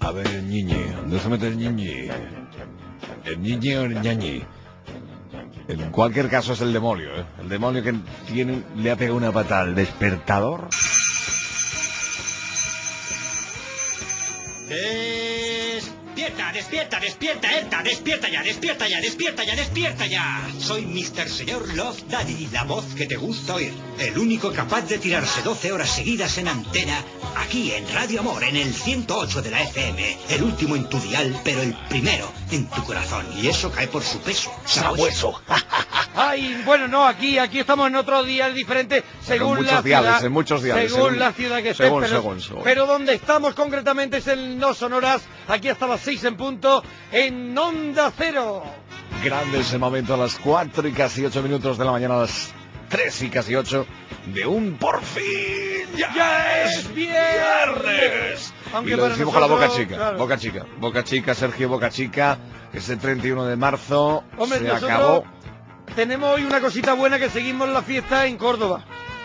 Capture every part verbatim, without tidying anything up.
A ver, el ñiñi, ¿dónde se mete el ñiñi? El ñiñi o el ñañi. En cualquier caso es el demonio, ¿eh? El demonio que tiene, le ha pegado una patada al despertador. Despierta, despierta, despierta, Erta, despierta ya, despierta ya, despierta ya, despierta ya. Soy mister Señor Love Daddy, la voz que te gusta oír. El único capaz de tirarse doce horas seguidas en antena, aquí en Radio Amor, en el ciento ocho de la F M. El último en tu dial, pero el primero en tu corazón. Y eso cae por su peso. ¡Sabueso! Ay, bueno, no, aquí aquí estamos en otro dial diferente, según en la diales, ciudad, en muchos diales, según, según la ciudad que esté, según, pero, según, según. pero donde estamos concretamente es en No Sonoras, aquí hasta las seis en punto, en Onda Cero. Grande ese momento a las cuatro y casi ocho minutos de la mañana, a las tres y casi ocho, de un por fin, ya, ¡Ya es es viernes! viernes. Aunque Y lo para decimos con la boca nosotros, chica, claro. boca chica, boca chica, Sergio Boca Chica, ese treinta y uno de marzo, Hombre, se nosotros acabó. tenemos hoy una cosita buena, que seguimos la fiesta en Córdoba.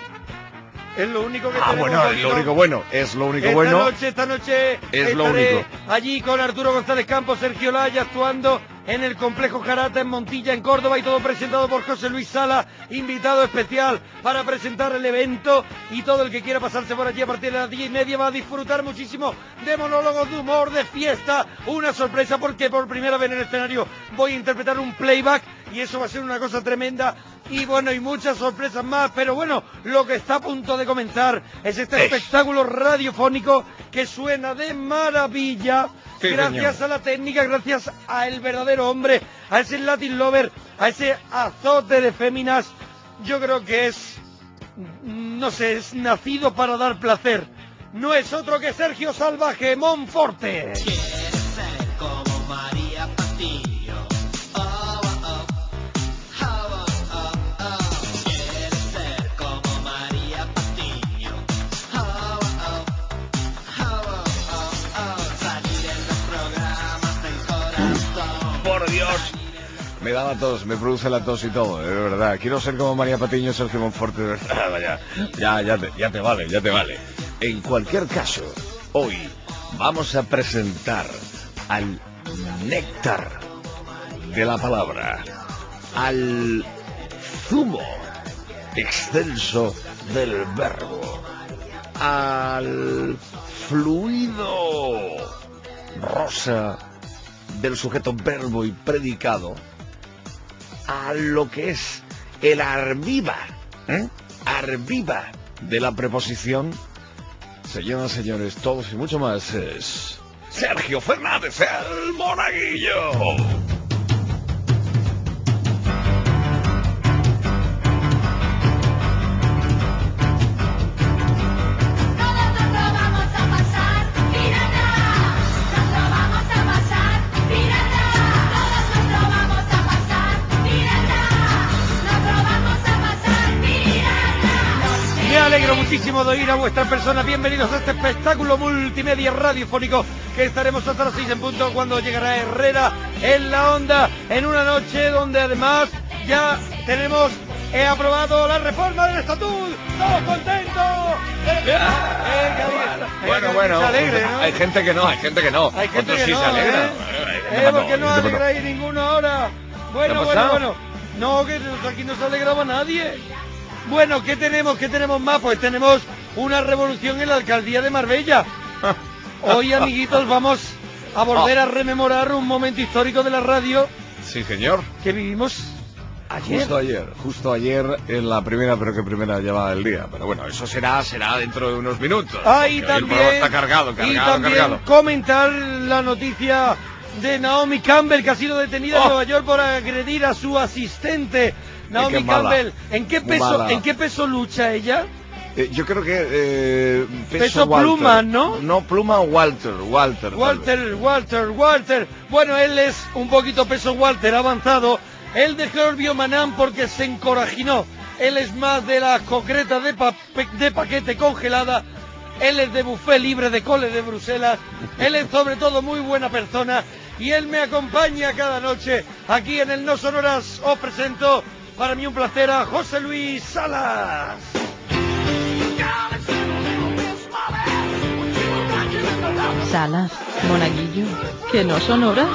Es lo único que Ah, tenemos. bueno, es porque lo no- único bueno, es lo único esta bueno. noche, esta noche Es lo estaré único. allí con Arturo González Campos, Sergio Laya, actuando en el Complejo Jarata en Montilla, en Córdoba, y todo presentado por José Luis Sala, invitado especial para presentar el evento, y todo el que quiera pasarse por allí a partir de las diez y media va a disfrutar muchísimo de monólogos, de humor, de fiesta, una sorpresa porque por primera vez en el escenario voy a interpretar un playback y eso va a ser una cosa tremenda. Y bueno, y muchas sorpresas más, pero bueno, lo que está a punto de comenzar es este Es. espectáculo radiofónico que suena de maravilla, Sí, gracias señor. a la técnica, gracias a el verdadero hombre, a ese Latin Lover, a ese azote de féminas. Yo creo que es, no sé, es nacido para dar placer. No es otro que Sergio Salvaje Monforte. Quieres ser como María Patiño. Oh, oh, oh, oh, oh. Quieres ser como María Patiño. Oh, oh, oh, oh, oh. Salir en los programas del corazón. Por Dios. Me da la tos, me produce la tos y todo, de verdad. Quiero ser como María Patiño, Sergio Monforte, de verdad. Vaya, ya, ya te, ya te vale, ya te vale. En cualquier caso, hoy vamos a presentar al néctar de la palabra, al zumo excelso del verbo, al fluido rosa del sujeto verbo y predicado, a lo que es el arbiva, ¿eh? Arbiva de la preposición. Señoras, señores, todos y mucho más, es Sergio Fernández, el Monaguillo. Me alegro muchísimo de oír a vuestras personas. Bienvenidos a este espectáculo multimedia radiofónico que estaremos hasta las seis en punto, cuando llegará Herrera en la onda, en una noche donde además ya tenemos he aprobado la reforma del estatuto. ¡Todos contentos! Eh, eh, que alguien- eh, Bueno, que bueno, se alegre, ¿no? hay gente que no, hay gente que no. Hay gente Otros que sí no, se alegra. ¿eh? Hay gente Eh, que ¿por qué no hay gente que alegráis ninguno ahora? Bueno, ¿Qué ha bueno, pasado? bueno. No, que aquí no se alegraba nadie. Bueno, ¿qué tenemos? ¿Qué tenemos más? Pues tenemos una revolución en la alcaldía de Marbella. Hoy, amiguitos, vamos a volver a rememorar un momento histórico de la radio Sí, señor. que vivimos ayer. Justo ayer, justo ayer en la primera, pero que primera llevaba el día. Pero bueno, eso será, será dentro de unos minutos. Ah, y porque hoy el también, programa está cargado, y cargado, también cargado. comentar la noticia de Naomi Campbell, que ha sido detenida Oh. en Nueva York por agredir a su asistente. Naomi qué mala, Campbell, ¿en qué muy peso, mala. ¿en qué peso lucha ella? Eh, yo creo que eh, peso, Peso Walter. pluma, ¿no? No, pluma Walter, Walter. tal vez. Walter, Walter, Walter. Bueno, él es un poquito peso Walter avanzado. Él dejó el Biomanán porque se encorajinó. Él es más de las concretas de, pa de paquete congelada. Él es de buffet libre de coles de Bruselas. Él es sobre todo muy buena persona. Y él me acompaña cada noche aquí en el No Sonoras. Os presento, para mí un placer, a José Luis Salas. Sala, Monaguillo, que no son horas.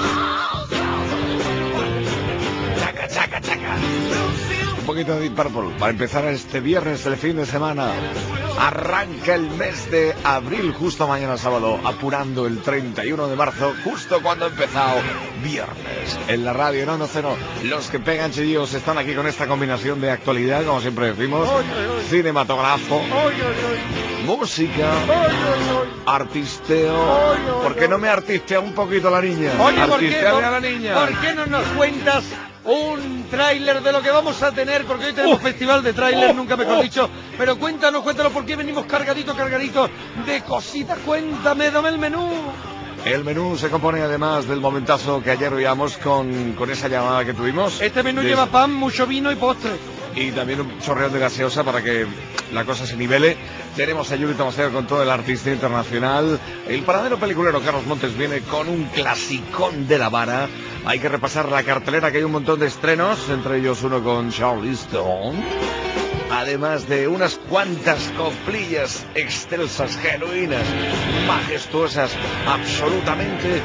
Chaca, chaca, chaca. Un poquito de Deep Purple para empezar este viernes, el fin de semana. Arranca el mes de abril, justo mañana sábado, apurando el treinta y uno de marzo, justo cuando ha empezado viernes. En la radio, en Onda Cero, los que pegan chillos están aquí con esta combinación de actualidad, como siempre decimos, Oy, oy, oy. cinematográfico, Oy, oy, oy. música, Oy, oy, oy. artisteo. Oy, oy, ¿Por qué no oy. me artistea un poquito la niña? Oye, ¿por qué, Artisteame por, a la niña. ¿por qué no nos cuentas un tráiler de lo que vamos a tener? Porque hoy tenemos Uh, festival de tráiler, uh, nunca mejor uh. dicho. Pero cuéntanos, cuéntanos por qué venimos cargaditos, cargaditos de cositas. Cuéntame, dame el menú. El menú se compone además del momentazo que ayer oíamos con, con esa llamada que tuvimos. Este menú de- lleva pan, mucho vino y postre. Y también un chorreón de gaseosa para que la cosa se nivele. Tenemos a Yuri Tomasero con todo el artista internacional. El paradero peliculero Carlos Montes viene con un clasicón de la vara. Hay que repasar la cartelera, que hay un montón de estrenos, entre ellos uno con Charlize Theron. Además de unas cuantas coplillas excelsas, genuinas, majestuosas, absolutamente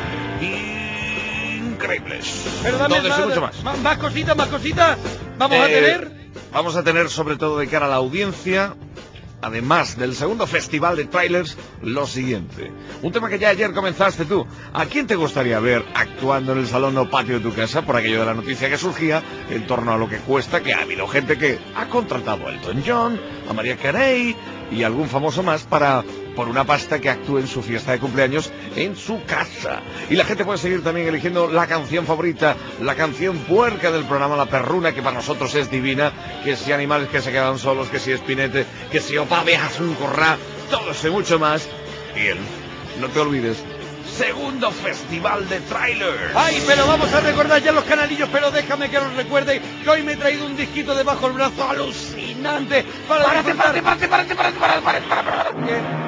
increíbles. Pero dame Todo eso y más, mucho más. más, más cositas, más cositas. Vamos a Eh, tener. Vamos a tener sobre todo de cara a la audiencia, además del segundo festival de trailers, lo siguiente. Un tema que ya ayer comenzaste tú. ¿A quién te gustaría ver actuando en el salón o patio de tu casa por aquello de la noticia que surgía en torno a lo que cuesta, que ha habido gente que ha contratado a Elton John, a Mariah Carey y algún famoso más para, por una pasta, que actúe en su fiesta de cumpleaños en su casa? Y la gente puede seguir también eligiendo la canción favorita, la canción puerca del programa La Perruna, que para nosotros es divina, que si Animales que se quedan solos, que si Espinete, que si Opa Vejas un corrá, todo eso y mucho más. Y él, no te olvides, segundo festival de trailers. Ay, pero vamos a recordar ya los canalillos, pero déjame que los recuerde que hoy me he traído un disquito debajo del brazo alucinante para Párate, disfrutar. párate, párate, párate, párate, párate, párate, párate.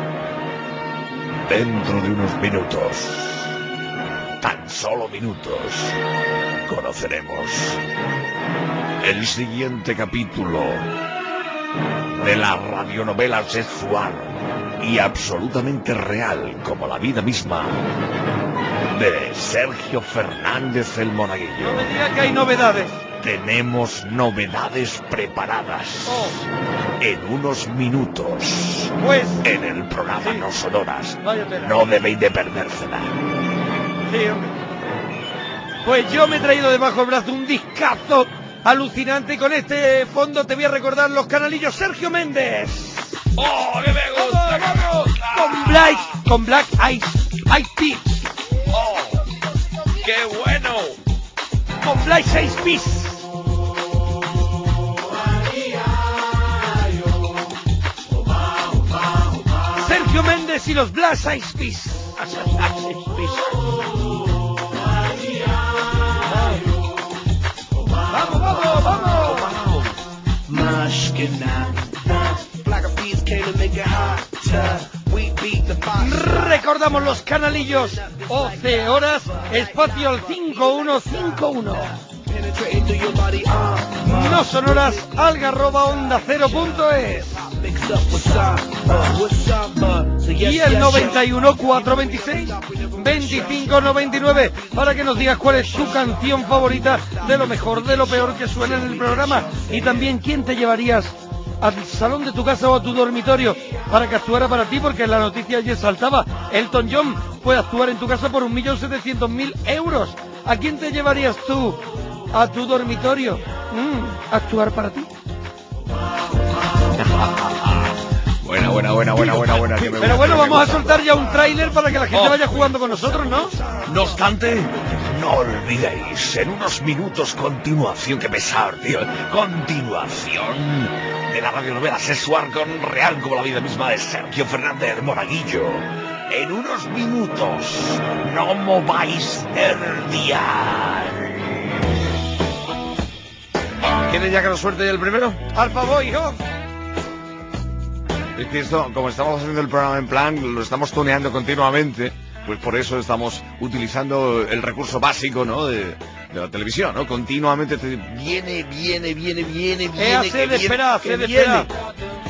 ¿Qué? Dentro de unos minutos, tan solo minutos, conoceremos el siguiente capítulo de la radionovela sexual y absolutamente real, como la vida misma, de Sergio Fernández el Monaguillo. No me digas que hay novedades. Tenemos novedades preparadas Oh, en unos minutos pues, en el programa Sí. No Sonoras. vaya tela. No debéis de perdérsela. Sí, hombre. Pues yo me he traído debajo del brazo un discazo alucinante y con este fondo te voy a recordar los canalillos Sergio Méndez. ¡Oh, que me ¡Vamos, gusta! vamos! Con Black, con Black Eyed Eyed Peas. ¡Oh, qué bueno! Con Black Eyed Peas. Sergio Méndez y los Black Eyed Peas. Vamos, vamos, vamos. Recordamos los canalillos once horas, espacio al cinco uno cinco uno. No sonoras, algarroba onda cero punto es. Y el noventa y uno cuatrocientos veintiséis veinticinco noventa y nueve para que nos digas cuál es tu canción favorita, de lo mejor, de lo peor que suena en el programa, y también quién te llevarías al salón de tu casa o a tu dormitorio para que actuara para ti, porque en la noticia ayer saltaba: Elton John puede actuar en tu casa por un millón setecientos mil euros. ¿A quién te llevarías tú a tu dormitorio? Mm, ¿actuar para ti? Buena, buena, buena, buena, buena, buena. que me Pero gusta, bueno, que me vamos a gusta. soltar ya un tráiler para que la gente Oh. vaya jugando con nosotros, ¿no? No obstante, no olvidéis, en unos minutos, continuación, que pesar, tío, continuación de la radionovela sexual con real como la vida misma de Sergio Fernández el Monaguillo. En unos minutos, no mováis el dial. ¿Quieres ya que nos suelte el primero? Al favor, hijo. Es que esto, como estamos haciendo el programa en plan, lo estamos tuneando continuamente, pues por eso estamos utilizando el recurso básico, ¿no?, de, de la televisión, ¿no? Continuamente te viene, viene, viene, viene, Eh, viene, hace que de viene, esperar, que hace de viene. esperar.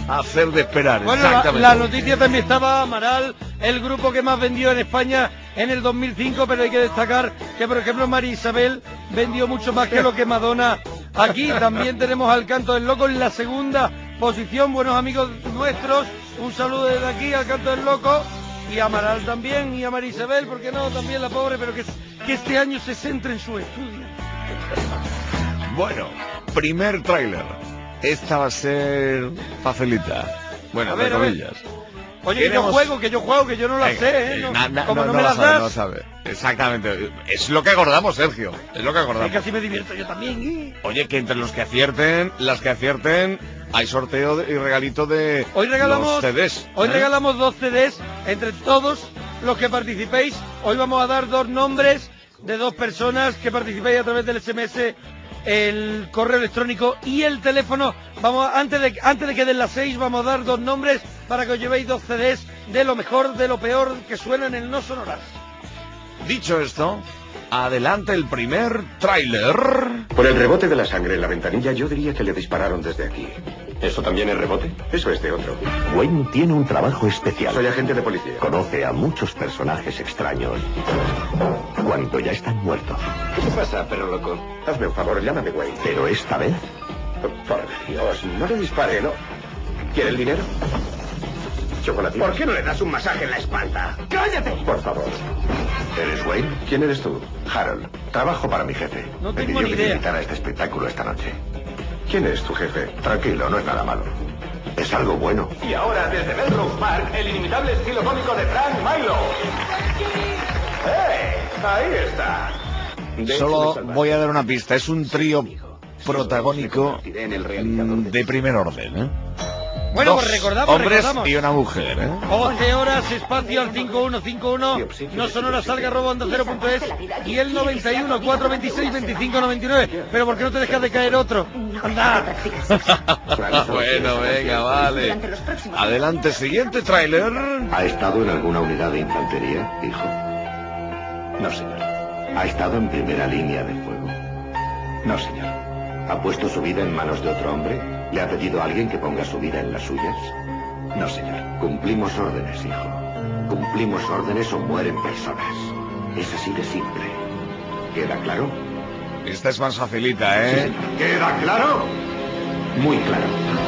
hacer de esperar. Bueno, la, exactamente. la noticia también estaba Amaral, el grupo que más vendió en España en el dos mil cinco, pero hay que destacar que, por ejemplo, María Isabel vendió mucho más que lo que Madonna. Aquí también tenemos al Canto del Loco en la segunda posición, buenos amigos nuestros, un saludo desde aquí al Canto del Loco, y a Amaral también, y a María Isabel, ¿por qué no? También la pobre, pero que, que este año se centre en su estudio. Bueno, primer tráiler. Esta va a ser facilita. Bueno, A ver, entre a ver. comillas. Oye, que yo Queremos- juego, que yo juego, que yo no la Venga, sé, ¿eh? eh, No- na- na- como no, no me la las sabe, das, no la sabe. Exactamente. Es lo que acordamos, Sergio. Es lo que es acordamos. que así me divierto yo también, ¿eh? Oye, que entre los que acierten, las que acierten, hay sorteo de- y regalito de Hoy regalamos, los C Ds. hoy ¿eh? regalamos dos C Ds entre todos los que participéis. Hoy vamos a dar dos nombres de dos personas que participéis a través del S M S, el correo electrónico y el teléfono. Vamos a- antes de antes de que den las seis vamos a dar dos nombres para que os llevéis dos C Ds de lo mejor, de lo peor que suena en el No Sonoras. Dicho esto, adelante el primer tráiler. Por el rebote de la sangre en la ventanilla, yo diría que le dispararon desde aquí. ¿Eso también es rebote? Eso es de otro. Wayne tiene un trabajo especial. Soy agente de policía. Conoce a muchos personajes extraños cuando ya están muertos. ¿Qué te pasa, perro loco? Hazme un favor, llámame Wayne. Pero esta vez Por Dios, no le dispare, ¿no? ¿Quiere el dinero? Chocolate. ¿por qué no le das un masaje en la espalda? ¡Cállate! Por favor. ¿Eres Wayne? ¿Quién eres tú? Harold. Trabajo para mi jefe. No Me tengo pidió ni que te idea. invitara a este espectáculo esta noche. ¿Quién es tu jefe? Tranquilo, no es nada malo. Es algo bueno. Y ahora, desde Melrose Park, el inimitable estilo cómico de Frank Milo. ¡Eh! Ahí está. De hecho, Solo me salvaste. voy a dar una pista. Es un trío protagónico mm, de primer orden. ¿eh? Bueno, Dos pues recordamos, hombres recordamos. y una mujer. ¿eh? once horas, espacio al cinco uno cinco uno, no sonoras salga arroba onda cero punto es y el noventa y uno, cuatrocientos veintiséis, veinticinco noventa y nueve. Pero ¿por qué no te dejas de caer otro? ¡Anda! Bueno, venga, vale. Adelante, siguiente tráiler. ¿Ha estado en alguna unidad de infantería, hijo? No, señor. ¿Ha estado en primera línea de fuego? No, señor. ¿Ha puesto su vida en manos de otro hombre? ¿Le ha pedido a alguien que ponga su vida en las suyas? No, señor. Cumplimos órdenes, hijo. Cumplimos órdenes o mueren personas. Es así de simple. ¿Queda claro? Esta es más facilita, ¿eh? ¿Queda claro? Muy claro.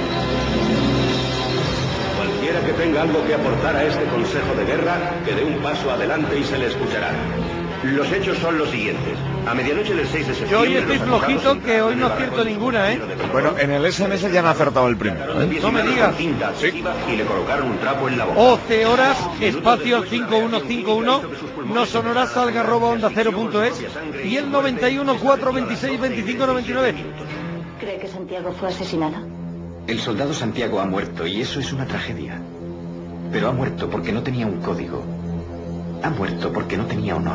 Cualquiera que tenga algo que aportar a este consejo de guerra, que dé un paso adelante y se le escuchará. Los hechos son los siguientes. A medianoche del seis de septiembre... Yo hoy estoy los flojito, acusados que hoy no entraron en el acierto barracón ninguna, ¿eh? de Pedro Bueno, en el S M S ya han acertado el primero. ¿eh? No me digas. Cinta adhesiva y le colocaron un trapo en la boca. once horas, espacio al cinco uno cinco uno, no sonoras salga arroba onda cero punto es y el noventa y uno, cuatrocientos veintiséis, veinticinco noventa y nueve. ¿Cree que Santiago fue asesinado? El soldado Santiago ha muerto y eso es una tragedia. Pero ha muerto porque no tenía un código. Ha muerto porque no tenía honor.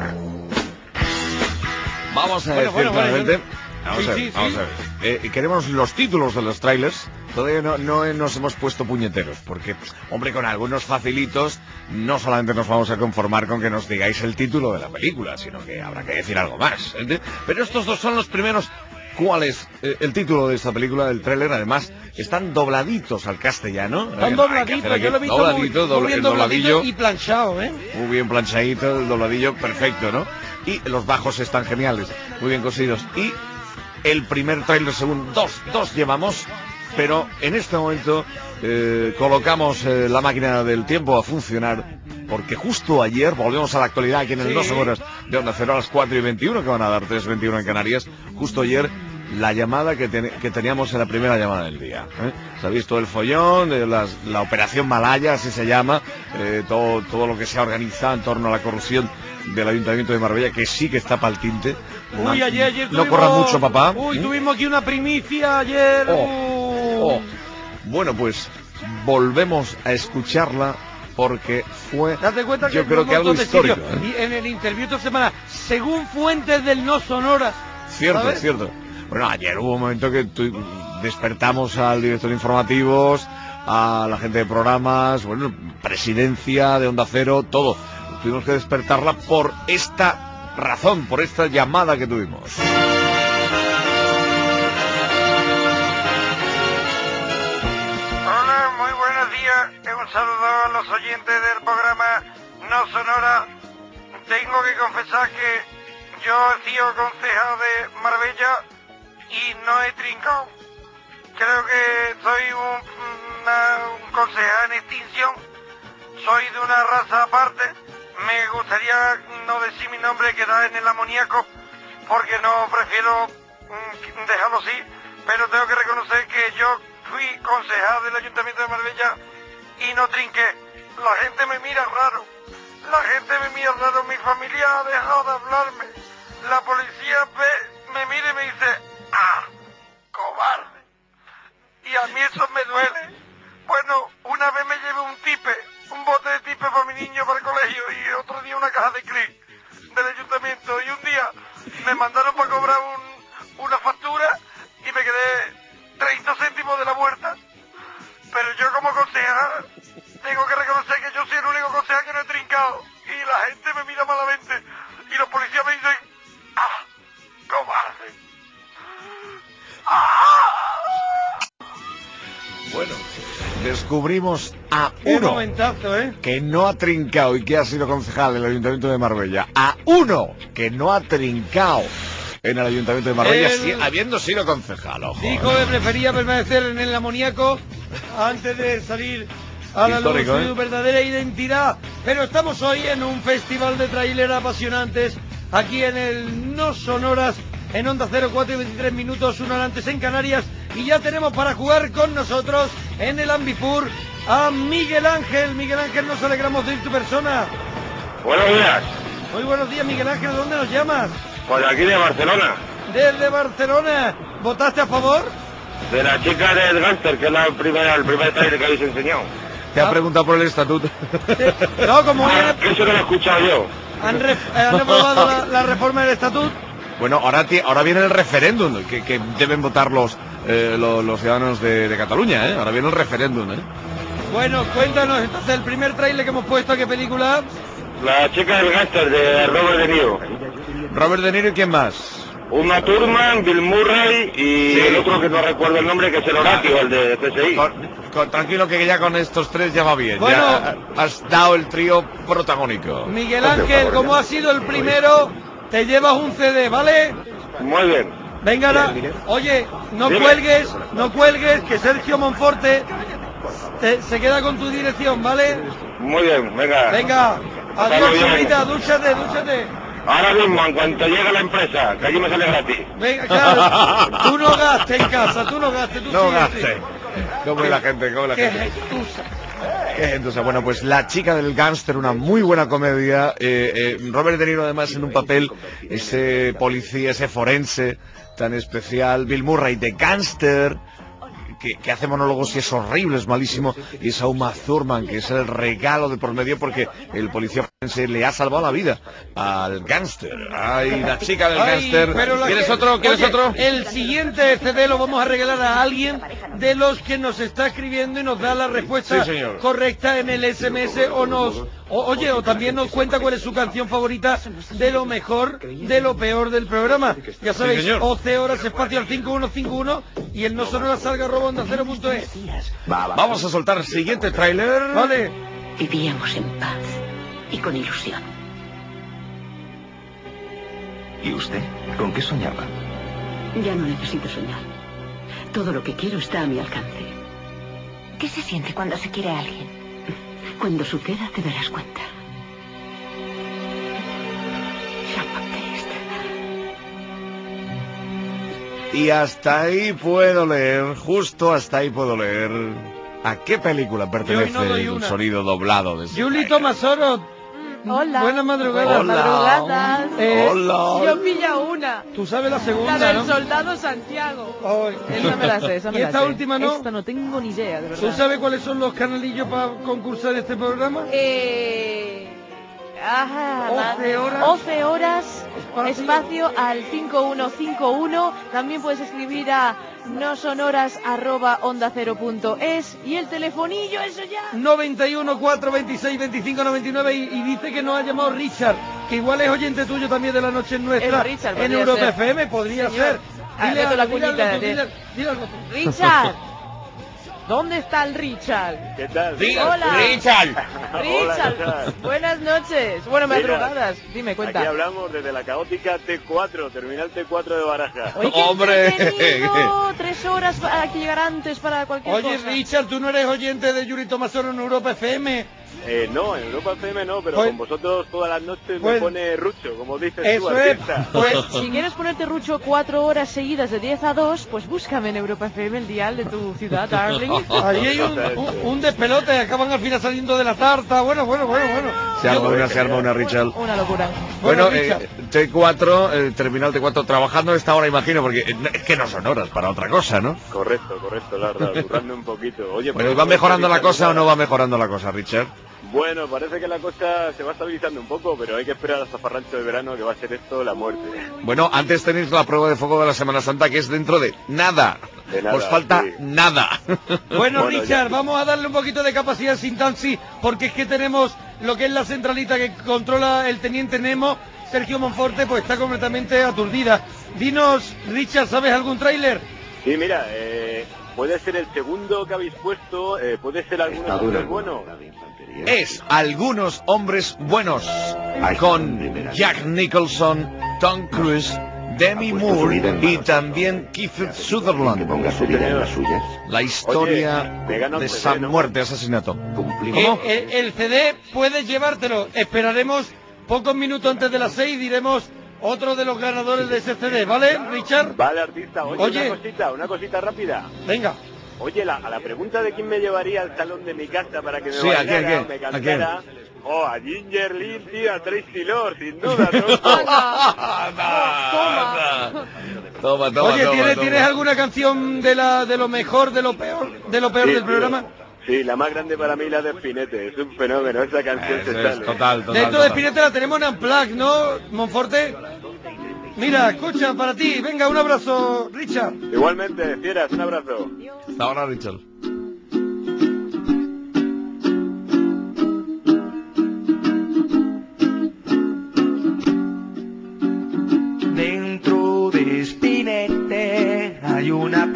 Vamos a Bueno, decir bueno, bueno, claramente... yo- Vamos Sí, a ver, sí, vamos sí. a ver. Eh, queremos los títulos de los trailers. Todavía no, no nos hemos puesto puñeteros, porque, hombre, con algunos facilitos no solamente nos vamos a conformar con que nos digáis el título de la película, sino que habrá que decir algo más. ¿eh? Pero estos dos son los primeros. ¿Cuál es eh, el título de esta película, del tráiler? Además, están dobladitos al castellano. Están Eh, dobladitos, hay que hacer yo lo he aquí visto dobladito, muy, doble- muy bien el dobladito dobladillo. y planchado, ¿eh? Muy bien planchadito, el dobladillo perfecto, ¿no? Y los bajos están geniales, muy bien cosidos. Y el primer tráiler, según dos, dos llevamos, pero en este momento eh, colocamos eh, la máquina del tiempo a funcionar, porque justo ayer, volvemos a la actualidad aquí en el Sí. dos horas de Onda Cero a las cuatro y veintiuno, que van a dar tres veintiuno en Canarias, justo ayer la llamada que, ten- que teníamos en la primera llamada del día. ¿eh? Sabéis todo el follón, de las- la operación Malaya, así se llama, eh, todo, todo lo que se ha organizado en torno a la corrupción del Ayuntamiento de Marbella, que sí que está pa'l tinte. Uy, No- ayer, ayer No tuvimos- corra mucho, papá. Uy, ¿Mm? tuvimos aquí una primicia ayer. Oh, Uh. oh. Bueno, pues volvemos a escucharla porque fue, Date cuenta que yo en creo un que algo montón de histórico. sitios, ¿eh? y en el interview esta semana, según fuentes del No Sonoras. Cierto, ¿sabes? cierto. Bueno, ayer hubo un momento que tu- despertamos al director de informativos, a la gente de programas, bueno, presidencia de Onda Cero, todo. Tuvimos que despertarla por esta razón, por esta llamada que tuvimos. Hola, muy saludo a los oyentes del programa No Sonora. Tengo que confesar que yo he sido concejal de Marbella y no he trincado. Creo que soy un, una, un concejal en extinción. Soy de una raza aparte. Me gustaría no decir mi nombre, quedar en el amoníaco, porque no prefiero mm, dejarlo así. Pero tengo que reconocer que yo fui concejal del Ayuntamiento de Marbella y no trinqué. La gente me mira raro. La gente me mira raro. Mi familia ha dejado de hablarme. La policía ve, me mira y me dice, ¡ah! ¡Cobarde! Y a mí eso me duele. Bueno, una vez me llevé un tipe, un bote de tipe para mi niño para el colegio, y otro día una caja de clic del ayuntamiento, y un día me mandaron para cobrar un, una factura y me quedé treinta céntimos de la vuelta. Pero yo como concejal tengo que reconocer que yo soy el único concejal que no he trincado, y la gente me mira malamente y los policías me dicen, ¡ah! ¡Cobarde! ¡Ah! Bueno, descubrimos a Qué uno momentazo, ¿eh? que no ha trincado y que ha sido concejal del Ayuntamiento de Marbella. A uno que no ha trincado en el Ayuntamiento de Marbella, El... sí, habiendo sido concejal, ojo. Dijo que prefería permanecer en el amoníaco antes de salir a la luz Histórico, su ¿eh? verdadera identidad. Pero estamos hoy en un festival de tráiler apasionantes, aquí en el No Sonoras, en Onda Cero, cuatro y veintitrés minutos, una hora antes en Canarias, y ya tenemos para jugar con nosotros en el Ambipur a Miguel Ángel. Miguel Ángel, nos alegramos de ir tu persona. Buenos días. Muy buenos días, Miguel Ángel. ¿De dónde nos llamas? Pues de aquí de Barcelona. Desde Barcelona. ¿Votaste a favor? De la chica del Gánster, que es la primera, el primer trailer que habéis enseñado. Te ha preguntado por el estatuto. No, como Ah, ya eso no lo he escuchado yo. han, ref- han aprobado la, la reforma del estatuto. Bueno, ahora, ti- ahora viene el referéndum que, que deben votar los, eh, los, los ciudadanos de, de Cataluña, ¿eh? Ahora viene el referéndum, ¿eh? Bueno, cuéntanos entonces el primer tráiler que hemos puesto, ¿a qué película? La chica del Gánster, de Robert De Niro. Robert De Niro, ¿y quién más? Uma Thurman, Bill Murray y Sí. el otro que no recuerdo el nombre, que es el Horatio, el de C S I. Con- con- tranquilo que ya con estos tres ya va bien. Bueno. Ya has dado el trío protagónico. Miguel Ángel, como ha sido el primero, te llevas un C D, ¿vale? Muy bien. Venga, la- oye, no Dime. cuelgues, no cuelgues, que Sergio Monforte te- se queda con tu dirección, ¿vale? Muy bien, venga. Venga, Hasta adiós, luego. chulita, dúchate, dúchate. Ahora mismo, en cuanto llegue a la empresa, que allí me sale gratis. Venga, claro, tú no gastes en casa, tú no gastes, tú No sí, gaste. sí. ¿Cómo es la gente? ¿Cómo es la Qué gente? gentuza. Entonces, bueno, pues La chica del gángster, una muy buena comedia. Eh, eh, Robert De Niro, además, en un papel, ese policía, ese forense tan especial. Bill Murray de gángster, que, que hace monólogos y es horrible, es malísimo. Y es Uma Thurman, que es el regalo de por medio, porque el policía forense le ha salvado la vida al gángster. Ay, La chica del Ay, gángster. pero la ¿Quieres que- otro? ¿Quieres Oye, otro? El siguiente C D lo vamos a regalar a alguien de los que nos está escribiendo y nos da la respuesta Sí, señor. correcta en el S M S, o nos o- oye, o también nos cuenta cuál es su canción favorita de lo mejor, de lo peor del programa. Ya sabéis, señor. once horas espacio al cinco uno cinco uno y el no sonora salga arroba onda cero punto es. Vamos a soltar el siguiente tráiler. Vale. Vivíamos en paz y con ilusión. ¿Y usted? ¿Con qué soñaba? Ya no necesito soñar. Todo lo que quiero está a mi alcance. ¿Qué se siente cuando se quiere a alguien? Cuando suceda te darás cuenta. Y hasta ahí puedo leer, justo hasta ahí puedo leer. ¿A qué película pertenece no doy el una. sonido doblado de ese Yuli tráiler? Tomasoro. Hola. Buenas madrugadas. Hola. Madrugadas. Eh, Hola. Yo pilla una. Tú sabes la segunda, La del ¿no? soldado Santiago. Ay. Esa me la sé, esa me ¿Y la esta sé. última no? Esta no tengo ni idea, de ¿Tú verdad. sabes cuáles son los canalillos para concursar en este programa? Eh... Ajá, once horas. once horas, Espacio. espacio al cinco uno cinco uno. También puedes escribir a nosonoras arroba onda cero punto es. Y el telefonillo, eso ya. noventa y uno, cuatro veintiséis, veinticinco noventa y nueve y, y dice que nos ha llamado Richard, que igual es oyente tuyo también de La Noche Nuestra Es Richard, en podría Europa ser. F M, podría Señor. ser. Ah, Dile meto algo, la dile algo cuñita tú, de- dile- dile algo tú. Richard. ¿Dónde está el Richard? ¿Qué tal? Hola. Richard. Richard, Hola, buenas noches. Bueno, madrugadas. Dime, cuenta. Aquí hablamos desde la caótica T cuatro, terminal T cuatro de Baraja. Oye, qué ¡Hombre! entretenido. Tres horas para que llegar antes para cualquier Oye, cosa. Richard, ¿tú no eres oyente de Yuri Tomasoro en Europa F M? Eh, no, en Europa F M no, pero Pues- con vosotros todas las noches pues- me pone Rucho, como dices tú, Eso es, artista. pues Si quieres ponerte Rucho cuatro horas seguidas de diez a dos, pues búscame en Europa F M, el dial de tu ciudad, darling. allí hay un, un, un despelote, acaban al final saliendo de la tarta. Bueno, bueno, bueno, bueno. Se arma una, se arma una, Richard. Una locura. Bueno, Bueno, Richard. eh, T cuatro, el terminal T cuatro, trabajando a esta hora, imagino, porque eh, es que no son horas para otra cosa, ¿no? Correcto, correcto, la verdad, currando un poquito. Oye, Bueno, ¿y pues, va mejorando la cosa o saludar. no va mejorando la cosa, Richard? Bueno, parece que la cosa se va estabilizando un poco, pero hay que esperar hasta Farrancho de verano, que va a ser esto la muerte. Bueno, antes tenéis la prueba de fuego de la Semana Santa, que es dentro de nada. De nada, Os falta sí. nada. Bueno, Bueno, Richard, ya. vamos a darle un poquito de capacidad sin taxi, porque es que tenemos lo que es la centralita que controla el teniente Nemo. Sergio Monforte pues está completamente aturdida. Dinos, Richard, ¿sabes algún tráiler? Sí, mira, eh, puede ser el segundo que habéis puesto, eh, puede ser alguno Está dura es bueno. la de infantería. Es Algunos Hombres Buenos, con Jack Nicholson, Tom Cruise, Demi Ha puesto su vida Moore en y manos. también Keith Que Sutherland. ponga su vida en las suyas. La historia Oye, me gana un de C D, esa ¿no? muerte, asesinato. Cumplimos. Eh, eh, el C D puedes llevártelo. Esperaremos pocos minutos antes de las seis, diremos otro de los ganadores de ese C D, ¿vale, Richard? Vale, artista, oye, Oye. una cosita, una cosita rápida. Venga. Oye, la, a la pregunta de quién me llevaría al salón de mi casa para que me Sí, ¿a bailara quién, quién? o me ¿A cantara... Oh, a Ginger Lynn, tío, a Tracy Lord, sin duda, tronco. Toma. Toma, toma, Oye, toma, ¿tienes, toma. ¿tienes alguna canción de la de lo mejor, de lo peor, de lo peor Sí, del tío. programa? Sí, la más grande para mí la de Spinete, es un fenómeno, esa canción Eso se es, sale. total, De total. esto de total. Spinetta la tenemos en Unplugged, ¿no, Monforte? Mira, escucha, para ti. Venga, un abrazo, Richard. Igualmente, fieras, un abrazo. Hasta ahora, Richard. Dentro de Spinette hay una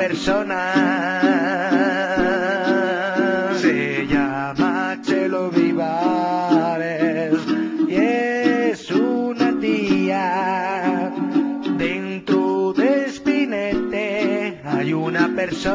persona, se llama Chelo Vivares y es una tía. Dentro de Spinette hay una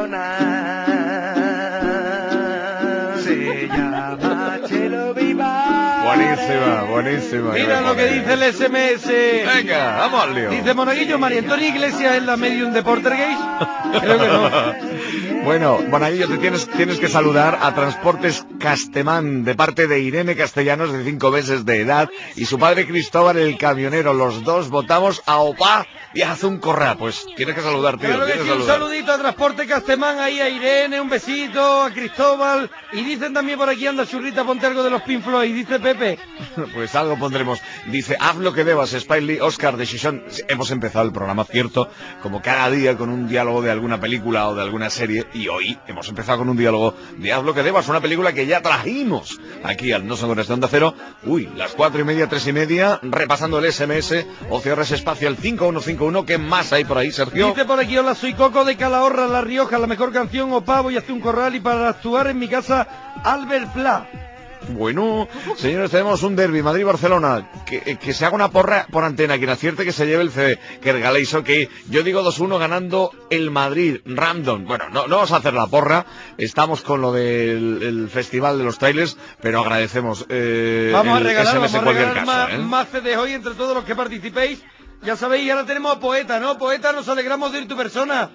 persona, se llama Chelo Vivares. Buenísima, buenísima. Mira lo que dice el S M S. Venga, vamos al lío. Dice Monaguillo, María Antonia Iglesias es la medium de Portergeist. Creo que no. Bueno, Monaguillo, te tienes, tienes que saludar a Transportes Castemán, de parte de Irene Castellanos, de cinco meses de edad, y su padre Cristóbal, el camionero. Los dos votamos a Opa y a Zuncorra. Pues tienes que saludar, tío. Claro que tienes sí, que un saludar. saludito a Transporte Castemán, ahí a Irene, un besito, a Cristóbal. Y dicen también por aquí, anda churrita, ponte algo de los Pink Floyd, dice Pepe. Pues algo pondremos. Dice, haz lo que debas, Spike Lee, Oscar de Shishon. Hemos empezado el programa, cierto, como cada día con un diálogo de alguna película o de alguna serie. Y hoy hemos empezado con un diálogo de Haz lo que debas, una película que ya trajimos aquí al No Son Horas de Onda Cero. Uy, las cuatro y media, tres y media, repasando el S M S, O C R S Espacial cinco uno cinco uno. ¿Qué más hay por ahí, Sergio? Dice por aquí, hola, soy Coco de Calahorra, La Rioja, la mejor canción, Opa, voy a hacer un corral y para actuar en mi casa, Albert Pla. Bueno, señores, tenemos un derbi Madrid-Barcelona. Que, que se haga una porra por antena. Quien acierte que se lleve el C D. Que regaléis, ok. Yo digo dos uno ganando el Madrid. Random. Bueno, no, no vamos a hacer la porra. Estamos con lo del el festival de los trailers. Pero agradecemos eh, Vamos a el regalar, S M S vamos a en cualquier regalar caso, más, ¿eh? más C Ds hoy entre todos los que participéis. Ya sabéis, y ahora tenemos a Poeta, ¿no? Poeta, nos alegramos de ir tu persona.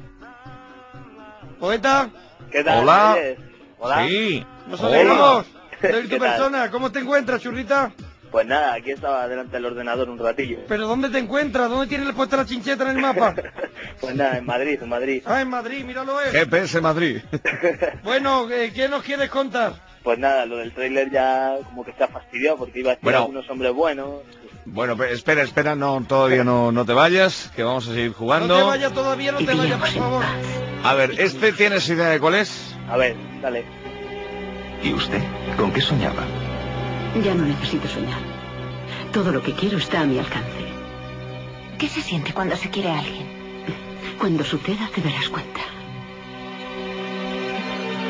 Poeta. ¿Qué tal? Hola. ¿Me oyes? Hola. Sí. Nos Hola. alegramos de ir tu ¿Qué tal? persona. ¿Cómo te encuentras, churrita? Pues nada, aquí estaba delante del ordenador un ratillo. ¿Pero dónde te encuentras? ¿Dónde tienes puesta la chincheta en el mapa? Pues nada, en Madrid, en Madrid. Ah, en Madrid, míralo es. G P S Madrid. Bueno, eh, ¿qué nos quieres contar? Pues nada, lo del tráiler ya como que está fastidiado porque iba a decir Bueno. algunos hombres buenos. Bueno, pe- espera, espera, no, todavía no, no te vayas, que vamos a seguir jugando. No te vayas todavía, no te vayas, por favor. A ver, ¿este tienes idea de cuál es? A ver, dale. ¿Y usted? ¿Con qué soñaba? Ya no necesito soñar. Todo lo que quiero está a mi alcance. ¿Qué se siente cuando se quiere a alguien? Cuando suceda te darás cuenta.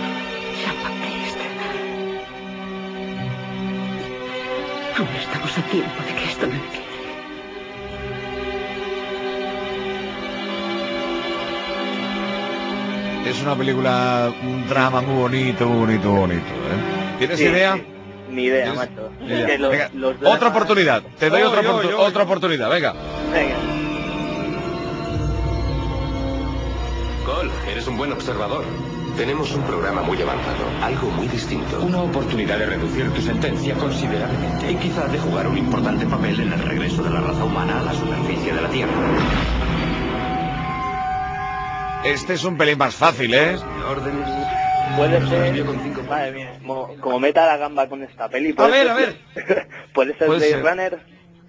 Aún estamos a tiempo de que esto no empiece. Es una película, un drama muy bonito, muy bonito, muy bonito, ¿eh? ¿Tienes Sí, idea? sí. Ni idea, ¿Tienes? macho. Ni Es idea. que los- Venga, los dramas- otra oportunidad, te doy Oy, otra, oy, oportu- oy. otra oportunidad, venga. Venga. Cole, eres un buen observador. Tenemos un programa muy avanzado, algo muy distinto. Una oportunidad de reducir tu sentencia considerablemente y quizá de jugar un importante papel en el regreso de la raza humana a la superficie de la Tierra. Este es un pelín más fácil, ¿eh? Órdenes. Puede ser... Madre mía, como, como meta la gamba con esta peli. ¿puede ver, ser- a ver. ¿Puede ser Puede Blade ser. Runner?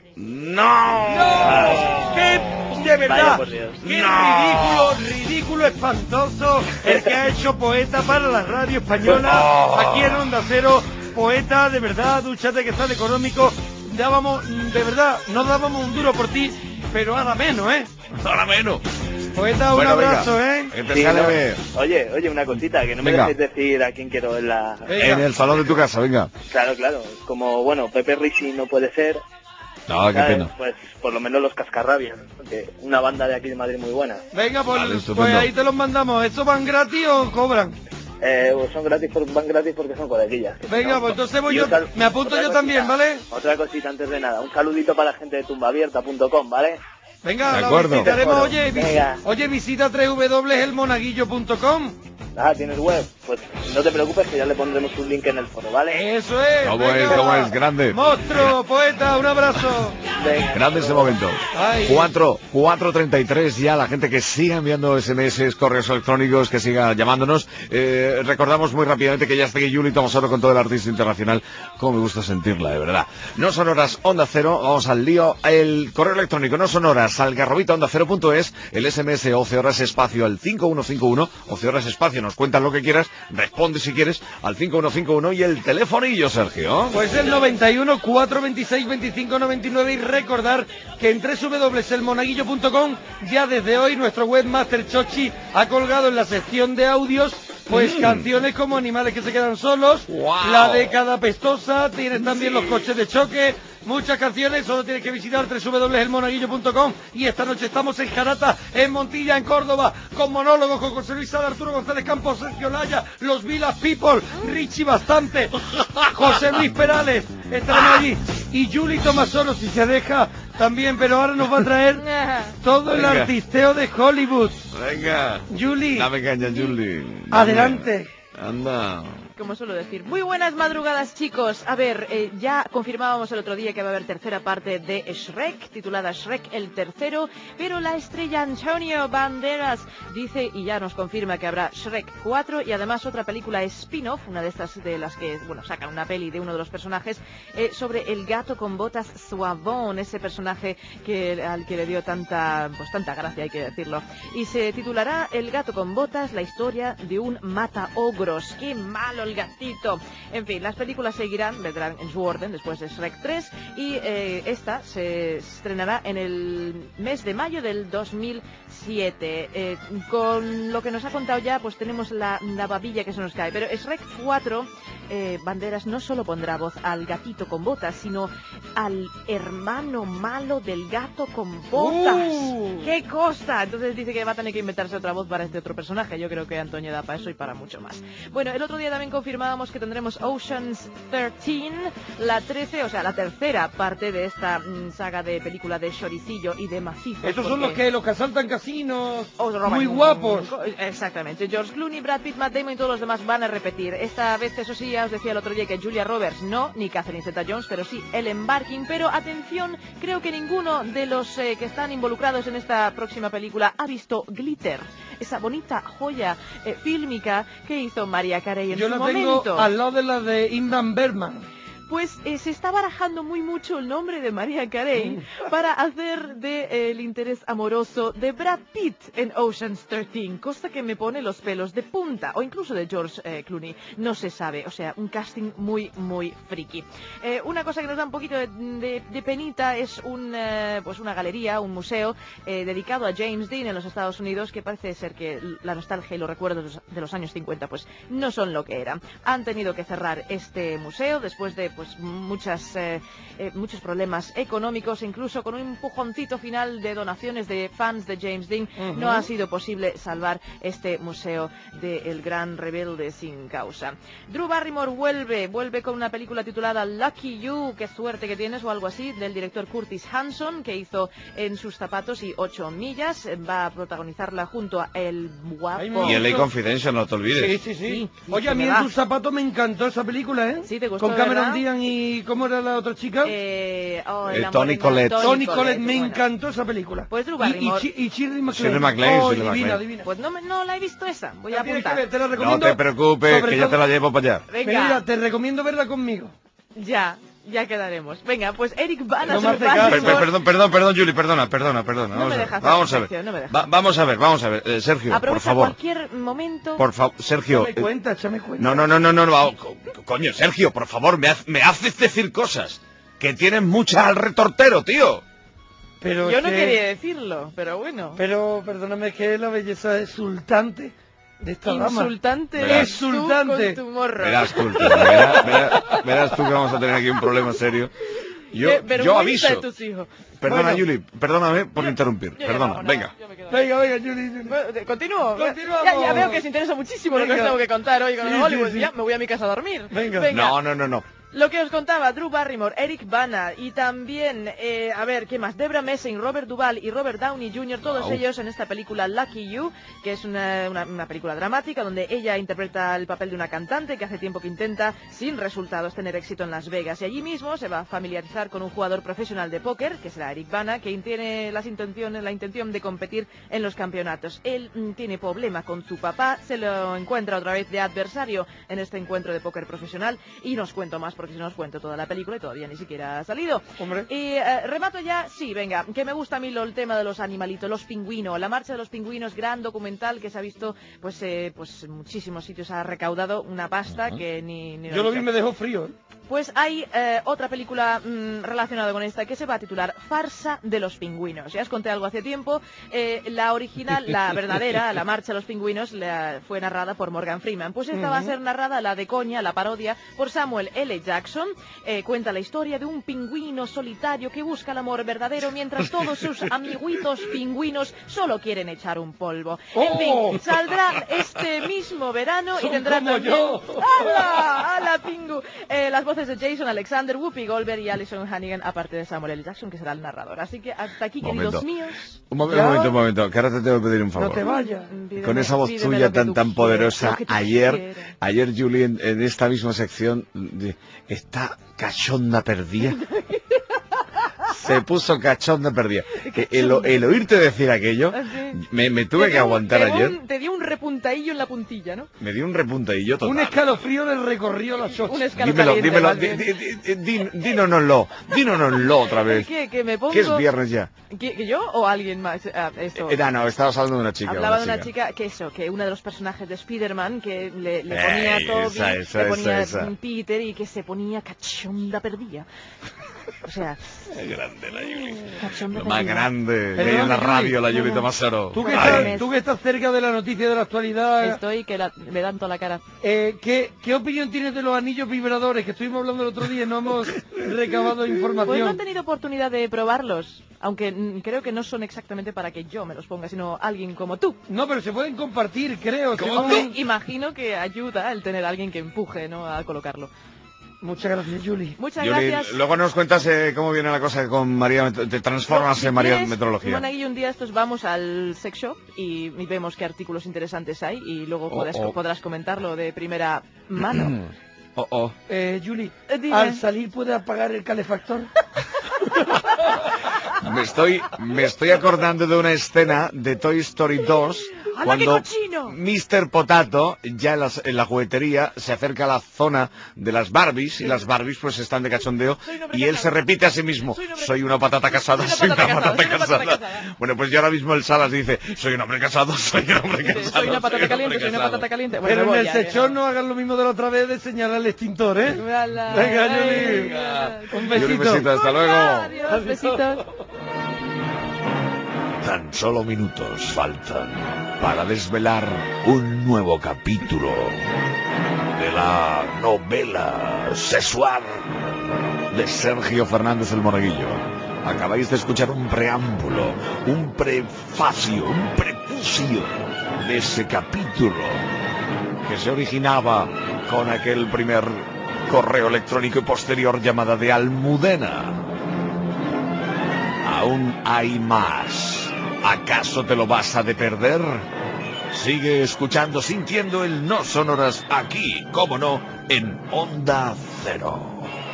¡No! ¡No! ¡Qué, de verdad! Vaya por Dios. ¡Qué ridículo, ridículo, espantoso! El que ha hecho poeta para la radio española, aquí en Onda Cero. Poeta, de verdad, dúchate que está de económico. Dábamos, de verdad, no dábamos un duro por ti, pero ahora menos, ¿eh? Ahora menos. Poeta, un Bueno, abrazo, venga. ¿eh? Que te Sí, sale no. bien. Oye, oye, una cosita, que no me Venga. dejéis decir a quién quiero en la... En el salón de tu casa, venga. Claro, claro. Como, bueno, Pepe Ricci no puede ser. No, qué ¿sabes? pena. Pues por lo menos los Cascarrabias, porque una banda de aquí de Madrid muy buena. Venga, pues, Vale, pues estupendo. ahí te los mandamos. ¿Estos van gratis o cobran? Eh, pues son gratis, por- van gratis porque son coleguillas. que si Venga, no- pues entonces voy Y yo, un sal- me apunto otra yo cosita, también, ¿vale? Otra cosita antes de nada, un saludito para la gente de tumbaabierta punto com, ¿vale? Venga, De la acuerdo. visitaremos. Oye, vis- Venga. oye, visita doble u doble u doble u punto el monaguillo punto com. Ah, ¿tienes web? Pues no te preocupes que ya le pondremos un link en el foro, ¿vale? Eso es. ¿Cómo es? venga. ¿Cómo es? Grande. Monstruo, poeta, un abrazo. Venga. Grande ese momento. Ay. cuatro, cuatro treinta y tres ya, la gente que siga enviando ese eme ese, correos electrónicos, que siga llamándonos. Eh, recordamos muy rápidamente que ya está aquí Yuli Tomasoro con todo el artista internacional. Cómo me gusta sentirla, de verdad. No son horas Onda Cero, vamos al lío. El correo electrónico no son horas algarrobita onda cero punto es, el ese eme ese once horas espacio al cinco uno cinco uno, once horas espacio, nos cuentas lo que quieras, responde si quieres al cinco uno cinco uno y el telefonillo, Sergio. Pues el noventa y uno, cuatro veintiséis, veinticinco noventa y nueve y recordar que en doble u doble u doble u punto el monaguillo punto com ya desde hoy nuestro webmaster Chochi ha colgado en la sección de audios pues Mm. canciones como Animales que se quedan solos, Wow. La década pestosa, tienes también Los coches de choque, muchas canciones, solo tienes que visitar doble u doble u doble u punto el monaguillo punto com y esta noche estamos en Jarata, en Montilla, en Córdoba, con monólogos con José Luis Sala, Arturo González Campos, Sergio Laya, Los Vilas People, Richie Bastante, José Luis Perales, estaremos allí, y Yuli Tomasoro si se deja también, pero ahora nos va a traer todo el Venga. artisteo de Hollywood. Venga. Yuli, Dame caña, Yuli. adelante. Anda. Como suelo decir. Muy buenas madrugadas, chicos. A ver, eh, ya confirmábamos el otro día que va a haber tercera parte de Shrek, titulada Shrek el tercero, pero la estrella Antonio Banderas dice y ya nos confirma que habrá Shrek cuatro y además otra película spin-off, una de estas de las que, bueno, sacan una peli de uno de los personajes, eh, sobre el gato con botas Suavón, ese personaje que al que le dio tanta, pues tanta gracia, hay que decirlo. Y se titulará El gato con botas, la historia de un mata ogros. ¡Qué malo el gatito! En fin, las películas seguirán, vendrán en su orden después de Shrek tres y eh, esta se estrenará en el mes de mayo del dos mil siete. Eh, con lo que nos ha contado ya, pues tenemos la, la babilla que se nos cae. Pero Shrek cuatro, eh, Banderas no solo pondrá voz al gatito con botas, sino al hermano malo del gato con botas. Uh. ¡Qué cosa! Entonces dice que va a tener que inventarse otra voz para este otro personaje. Yo creo que Antonio da para eso y para mucho más. Bueno, el otro día también confirmábamos que tendremos Ocean's trece, la trece, o sea, la tercera parte de esta mm, saga de película de choricillo y de macizos. Estos son porque- los que los que asaltan casinos, o roban muy un- guapos. Exactamente. George Clooney, Brad Pitt, Matt Damon y todos los demás van a repetir. Esta vez, eso sí, ya os decía el otro día que Julia Roberts no, ni Catherine Zeta-Jones, pero sí Ellen Barkin. Pero atención, creo que ninguno de los eh, que están involucrados en esta próxima película ha visto Glitter, esa bonita joya eh, fílmica que hizo María Carey en Yo su la tengo momento. al lado de la de Ingmar Bergman. Pues eh, se está barajando muy mucho el nombre de María Carey para hacer de eh, el interés amoroso de Brad Pitt en Ocean's trece, cosa que me pone los pelos de punta, o incluso de George eh, Clooney, no se sabe, o sea, un casting muy, muy friki. Eh, una cosa que nos da un poquito de, de- de penita es un, eh, pues una galería, un museo eh, dedicado a James Dean en los Estados Unidos, que parece ser que la nostalgia y los recuerdos de los, de los años cincuenta pues no son lo que eran. Han tenido que cerrar este museo después de pues muchas, eh, eh, muchos problemas económicos, incluso con un empujoncito final de donaciones de fans de James Dean, Ujú. no ha sido posible salvar este museo del gran rebelde sin causa. Drew Barrymore vuelve, vuelve con una película titulada Lucky You, qué suerte que tienes, o algo así, del director Curtis Hanson, que hizo En sus zapatos y ocho millas. Va a protagonizarla junto a el guapo... Y L A Confidential, no te olvides. Sí, sí, sí. Sí, sí, Oye, que a mí me En va. tus zapatos me encantó esa película, ¿eh? Sí, te gustó, Con Cameron ¿verdad? Diaz y... ¿cómo era la otra chica? Eh, oh, Eh, la Toni morena- Collette. Toni Collette, me bueno. encantó esa película. Pues Drew Y- Barrymore. Y, Chi- y Shirley MacLaine. Shirley MacLaine, Oh, Shirley divina, MacLaine. divina. Pues no, me- no la he visto esa, voy a La tienes que apuntar. ver, te la No recomiendo. te preocupes, sobre que ya todo- te la llevo para allá. Venga. Pero mira, te recomiendo verla conmigo. Ya, ya quedaremos. Venga, pues Eric Bana, No me Drew hace caso. Per- Barrymore. per- perdón, perdón, perdón, Julie, perdona, perdona, perdona. No Vamos me a ver, deja hacer vamos a ver. sección, no me deja. Va- vamos a ver, vamos a ver. Eh, Sergio, Aprovecha por favor. cualquier momento. Por favor, Sergio. Échame eh, cuenta, échame cuenta. No, no, no, no, no, no. co- Coño, Sergio, por favor, me, haz- me haces decir cosas que tienen mucha al retortero, tío. Pero Yo es no que- quería decirlo, pero bueno. Pero, perdóname, es que la belleza exultante de esta dama. Insultante Verás. eres tú Exultante. con tu morro. Verás tú, tío, verás, verás- verás tú que vamos a tener aquí un problema serio. Yo, Qué yo vergüenza aviso. de tus hijos. Perdona, Bueno. Julie, perdóname por interrumpir. Yo ya no Perdona, hago nada, venga. yo me quedo. Venga, venga, Julie, Julie. Bueno, de- Continúo. Continuamos. Ya, ya veo que os interesa muchísimo lo que os Venga. tengo que contar hoy con Sí, el sí, Hollywood. sí. Ya me voy a mi casa a dormir. Venga. No, no, no, no. Lo que os contaba, Drew Barrymore, Eric Bana y también, eh, a ver, ¿qué más? Debra Messing, Robert Duvall y Robert Downey junior, todos Wow. ellos en esta película Lucky You, que es una, una, una película dramática donde ella interpreta el papel de una cantante que hace tiempo que intenta, sin resultados, tener éxito en Las Vegas. Y allí mismo se va a familiarizar con un jugador profesional de póker, que será Eric Bana, que tiene las intenciones, la intención de competir en los campeonatos. Él mm, tiene problema con su papá, se lo encuentra otra vez de adversario en este encuentro de póker profesional, y no os cuento más porque si no os cuento toda la película y todavía ni siquiera ha salido. Hombre. Y eh, remato ya, sí, venga, que me gusta a mí lo, el tema de los animalitos, los pingüinos, la marcha de los pingüinos, gran documental que se ha visto pues eh, pues en muchísimos sitios, ha recaudado una pasta que ni, ni Yo lo vi y he me visto. dejó frío. ¿eh? Pues hay eh, otra película mm, relacionada con esta que se va a titular Farsa de los pingüinos. Ya os conté algo hace tiempo. Eh, la original, la verdadera, la marcha de los pingüinos, la, fue narrada por Morgan Freeman. Pues esta va a Ujú. ser narrada, la de coña, la parodia, por Samuel L. Jackson. Eh, cuenta la historia de un pingüino solitario que busca el amor verdadero mientras todos sus amiguitos pingüinos solo quieren echar un polvo. En ¡Oh! fin, saldrán este mismo verano y Son tendrán como también... yo. ¡Hala! ¡Hala, pingu! Eh, las voces de Jason Alexander, Whoopi Goldberg y Alison Hannigan, aparte de Samuel L. Jackson, que será el narrador. Así que hasta aquí, queridos Momento. míos. Un, momen- ¿Ya? un momento, un momento, que ahora te tengo que pedir un No favor. te vayas. Pídeme- Con esa voz pídeme tuya lo que tan tú tan quieras, poderosa, lo que tú ayer, quieras. ayer Julie en, en esta misma sección de- está cachonda perdida. Se puso cachonda perdida. Que el, o- el oírte decir aquello, Así. me, me tuve Te que dio un- aguantar te dio ayer. un- te dio un repuntadillo en la puntilla, ¿no? Me dio un repuntadillo total. Un escalofrío le recorrió la chocha. Un Dímelo, escalofriante, dímelo, más di- bien. di- di- di- dínonoslo, dínonoslo otra vez. ¿Qué? Que me pongo... Que es viernes ya. ¿Que, que yo o alguien más? Ah, eso. Era, no, estabas hablando de una chica. Hablaba de una chica que eso, que uno de los personajes de Spider-Man que le, le ponía Ey, Toby, esa, esa, le ponía esa, esa. Peter y que se ponía cachonda perdida. O sea, Es grande la Yuli. cachonda Lo más perdida. grande. Perdón, Que hay en la Yuli. radio, la No, Yuli no. Tomasero. Tú que, Ay. estás, Mes. tú que estás cerca de la noticia de la actualidad, Estoy que la, me dan toda la cara. eh, ¿qué, ¿qué opinión tienes de los anillos vibradores? Que estuvimos hablando el otro día y no hemos recabado Pues no he información. tenido oportunidad de probarlos, aunque mm, creo que no son exactamente para que yo me los ponga, sino alguien como tú. No, pero se pueden compartir, creo. ¿Cómo según- Hombre, imagino que ayuda el tener a alguien que empuje, ¿no?, a colocarlo. Muchas gracias, Julie. Muchas Yuli, gracias. luego nos cuentas eh, cómo viene la cosa con María. Met- Te transformas Si en María quieres, Metrología. Monaguillo, un día estos vamos al sex shop y, y vemos qué artículos interesantes hay y luego Oh, podrás, oh. podrás comentarlo de primera mano. Oh, oh. Eh, Julie, Eh, dime. al salir puede apagar el calefactor. Me estoy, me estoy acordando de una escena de Toy Story dos ¡Hala, qué cuando cochino! mister Potato, ya en, las- en la juguetería, se acerca a la zona de las Barbies y las Barbies pues están de cachondeo Soy un hombre y él casado. se repite a sí mismo, Soy un hombre soy una patata casada, Soy soy una una patata patata casada, soy una patata casada. casada. Bueno, pues yo ahora mismo el Salas dice, soy un hombre casado, soy un hombre Sí, casado. soy una patata un caliente, hombre soy una casado". patata caliente. Bueno, Pero me en voy el ya, sección venga. no hagan lo mismo de la otra vez de señalar el extintor, ¿eh? Ala, Venga, ay, Julie. venga. Un Y un besito. besito, hasta luego. Adiós, besitos. Tan solo minutos faltan para desvelar un nuevo capítulo de la novela sexual de Sergio Fernández el Monaguillo. Acabáis de escuchar un preámbulo, un prefacio, un prepucio de ese capítulo que se originaba con aquel primer correo electrónico y posterior llamada de Almudena. Aún hay más. ¿Acaso te lo vas a de perder? Sigue escuchando, sintiendo el No Sonoras aquí, cómo no, en Onda Cero.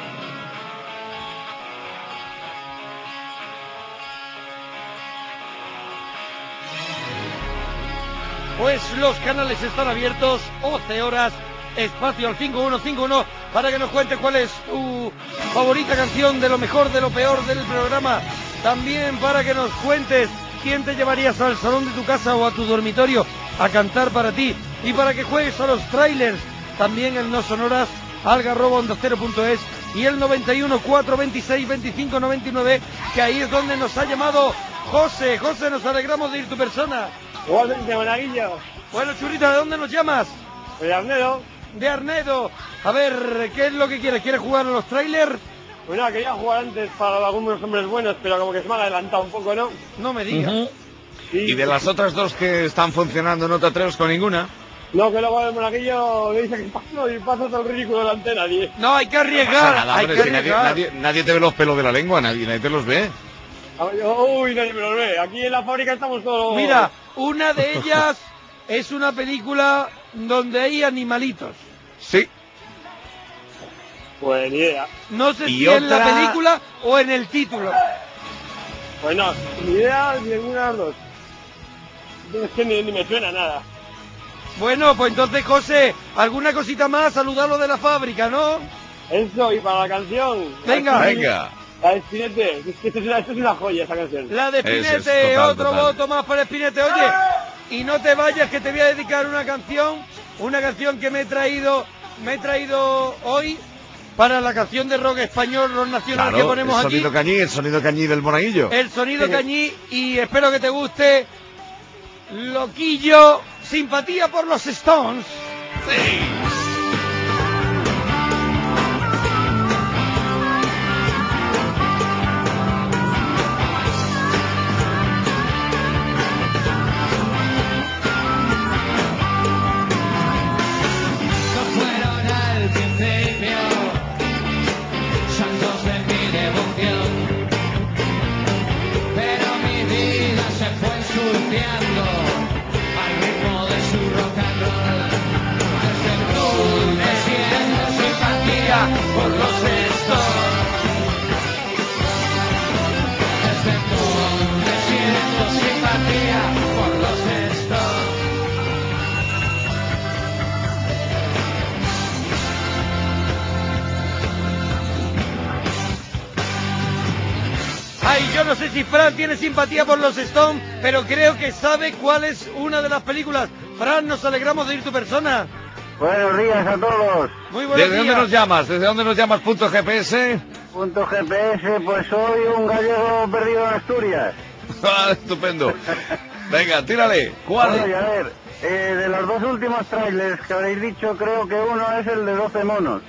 Pues los canales están abiertos, once horas, espacio al cinco uno cinco uno, para que nos cuentes cuál es tu favorita canción de lo mejor, de lo peor del programa. También para que nos cuentes quién te llevarías al salón de tu casa o a tu dormitorio a cantar para ti. Y para que juegues a los trailers, también el No Sonoras, algarroba onda cero punto es y el noventa y uno, cuatrocientos veintiséis, veinticinco noventa y nueve, que ahí es donde nos ha llamado José. José, nos alegramos de ir tu persona. Igualmente, Monaguillo. Bueno, Churrita, ¿de dónde nos llamas? De Arnedo. De Arnedo. A ver, ¿qué es lo que quieres? ¿Quieres jugar a los trailers? Pues nada, quería jugar antes para algunos hombres buenos, pero como que se me ha adelantado un poco, ¿no? No me digas. Uh-huh. ¿Y de las otras dos que están funcionando no te atreves con ninguna? No, que luego el Monaguillo me dice que paso y paso todo el ridículo delante de nadie. No, hay que arriesgar. Nada, hay hombre, que si arriesgar. nadie, nadie, nadie te ve los pelos de la lengua, nadie, nadie te los ve. Uy, nadie me los ve. Aquí en la fábrica estamos todos... Mira, una de ellas es una película donde hay animalitos. Sí. Pues ni idea. No sé Y si otra... en la película o en el título. Pues no, ni idea ni ninguna de las dos. Es que ni, ni me suena nada. Bueno, pues entonces, José, ¿alguna cosita más? Saludarlo de la fábrica, ¿no? Eso, y para la canción... Venga. Venga. La de Spinete, es que esto es, una, esto es una joya esa canción. La de Spinete, es, es total, otro total. voto más para Spinete. Oye, y no te vayas, que te voy a dedicar una canción, una canción que me he traído, me he traído hoy para la canción de rock español, rock nacional, Claro, que ponemos el aquí. sonido cañí, el sonido cañí del Monaguillo. El sonido cañí, y espero que te guste. Loquillo, simpatía por los Stones. Sí. Por los Stones. Desde entonces siento simpatía por los Stones. Ay, yo no sé si Fran tiene simpatía por los Stones, pero creo que sabe cuál es una de las películas. Fran, nos alegramos de ir tu persona. Buenos días a todos. Muy buenos ¿Desde días. dónde nos llamas? ¿Desde dónde nos llamas? Punto G P S. Punto G P S, pues soy un gallego perdido en Asturias. Ah, estupendo. Venga, tírale. ¿Cuál? Oye, a ver, eh, de los dos últimos trailers que habéis dicho, creo que uno es el de doce monos.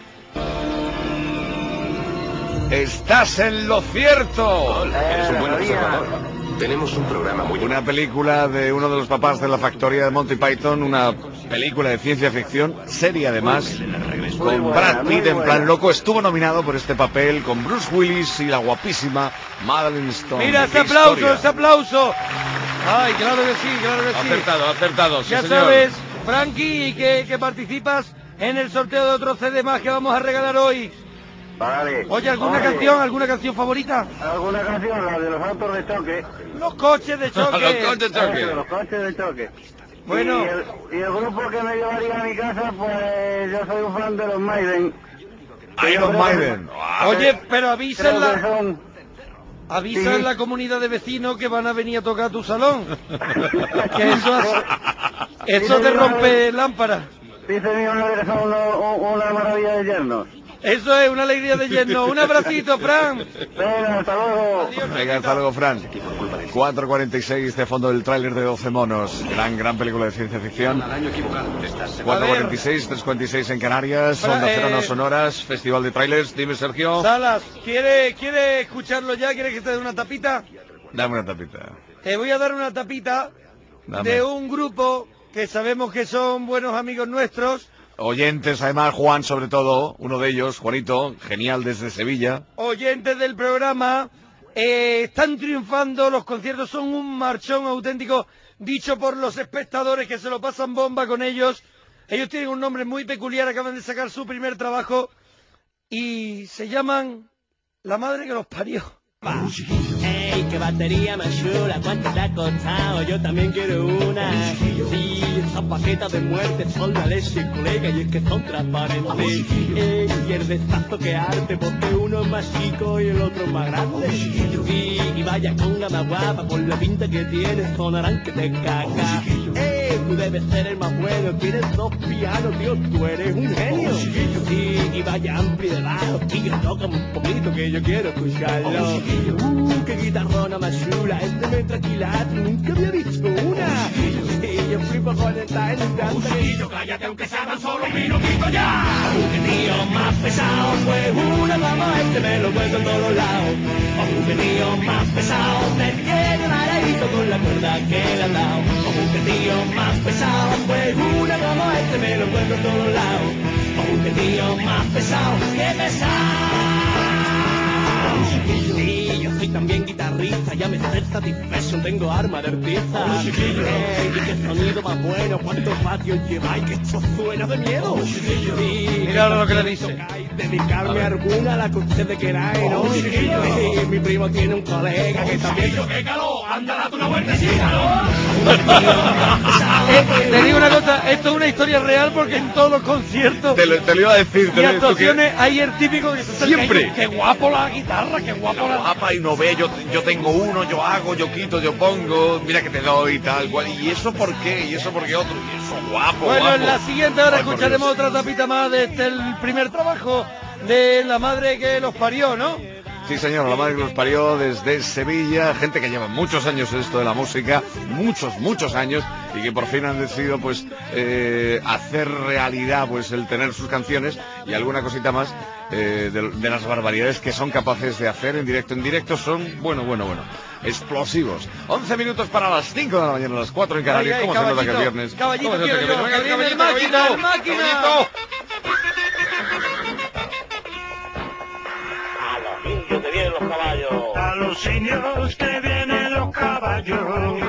Estás en lo cierto. Eres un buen Eh, observador. Tenemos un programa muy... Una película de uno de los papás de la factoría de Monty Python, una película de ciencia ficción, serie además, con buena, Brad muy Pitt en buena. plan loco. Estuvo nominado por este papel con Bruce Willis y la guapísima Madeline Stone. Mira ese ¡Qué aplauso, historia! ese aplauso. Ay, claro que sí, claro que sí. Acertado, acertado, sí, Ya señor. sabes, Frankie, que, que participas en el sorteo de otro C D más que vamos a regalar hoy. Vale. Oye, ¿alguna Oye, canción, alguna canción favorita? ¿Alguna canción? La de los autos de choque. Los coches de choque. Los coches de choque. Eso, los coches de choque. Bueno. Y el, y el grupo que me llevaría a mi casa, pues yo soy un fan de los Maiden. Iron Maiden. Oye, pero avisa en Creo que la, son... avisa Sí. en la comunidad de vecinos que van a venir a tocar a tu salón. Que eso, hace- eso te rompe lámparas. Dice mi madre que son uno- un- una maravilla de yernos. Eso es una alegría de yerno. Un abracito, Fran. Venga, hasta luego. Adiós, Venga, hasta luego, Fran. cuatro cuarenta y seis de fondo del tráiler de doce monos. Gran, gran película de ciencia ficción. Al año equivocado. cuatro cuarenta y seis, tres cuarenta y seis en Canarias. Fra- Onda Cero, eh, no sonoras. Festival de trailers. Dime, Sergio. Salas, ¿quiere, ¿quiere escucharlo ya? ¿Quiere que te dé una tapita? Dame una tapita. Te voy a dar una tapita Dame. de un grupo que sabemos que son buenos amigos nuestros, Oyentes, además, Juan, sobre todo, uno de ellos, Juanito, genial desde Sevilla. oyentes del programa. Eh, están triunfando, los conciertos son un marchón auténtico, dicho por los espectadores que se lo pasan bomba con ellos. Ellos tienen un nombre muy peculiar, acaban de sacar su primer trabajo y se llaman La Madre que los parió. Ey, qué batería más chula, cuánto te ha costado, yo también quiero una. Sí, esas paquetas de muerte son la leche, colega, y es que son transparentes. Ey, y el besazo que arte, porque uno es más chico y el otro es más grande. Sí, y vaya conga más guapa, por la pinta que tienes, sonarán que te cagas. Ey, tú debes ser el más bueno, tienes dos pianos, tío, tú eres un genio. Sí, y vaya amplio de bajo, tigre, toca un poquito que yo quiero escucharlo. Uh, qué guitarrona más chula, este me tranquila, nunca había visto una. Sí, yo flipo con esta encanta. Chiquillo, cállate aunque se hagan solo un minutito ya. Aunque tío más pesado, pues una como este me lo cuento en todos lados. Aunque tío más pesado, me tiene maravito con la cuerda que le han dado. Aunque tío más pesado, pues una como este me lo cuento en todos lados. Aunque tío más pesado, que pesado. Sí, yo soy también guitarrista, ya me estoy satisfecho, tengo arma de artista. Ey, y qué sonido más bueno, cuántos patios lleváis, que esto suena de miedo. Sí, Mira ahora lo que le dice. dedicarme a alguna, la que ustedes queráis, ¿no? Sí, mi primo tiene un colega que también... ¡Qué calor! ¡Anda, date una vueltecita, ¿no? Eh, te digo una cosa, esto es una historia real porque en todos los conciertos Te lo, te lo iba a decir. Te y lo, tú que- actuaciones hay el típico que se acerca Siempre. y, qué guapo la guitarra, qué guapo la... Guapa, y no ve, yo, yo tengo uno, yo hago, yo quito, yo pongo, mira que te doy y tal cual. ¿Y eso por qué? ¿Y eso por qué otro? Y eso guapo, Bueno, guapo. en la siguiente hora Ay, por escucharemos Dios. otra tapita más de este, el primer trabajo de La Madre que los parió, ¿no? Sí, señor, la madre que los parió desde Sevilla, gente que lleva muchos años en esto de la música, muchos, muchos años, y que por fin han decidido, pues, eh, hacer realidad, pues, el tener sus canciones y alguna cosita más eh, de, de las barbaridades que son capaces de hacer en directo. En directo son, bueno, bueno, bueno, explosivos. once minutos para las cinco de la mañana, las cuatro en Canarias. Ay, ay, ¿Cómo se nota que es caballito, viernes? caballito ¿Cómo se nota quiero que yo, es viernes? que Venga, viene el caballito, máquina, el caballito, máquina. caballito. Indios que vienen los caballos. A los indios que vienen los caballos,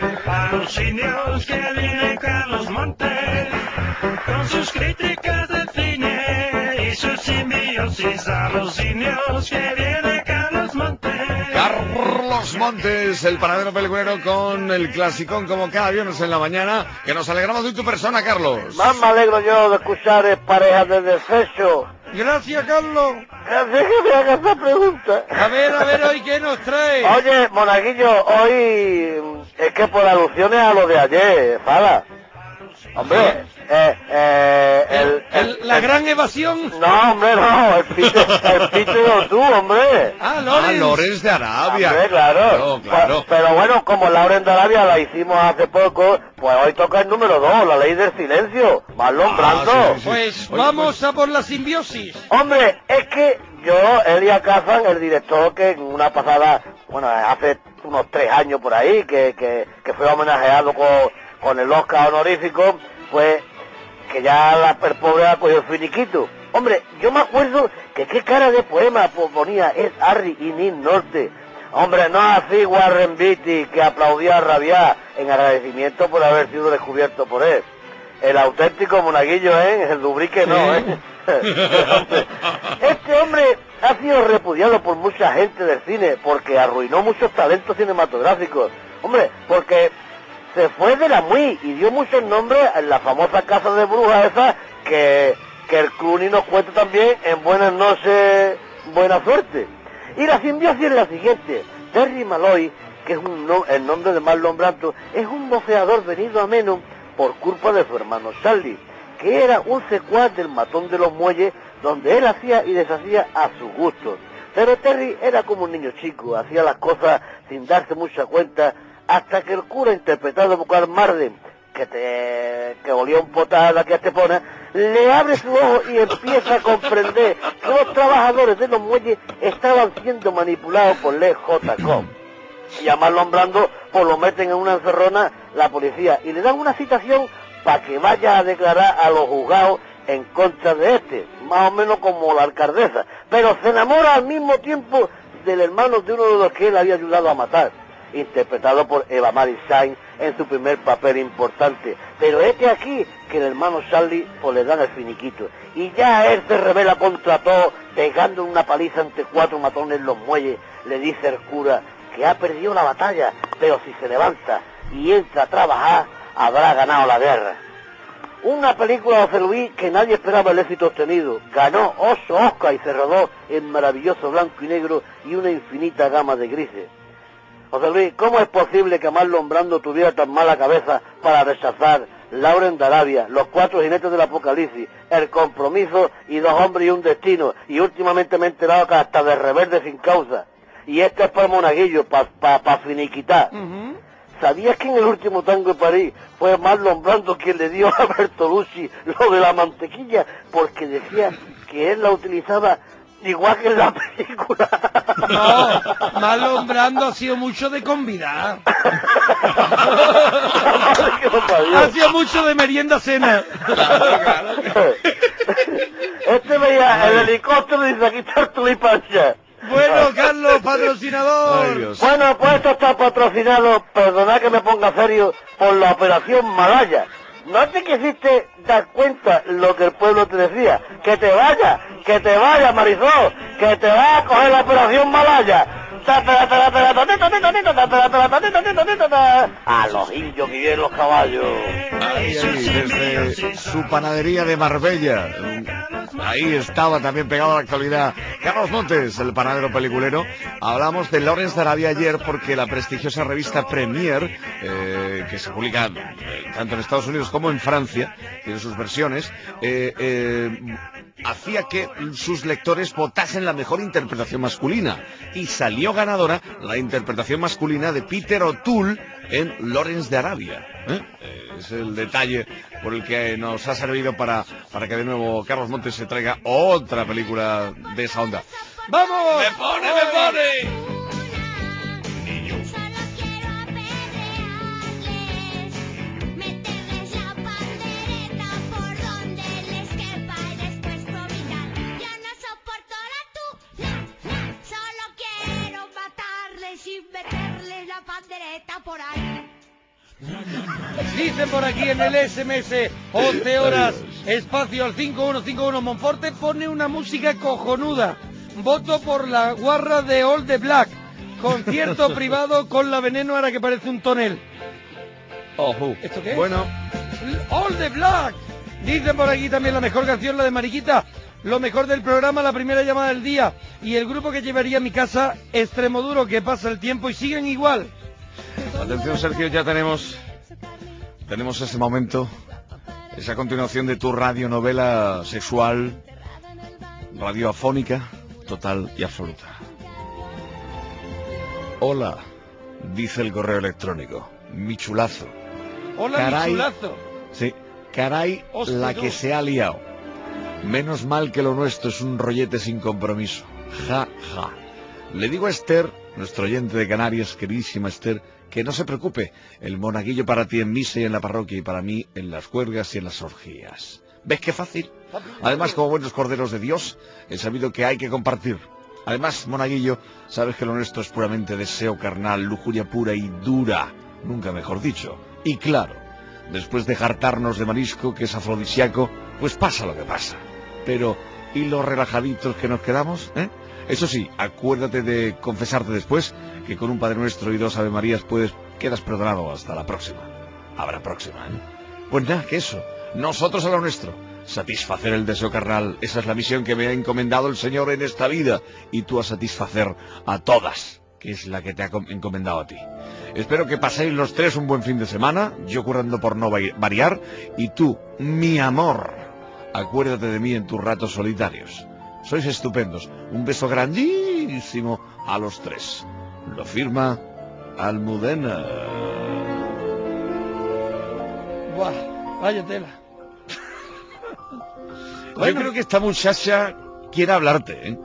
a los indios que viene Carlos Montes, con sus críticas de cine y sus simbiosis. A los indios que viene Carlos Montes. Carlos Montes, el panadero peliculero, con el clasicón como cada viernes en la mañana, que nos alegramos de tu persona, Carlos. Más me alegro yo de escuchar eh, parejas de despecho. Gracias, Carlos. Así que me hagas esta pregunta. A ver, a ver, hoy qué nos trae. Oye, Monaguillo, hoy mm, es que por alusiones a lo de ayer, Fala. Hombre, eh, eh, el, el- La el- gran evasión. No, hombre, no, el pito, el pito de tú, hombre. Ah, Ah, Lorenz. Lorenz de Arabia. Hombre, claro. Claro, claro. Pero, pero bueno, como Lauren de Arabia la hicimos hace poco, pues hoy toca el número dos, la ley del silencio. Marlon Brando. Ah, sí, sí. Pues Oye, vamos a por la simbiosis. Hombre, es que yo, Elia Kazan, el director que en una pasada, bueno, hace unos tres años por ahí, que, que, que fue homenajeado con, con el Oscar honorífico, pues que ya la, el pobre ha cogido el finiquito. Hombre, yo me acuerdo que qué cara de poema pues, ponía Ed Harry y Nick Norte. Hombre, no así Warren Beatty, que aplaudía a rabiar en agradecimiento por haber sido descubierto por él. El auténtico monaguillo, ¿eh? El Dubrique no, ¿eh? Hombre, este hombre ha sido repudiado por mucha gente del cine porque arruinó muchos talentos cinematográficos. Hombre, porque se fue de la M U I y dio muchos nombres en la famosa casa de brujas esa que, que el Clooney nos cuenta también en Buenas noches, buena suerte. Y la simbiosis es la siguiente. Terry Malloy, que es un no- el nombre de Marlon Brando, es un boxeador venido a menos por culpa de su hermano Charlie, que era un secuaz del matón de los muelles donde él hacía y deshacía a su gusto. Pero Terry era como un niño chico, hacía las cosas sin darse mucha cuenta, hasta que el cura, interpretado por Carl Marden, que te que volía un potada que te pone, le abre su ojo y empieza a comprender que los trabajadores de los muelles estaban siendo manipulados por Lee J. Cobb. Y a Marlon Brando pues lo meten en una encerrona la policía y le dan una citación para que vaya a declarar a los juzgados en contra de este, más o menos como la alcaldesa, pero se enamora al mismo tiempo del hermano de uno de los que él había ayudado a matar, interpretado por Eva Marie Sainz en su primer papel importante. Pero este aquí, que el hermano Charlie pues le dan el finiquito, y ya él se revela contra todo, pegando una paliza ante cuatro matones en los muelles. Le dice el cura que ha perdido la batalla, pero si se levanta y entra a trabajar, habrá ganado la guerra. Una película de José Luis que nadie esperaba el éxito obtenido. Ganó ocho Oscar y se rodó en maravilloso blanco y negro y una infinita gama de grises. José Luis, ¿cómo es posible que Marlon Brando tuviera tan mala cabeza para rechazar Lawrence de Arabia, Los cuatro jinetes del apocalipsis, El compromiso y Dos hombres y un destino, y últimamente me he enterado que hasta de Rebelde sin causa? Y este es para Monaguillo, para pa, pa finiquitar. Uh-huh. ¿Sabías que en El último tango de París fue Marlon Brando quien le dio a Bertolucci lo de la mantequilla? Porque decía que él la utilizaba igual que en la película. No, Marlon Brando ha sido mucho de convidar. Ha sido mucho de merienda cena. Claro, claro. Este veía el helicóptero y se quitó el tulipancha. Bueno, Carlos, patrocinador. Ay, bueno, pues esto está patrocinado, perdonad que me ponga serio, por la Operación Malaya. ¿No te quisiste dar cuenta lo que el pueblo te decía? Que te vaya, que te vaya, Marisol, que te vaya a coger la Operación Malaya. A los indios que vienen los caballos. Ahí, ahí, desde su panadería de Marbella. Ahí estaba también pegado a la actualidad Carlos Montes, el panadero peliculero. Hablamos de Lawrence de Arabia ayer porque la prestigiosa revista Premier, eh, que se publica eh, tanto en Estados Unidos como en Francia, tiene sus versiones, eh, eh, hacía que sus lectores votasen la mejor interpretación masculina. Y salió ganadora la interpretación masculina de Peter O'Toole en Lawrence de Arabia. ¿eh? Es el detalle por el que nos ha servido para, para que de nuevo Carlos Montes se traiga otra película de esa onda. ¡Vamos! ¡Me pone, me pone! Dicen por aquí en el S M S, once horas, espacio al cinco uno cinco uno. Monforte pone una música cojonuda. Voto por la guarra de All the Black. Concierto privado con la Veneno ahora que parece un tonel. Ojo. ¿Esto qué es? Bueno. All the Black. Dicen por aquí también la mejor canción, la de Mariquita. Lo mejor del programa, la primera llamada del día. Y el grupo que llevaría a mi casa, Extremoduro, que pasa el tiempo y siguen igual. Atención, Sergio, ya tenemos tenemos ese momento, esa continuación de tu radionovela sexual, radioafónica, total y absoluta. Hola, dice el correo electrónico, mi chulazo. Hola, caray, mi chulazo. Sí, caray, Hostia, la que se ha liado. Menos mal que lo nuestro es un rollete sin compromiso. Ja, ja. Le digo a Esther, nuestro oyente de Canarias, queridísima Esther, que no se preocupe, el monaguillo para ti en misa y en la parroquia y para mí en las juergas y en las orgías. ¿Ves qué fácil? Además, como buenos corderos de Dios, he sabido que hay que compartir. Además, monaguillo, sabes que lo nuestro es puramente deseo carnal, lujuria pura y dura, nunca mejor dicho. Y claro, después de jartarnos de marisco, que es afrodisíaco, pues pasa lo que pasa. Pero, ¿y los relajaditos que nos quedamos, eh? Eso sí, acuérdate de confesarte después que con un Padre Nuestro y dos Ave Marías puedes, quedas perdonado hasta la próxima. Habrá próxima, ¿eh? Pues nada, que eso. Nosotros a lo nuestro. Satisfacer el deseo carnal. Esa es la misión que me ha encomendado el Señor en esta vida. Y tú a satisfacer a todas, que es la que te ha encomendado a ti. Espero que paséis los tres un buen fin de semana. Yo currando por no variar. Y tú, mi amor, acuérdate de mí en tus ratos solitarios. Sois estupendos. Un beso grandísimo a los tres. Lo firma Almudena. Buah, vaya tela. Bueno. Yo creo que esta muchacha quiere hablarte, ¿eh?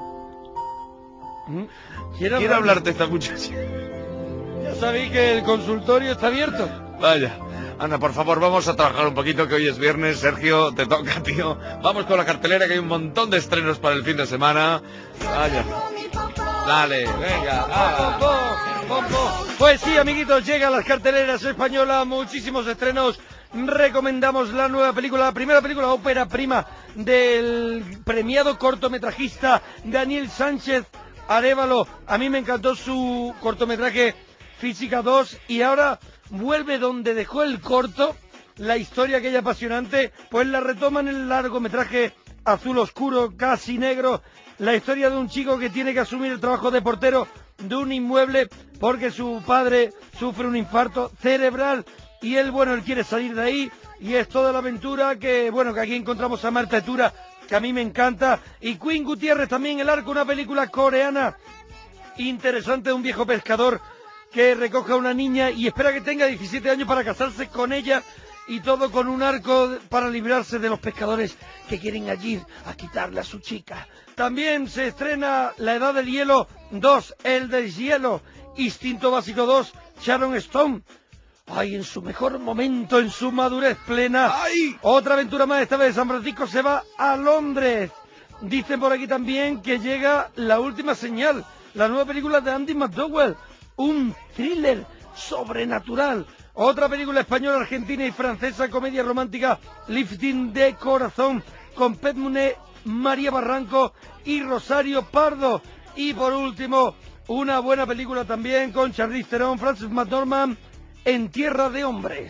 Quiere, quiere hablarte esta muchacha. Ya sabéis que el consultorio está abierto. Vaya. Anda, por favor, vamos a trabajar un poquito, que hoy es viernes. Sergio, te toca, tío. Vamos con la cartelera, que hay un montón de estrenos para el fin de semana. Vaya. Dale, venga. Ah. Pues sí, amiguitos, llegan las carteleras españolas, muchísimos estrenos. Recomendamos la nueva película, la primera película ópera prima del premiado cortometrajista Daniel Sánchez Arévalo. A mí me encantó su cortometraje Física dos y ahora vuelve donde dejó el corto. La historia aquella apasionante, pues la retoman en el largometraje Azul Oscuro, Casi Negro. La historia de un chico que tiene que asumir el trabajo de portero de un inmueble porque su padre sufre un infarto cerebral y él, bueno, él quiere salir de ahí y es toda la aventura que, bueno, que aquí encontramos a Marta Etura, que a mí me encanta, y Queen Gutiérrez también, El Arco, una película coreana interesante de un viejo pescador que recoge a una niña y espera que tenga diecisiete años para casarse con ella, y todo con un arco para librarse de los pescadores que quieren allí a quitarle a su chica. También se estrena La Edad del Hielo dos, El Deshielo, Instinto Básico dos, Sharon Stone. Ay, en su mejor momento, en su madurez plena. ¡Ay! Otra aventura más, esta vez San Francisco se va a Londres. Dicen por aquí también que llega La Última Señal, la nueva película de Andy McDowell, un thriller sobrenatural. Otra película española, argentina y francesa, comedia romántica, Lifting de Corazón, con Pet Munet, María Barranco y Rosario Pardo. Y por último, una buena película también con Charlize Theron, Frances McDormand, En Tierra de Hombres.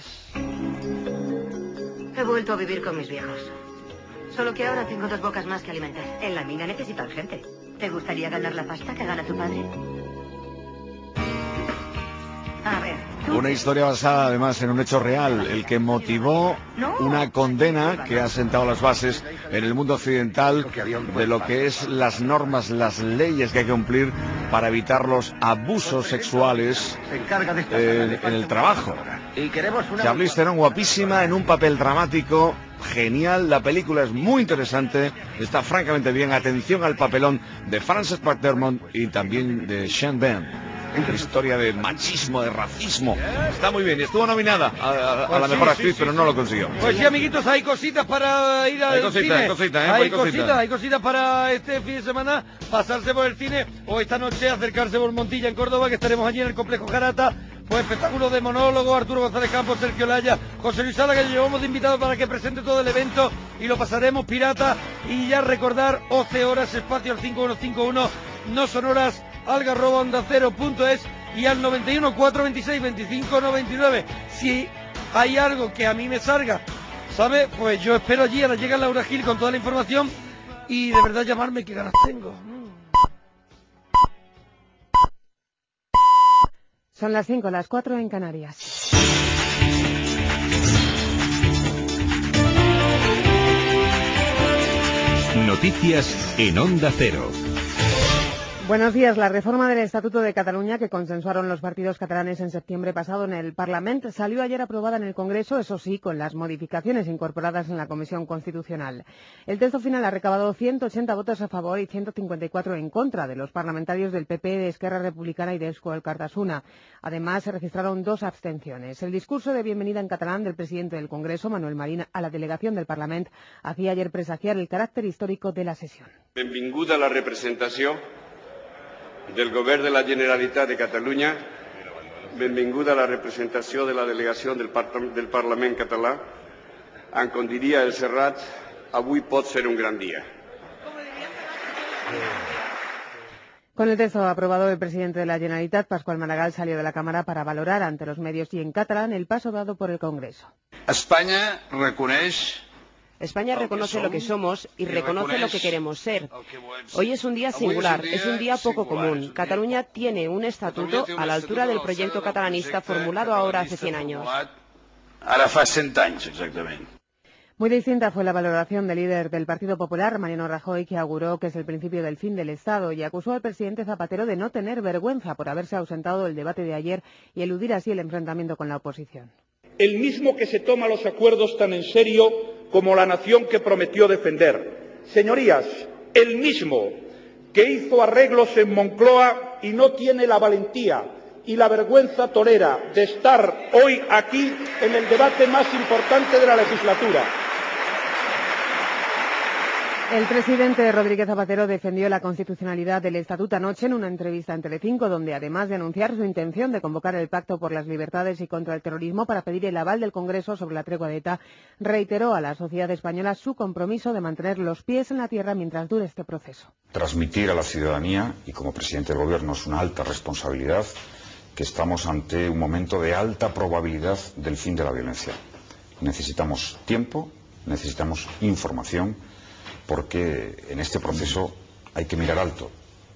He vuelto a vivir con mis viejos. Solo que ahora tengo dos bocas más que alimentar. En la mina necesitan gente. ¿Te gustaría ganar la pasta que gana tu padre? A ver, ¿tú? Una historia basada además en un hecho real, el que motivó una condena que ha sentado las bases en el mundo occidental de lo que es las normas, las leyes que hay que cumplir para evitar los abusos sexuales eh, en el trabajo. Charlize Theron, guapísima, en un papel dramático, genial. La película es muy interesante, está francamente bien. Atención al papelón de Frances McDormand y también de Sean Penn. Historia de machismo, de racismo. Está muy bien y estuvo nominada a, a, a pues la sí, mejor sí, actriz, sí, pero sí. no lo consiguió. Pues sí, amiguitos, hay cositas para ir al hay cosita, cine. Hay cositas, ¿eh? Hay, hay cositas, cositas, hay cositas para este fin de semana, pasarse por el cine o esta noche acercarse por Montilla en Córdoba, que estaremos allí en el Complejo Jarata. Pues espectáculos de monólogo, Arturo González Campos, Sergio Laya, José Luis Sala, que llevamos de invitado para que presente todo el evento y lo pasaremos pirata. Y ya recordar, once horas, espacio al cinco uno cinco uno, no sonoras, algarroba onda cero punto es y al noventa y uno, cuatrocientos veintiséis, veinticinco noventa y nueve. Si hay algo que a mí me salga, ¿sabe? Pues yo espero allí, ahora llega Laura Gil con toda la información y de verdad llamarme, que ganas tengo. Son las cinco, las cuatro en Canarias. Noticias en Onda Cero. Buenos días. La reforma del Estatuto de Cataluña, que consensuaron los partidos catalanes en septiembre pasado en el Parlamento, salió ayer aprobada en el Congreso, eso sí, con las modificaciones incorporadas en la Comisión Constitucional. El texto final ha recabado ciento ochenta votos a favor y ciento cincuenta y cuatro en contra de los parlamentarios del P P, de Esquerra Republicana y de Eusko Alkartasuna. Además, se registraron dos abstenciones. El discurso de bienvenida en catalán del presidente del Congreso, Manuel Marín, a la delegación del Parlamento, hacía ayer presagiar el carácter histórico de la sesión. Benvinguda la representació del Govern de la Generalitat de Catalunya, benvinguda la representació de la delegació del, par del Parlament català. En com diria el Serrat, avui pot ser un gran dia. Con el texto aprobado, el presidente de la Generalitat, Pasqual Maragall, salió de la Cámara para valorar ante los medios y en catalán el paso dado por el Congreso. España reconeix España reconoce lo que somos y reconoce lo que queremos ser. Hoy es un día singular, es un día poco común. Cataluña tiene un estatuto a la altura del proyecto catalanista formulado ahora hace cien años. Ara fa cent anys, exactament. Muy distinta fue la valoración del líder del Partido Popular, Mariano Rajoy, que auguró que es el principio del fin del Estado y acusó al presidente Zapatero de no tener vergüenza por haberse ausentado del debate de ayer y eludir así el enfrentamiento con la oposición. El mismo que se toma los acuerdos tan en serio como la nación que prometió defender. Señorías, el mismo que hizo arreglos en Moncloa y no tiene la valentía y la vergüenza torera de estar hoy aquí en el debate más importante de la legislatura. El presidente Rodríguez Zapatero defendió la constitucionalidad del Estatuto anoche en una entrevista en Telecinco, donde además de anunciar su intención de convocar el Pacto por las Libertades y contra el Terrorismo para pedir el aval del Congreso sobre la tregua de ETA, reiteró a la sociedad española su compromiso de mantener los pies en la tierra mientras dure este proceso. Transmitir a la ciudadanía, y como presidente del Gobierno es una alta responsabilidad, que estamos ante un momento de alta probabilidad del fin de la violencia. Necesitamos tiempo, necesitamos información, porque en este proceso hay que mirar alto,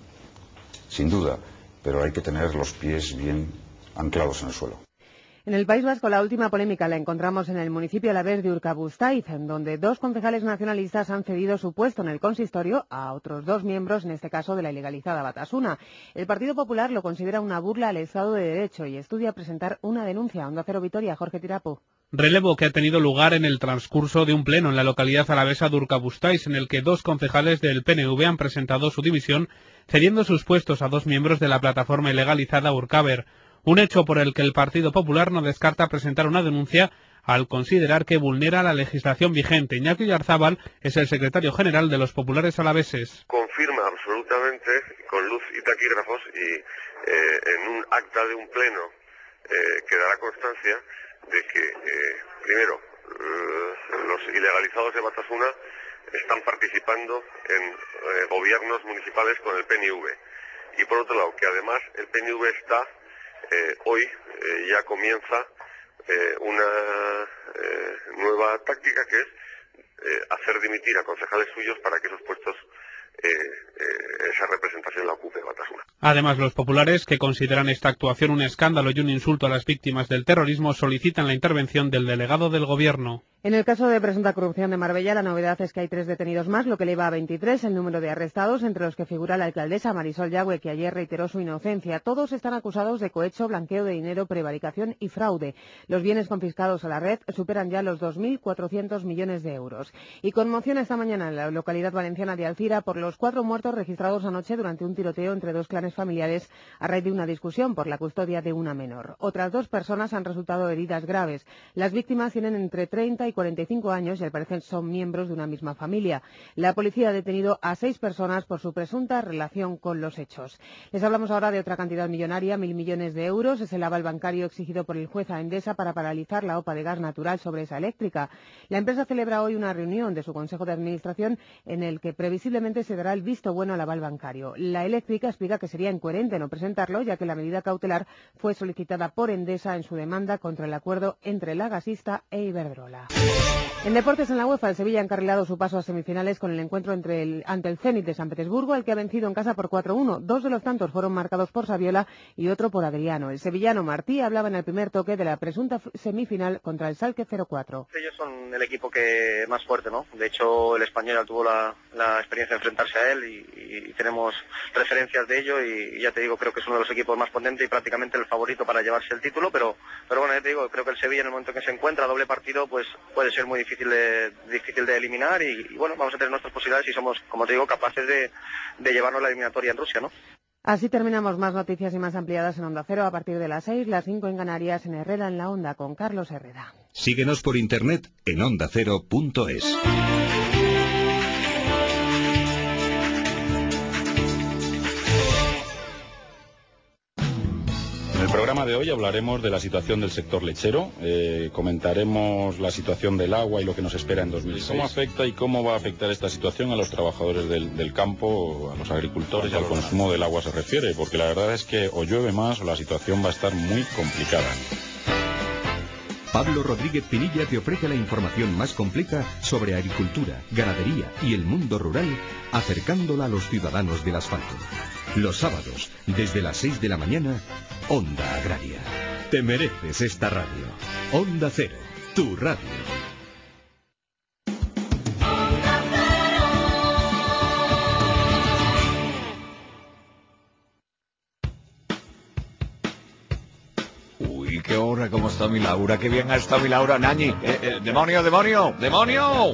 sin duda, pero hay que tener los pies bien anclados en el suelo. En el País Vasco la última polémica la encontramos en el municipio alavés de Urkabustaiz, en donde dos concejales nacionalistas han cedido su puesto en el consistorio a otros dos miembros, en este caso de la ilegalizada Batasuna. El Partido Popular lo considera una burla al Estado de Derecho y estudia presentar una denuncia. Onda Cero Vitoria, Jorge Tirapu. Relevo que ha tenido lugar en el transcurso de un pleno en la localidad alavesa de Urkabustaiz, en el que dos concejales del P N V han presentado su dimisión, cediendo sus puestos a dos miembros de la plataforma ilegalizada Urkaber. Un hecho por el que el Partido Popular no descarta presentar una denuncia al considerar que vulnera la legislación vigente. Iñaki Oyarzábal es el secretario general de los populares alaveses. Confirma absolutamente, con luz y taquígrafos, y eh, en un acta de un pleno eh, que dará constancia de que, eh, primero, eh, los ilegalizados de Batasuna están participando en eh, gobiernos municipales con el P N V. Y por otro lado, que además el P N V está, eh, hoy eh, ya comienza eh, una eh, nueva táctica, que es eh, hacer dimitir a concejales suyos para que esos puestos, eh, eh, esa representación la ocupe Batasuna. Además, los populares, que consideran esta actuación un escándalo y un insulto a las víctimas del terrorismo, solicitan la intervención del delegado del Gobierno. En el caso de presunta corrupción de Marbella, la novedad es que hay tres detenidos más, lo que eleva a veintitrés el número de arrestados, entre los que figura la alcaldesa Marisol Yagüe, que ayer reiteró su inocencia. Todos están acusados de cohecho, blanqueo de dinero, prevaricación y fraude. Los bienes confiscados a la red superan ya los dos mil cuatrocientos millones de euros. Y conmoción esta mañana en la localidad valenciana de Alcira por los cuatro muertos registrados anoche durante un tiroteo entre dos clanes familiares a raíz de una discusión por la custodia de una menor. Otras dos personas han resultado heridas graves. Las víctimas tienen entre treinta y cuarenta y cinco años y al parecer son miembros de una misma familia. La policía ha detenido a seis personas por su presunta relación con los hechos. Les hablamos ahora de otra cantidad millonaria, mil millones de euros. Es el aval bancario exigido por el juez a Endesa para paralizar la O P A de gas natural sobre esa eléctrica. La empresa celebra hoy una reunión de su Consejo de Administración en el que previsiblemente se dará el visto bueno al aval bancario. La eléctrica explica que sería incoherente no presentarlo, ya que la medida cautelar fue solicitada por Endesa en su demanda contra el acuerdo entre la gasista e Iberdrola. En deportes, en la UEFA, el Sevilla ha encarrilado su paso a semifinales con el encuentro entre el, ante el Zenit de San Petersburgo, al que ha vencido en casa por cuatro uno. Dos de los tantos fueron marcados por Saviola y otro por Adriano. El sevillano Martí hablaba en el primer toque de la presunta semifinal contra el Schalke cero cuatro. Ellos son el equipo que más fuerte, ¿no? De hecho, el Español tuvo la, la experiencia de enfrentarse a él y, y tenemos referencias de ello y, y ya te digo, creo que es uno de los equipos más potentes y prácticamente el favorito para llevarse el título, pero, pero bueno, ya te digo, creo que el Sevilla en el momento en que se encuentra doble partido, pues puede ser muy difícil de, difícil de eliminar y, y bueno, vamos a tener nuestras posibilidades y somos, como te digo, capaces de, de llevarnos la eliminatoria en Rusia, ¿no? Así terminamos. Más noticias y más ampliadas en Onda Cero a partir de las seis, las cinco en Canarias, en Herrera en la Onda con Carlos Herrera. Síguenos por internet en onda cero punto es. En el programa de hoy hablaremos de la situación del sector lechero, eh, comentaremos la situación del agua y lo que nos espera en dos mil seis. ¿Cómo afecta y cómo va a afectar esta situación a los trabajadores del, del campo, a los agricultores y al consumo del agua se refiere? Porque la verdad es que o llueve más o la situación va a estar muy complicada. Pablo Rodríguez Pinilla te ofrece la información más completa sobre agricultura, ganadería y el mundo rural, acercándola a los ciudadanos del asfalto. Los sábados, desde las seis de la mañana, Onda Agraria. Te mereces esta radio. Onda Cero, tu radio. Ay, qué hora, cómo está mi Laura, qué bien ha estado mi Laura. Nañi, eh, eh, demonio, demonio, demonio.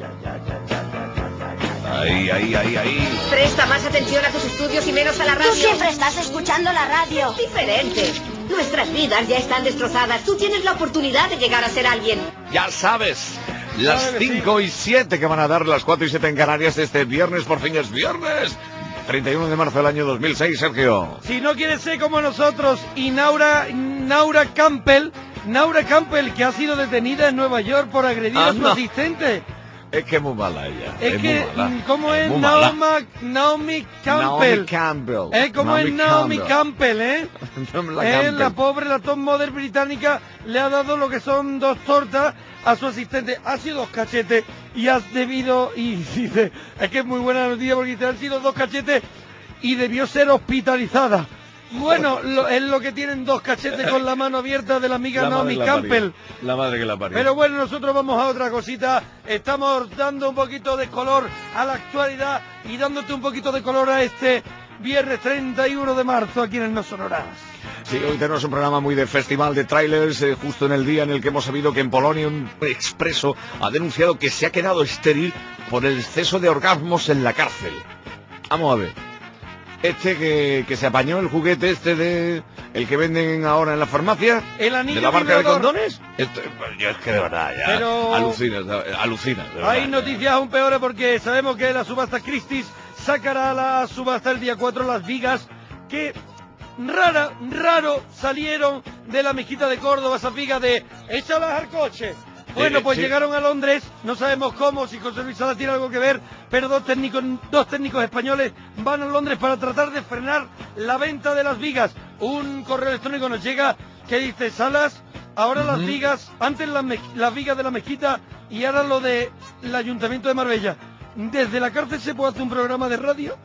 Ahí, ahí, ahí, ahí. Presta más atención a tus estudios y menos a la radio. Tú siempre estás escuchando la radio. Es diferente. Nuestras vidas ya están destrozadas. Tú tienes la oportunidad de llegar a ser alguien. Ya sabes, las cinco y siete que van a dar las cuatro y siete en Canarias este viernes, por fin es viernes. treinta y uno de marzo del año dos mil seis, Sergio. Si no quieres ser como nosotros, y Naura, Naura Campbell, Naura Campbell, que ha sido detenida en Nueva York por agredir Ah, a su no. asistente. Es que es muy mala ella. Es, es que, muy mala. ¿cómo es, muy mala. Naoma, Naomi Campbell? Naomi Campbell. ¿Eh? ¿Cómo es Naomi Campbell. Campbell, eh? Naomi Eh, Campbell. la pobre, la top model británica, le ha dado lo que son dos tortas a su asistente. Ha sido dos cachetes y has debido... Y dice, es que es muy buena noticia porque dice, han sido dos cachetes y debió ser hospitalizada. Bueno, lo, es lo que tienen dos cachetes con la mano abierta de la amiga La Naomi madre que la Campbell. parió. La madre que la parió. Pero bueno, nosotros vamos a otra cosita. Estamos dando un poquito de color a la actualidad y dándote un poquito de color a este viernes treinta y uno de marzo aquí en el No Sonoras. Sí, hoy tenemos un programa muy de festival de trailers, eh, justo en el día en el que hemos sabido que en Polonia un expreso ha denunciado que se ha quedado estéril por el exceso de orgasmos en la cárcel. Vamos a ver. Este que, que se apañó el juguete este de... el que venden ahora en la farmacia. El anillo de la marca vibrador. de condones. Esto, pues, yo es que de verdad ya Pero- alucinas, alucinas. de verdad, Hay ya. noticias aún peores porque sabemos que la subasta Christie's sacará a la subasta el día cuatro las vigas que rara, raro salieron de la mezquita de Córdoba, esas vigas de échalas al coche. Bueno, Eh, pues sí. llegaron a Londres, no sabemos cómo, si José Luis Salas tiene algo que ver, pero dos técnicos, dos técnicos españoles van a Londres para tratar de frenar la venta de las vigas. Un correo electrónico nos llega que dice, Salas, ahora las Ujú. vigas, antes las, mez- las vigas de la mezquita y ahora lo del Ayuntamiento de Marbella. ¿Desde la cárcel se puede hacer un programa de radio?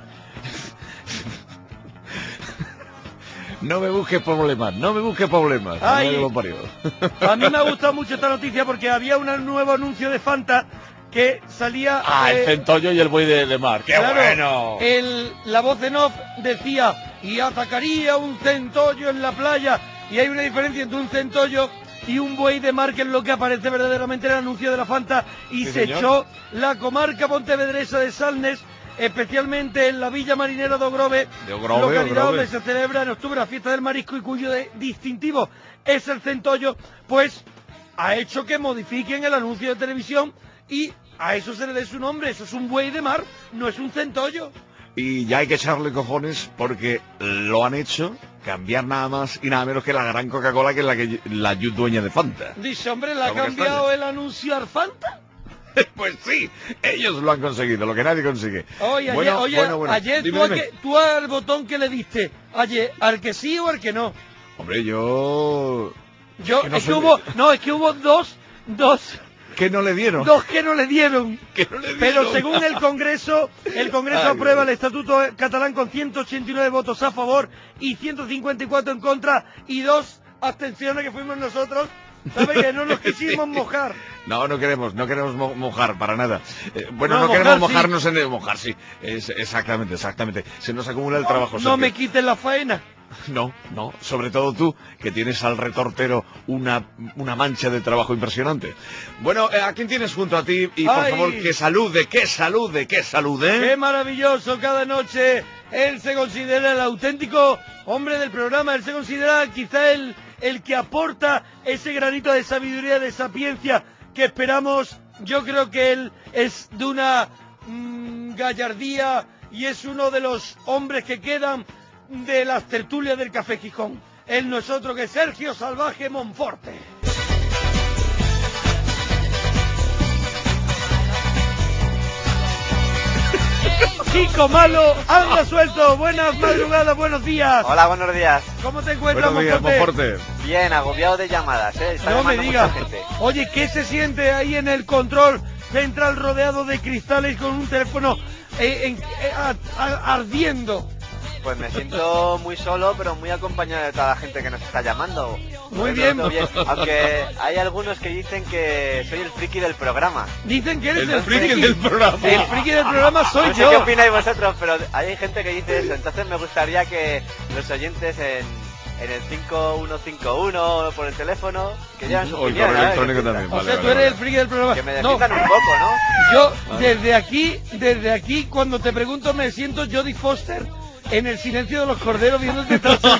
No me busques problemas, no me busques problemas. Ay. Madre que lo parió. A mí me ha gustado mucho esta noticia porque había un nuevo anuncio de Fanta que salía... Ah, el eh, centollo y el buey de, de mar. ¡Qué Claro, bueno! el- la voz en off decía, y atacaría un centollo en la playa. Y hay una diferencia entre un centollo y un buey de mar, que es lo que aparece verdaderamente en el anuncio de la Fanta. Y Sí, se señor. echó la comarca pontevedresa de Salnes, especialmente en la Villa Marinera de Ogrove, De Ogrove, localidad Ogrove. donde se celebra en octubre la fiesta del marisco y cuyo de- distintivo es el centollo, pues ha hecho que modifiquen el anuncio de televisión y a eso se le dé su nombre. Eso es un buey de mar, no es un centollo. Y ya hay que echarle cojones porque lo han hecho cambiar nada más y nada menos que la gran Coca-Cola, que es la que la dueña de Fanta. Dice, hombre, ¿le ha Vamos, cambiado el anuncio al Fanta? Pues sí, ellos lo han conseguido, lo que nadie consigue. Oye, Bueno, ayer, oye, bueno, bueno. ayer Dime, tú, a dime. que- tú al botón que le diste, ayer, ¿al que sí o al que no? Hombre, yo... Yo, que no es que soy- hubo, no, es que hubo dos, dos, que no le dieron. dos que no le dieron. Que no le Pero dieron. según el Congreso, el Congreso Ay, aprueba Dios. el Estatuto catalán con ciento ochenta y nueve votos a favor y ciento cincuenta y cuatro en contra y dos abstenciones que fuimos nosotros. ¿Sabes? Que no nos quisimos mojar. No, no queremos, no queremos mo- mojar para nada. Eh, bueno, No, no, mojar queremos sí. mojarnos en el mojar, sí. Es, exactamente, exactamente. Se nos acumula el trabajo. No Sergio. me quites la faena. No, no, sobre todo tú, que tienes al retortero una, una mancha de trabajo impresionante. Bueno, eh, ¿a quién tienes junto a ti? Y por Ay. favor, que salude, que salude, que salude. Qué maravilloso, cada noche él se considera el auténtico hombre del programa, él se considera quizá el, el que aporta ese granito de sabiduría, de sapiencia que esperamos. Yo creo que él es de una mm, gallardía y es uno de los hombres que quedan de las tertulias del Café Gijón. Él no es otro que Sergio Salvaje Monforte. Chico malo, anda suelto. Buenas madrugadas, buenos días. Hola, buenos días. ¿Cómo te encuentras, Buenos días, Monforte? Monforte. Bien, agobiado de llamadas, ¿eh? Está No me llamando digas. mucha gente. Oye, ¿qué se siente ahí en el control central rodeado de cristales con un teléfono eh, en- eh, a- a- ardiendo? Pues me siento muy solo, pero muy acompañado de toda la gente que nos está llamando. Muy Me bien. siento Aunque hay algunos que dicen que soy el friki del programa. Dicen que eres El el, friki del programa. El friki del programa soy No sé yo. qué opináis vosotros, pero hay gente que dice eso. Entonces me gustaría que los oyentes en, en el cinco uno cinco uno por el teléfono, que llevan su O el opinión, correo ¿eh? electrónico Que también. piensan. O sea, Vale, tú vale, eres vale. el friki del programa. Que me No, defiendan un poco, ¿no? yo Vale. desde aquí, desde aquí, cuando te pregunto, me siento Jodie Foster en El silencio de los corderos viéndote tras el